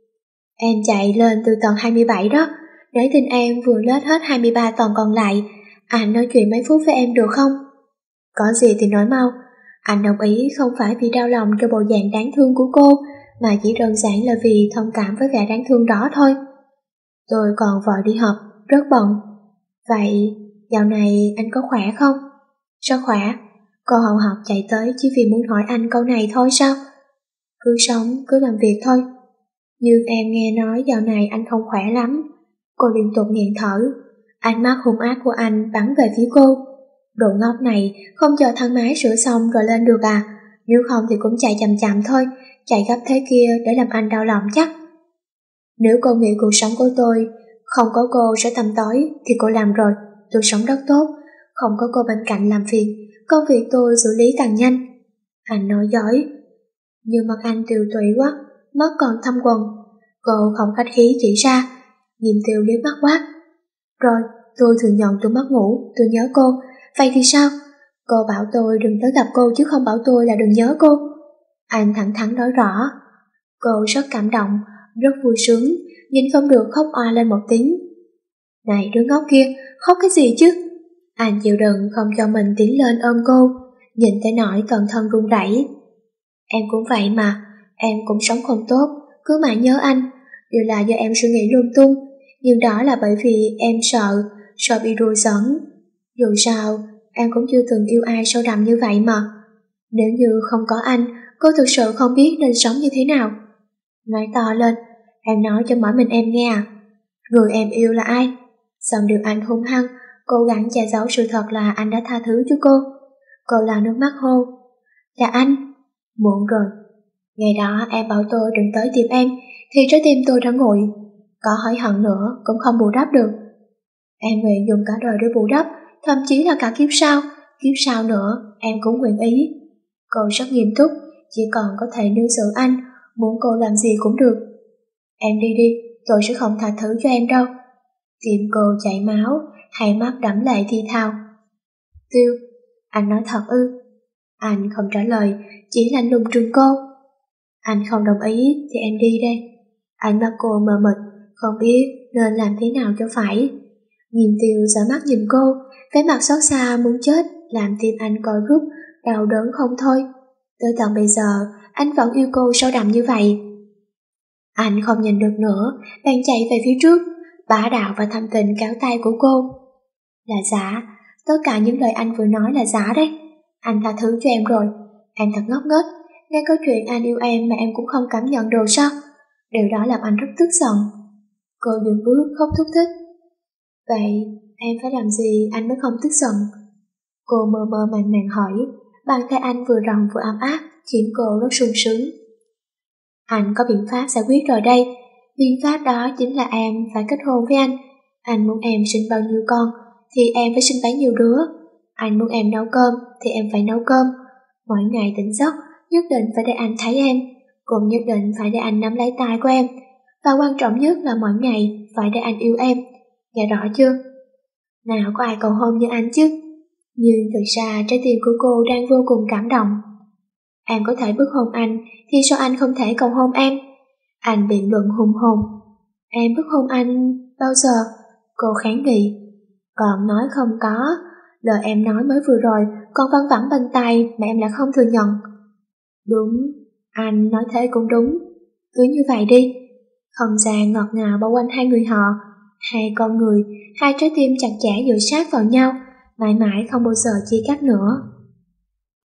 Em chạy lên từ tầng hai mươi bảy đó, để tin em vừa lết hết hai mươi ba tầng còn lại. Anh nói chuyện mấy phút với em được không? Có gì thì nói mau. Anh đồng ý không phải vì đau lòng cho bộ dạng đáng thương của cô, mà chỉ đơn giản là vì thông cảm với vẻ đáng thương đó thôi. Tôi còn vợ đi học, rất bận. Vậy, dạo này anh có khỏe không? Rất khỏe. Cô hậu học chạy tới chỉ vì muốn hỏi anh câu này thôi sao? Cứ sống, cứ làm việc thôi. Nhưng em nghe nói dạo này anh không khỏe lắm. Cô liên tục nghẹn thở. Ánh mắt hung ác của anh bắn về phía cô. Đồ ngốc này, không chờ thang máy sửa xong rồi lên được à? Nếu không thì cũng chạy chậm chậm thôi, chạy gấp thế kia để làm anh đau lòng chắc. Nếu cô nghĩ cuộc sống của tôi không có cô sẽ tăm tối thì cô làm rồi, tôi sống rất tốt. Không có cô bên cạnh làm phiền, công việc tôi xử lý càng nhanh. Anh nói dối. Nhưng mặt anh tiều tụy quá, mắt còn thâm quần. Cô không khách khí chỉ ra. Nhìn Tiêu liếc mắt quát. Rồi, tôi thừa nhận tôi mất ngủ, tôi nhớ cô. Vậy thì sao? Cô bảo tôi đừng tới gặp cô chứ không bảo tôi là đừng nhớ cô. Anh thẳng thắn nói rõ. Cô rất cảm động, rất vui sướng, nhìn không được khóc oa lên một tiếng. Này đứa ngốc kia, khóc cái gì chứ? Anh chịu đựng không cho mình tiến lên ôm cô, nhìn tới nỗi toàn thân run rẩy. Em cũng vậy mà, em cũng sống không tốt, cứ mãi nhớ anh. Điều là do em suy nghĩ lung tung, nhưng đó là bởi vì em sợ, sợ bị đùa giỡn. Dù sao, em cũng chưa từng yêu ai sâu đậm như vậy mà. Nếu như không có anh, cô thực sự không biết nên sống như thế nào. Nói to lên, em nói cho mỗi mình em nghe à? Người em yêu là ai? Xong điều anh hung hăng, cố gắng che giấu sự thật là anh đã tha thứ cho cô. Cô lau nước mắt hô, là anh. Muộn rồi. Ngày đó em bảo tôi đừng tới tìm em, thì trái tim tôi đã nguội. Có hối hận nữa cũng không bù đắp được. Em nguyện dùng cả đời để bù đắp, thậm chí là cả kiếp sau, kiếp sau nữa em cũng nguyện ý. Cô rất nghiêm túc, chỉ còn có thể nương sự anh, muốn cô làm gì cũng được. Em đi đi, tôi sẽ không tha thứ cho em đâu. Tim cô chảy máu, hai mắt đẫm lệ thì thào. Tiêu, anh nói thật ư? Anh không trả lời, chỉ lạnh lùng trừng cô. Anh không đồng ý thì em đi đây. Ánh mắt cô mờ mịt, không biết nên làm thế nào cho phải. Nghiêm Tiêu giở mắt nhìn cô, vẻ mặt xót xa muốn chết, làm tim anh co rút, đau đớn không thôi. Tới tận bây giờ, anh vẫn yêu cô sâu đậm như vậy. Anh không nhìn được nữa, bèn chạy về phía trước, bá đạo và thâm tình kéo tay của cô. Là giả, tất cả những lời anh vừa nói là giả đấy. Anh tha thứ cho em rồi, em thật ngốc nghếch, ngay câu chuyện anh yêu em mà em cũng không cảm nhận được sao? Điều đó làm anh rất tức giận. Cô dừng bước khóc thúc thích. Vậy em phải làm gì anh mới không tức giận? Cô mơ mơ màng màng hỏi, bàn tay anh vừa rộng vừa ấm áp khiến cô rất sung sướng. Anh có biện pháp giải quyết rồi đây. Biện pháp đó chính là em phải kết hôn với anh. Anh muốn em sinh bao nhiêu con thì em phải sinh bấy nhiêu đứa. Anh muốn em nấu cơm thì em phải nấu cơm. Mỗi ngày tỉnh giấc nhất định phải để anh thấy em, cũng nhất định phải để anh nắm lấy tay của em. Và quan trọng nhất là mỗi ngày phải để anh yêu em. Nghe rõ chưa? Nào có ai cầu hôn như anh chứ? Nhưng thực ra trái tim của cô đang vô cùng cảm động. Em có thể bức hôn anh, thì sao anh không thể cầu hôn em? Anh biện luận hùng hồn. Em bức hôn anh bao giờ? Cô kháng nghị. Còn nói không có, lời em nói mới vừa rồi còn văng vẳng bên tai mà em lại không thừa nhận. Đúng, anh nói thế cũng đúng. Cứ như vậy đi. Không gian ngọt ngào bao quanh hai người họ, hai con người, hai trái tim chặt chẽ dựa sát vào nhau, mãi mãi không bao giờ chia cắt nữa.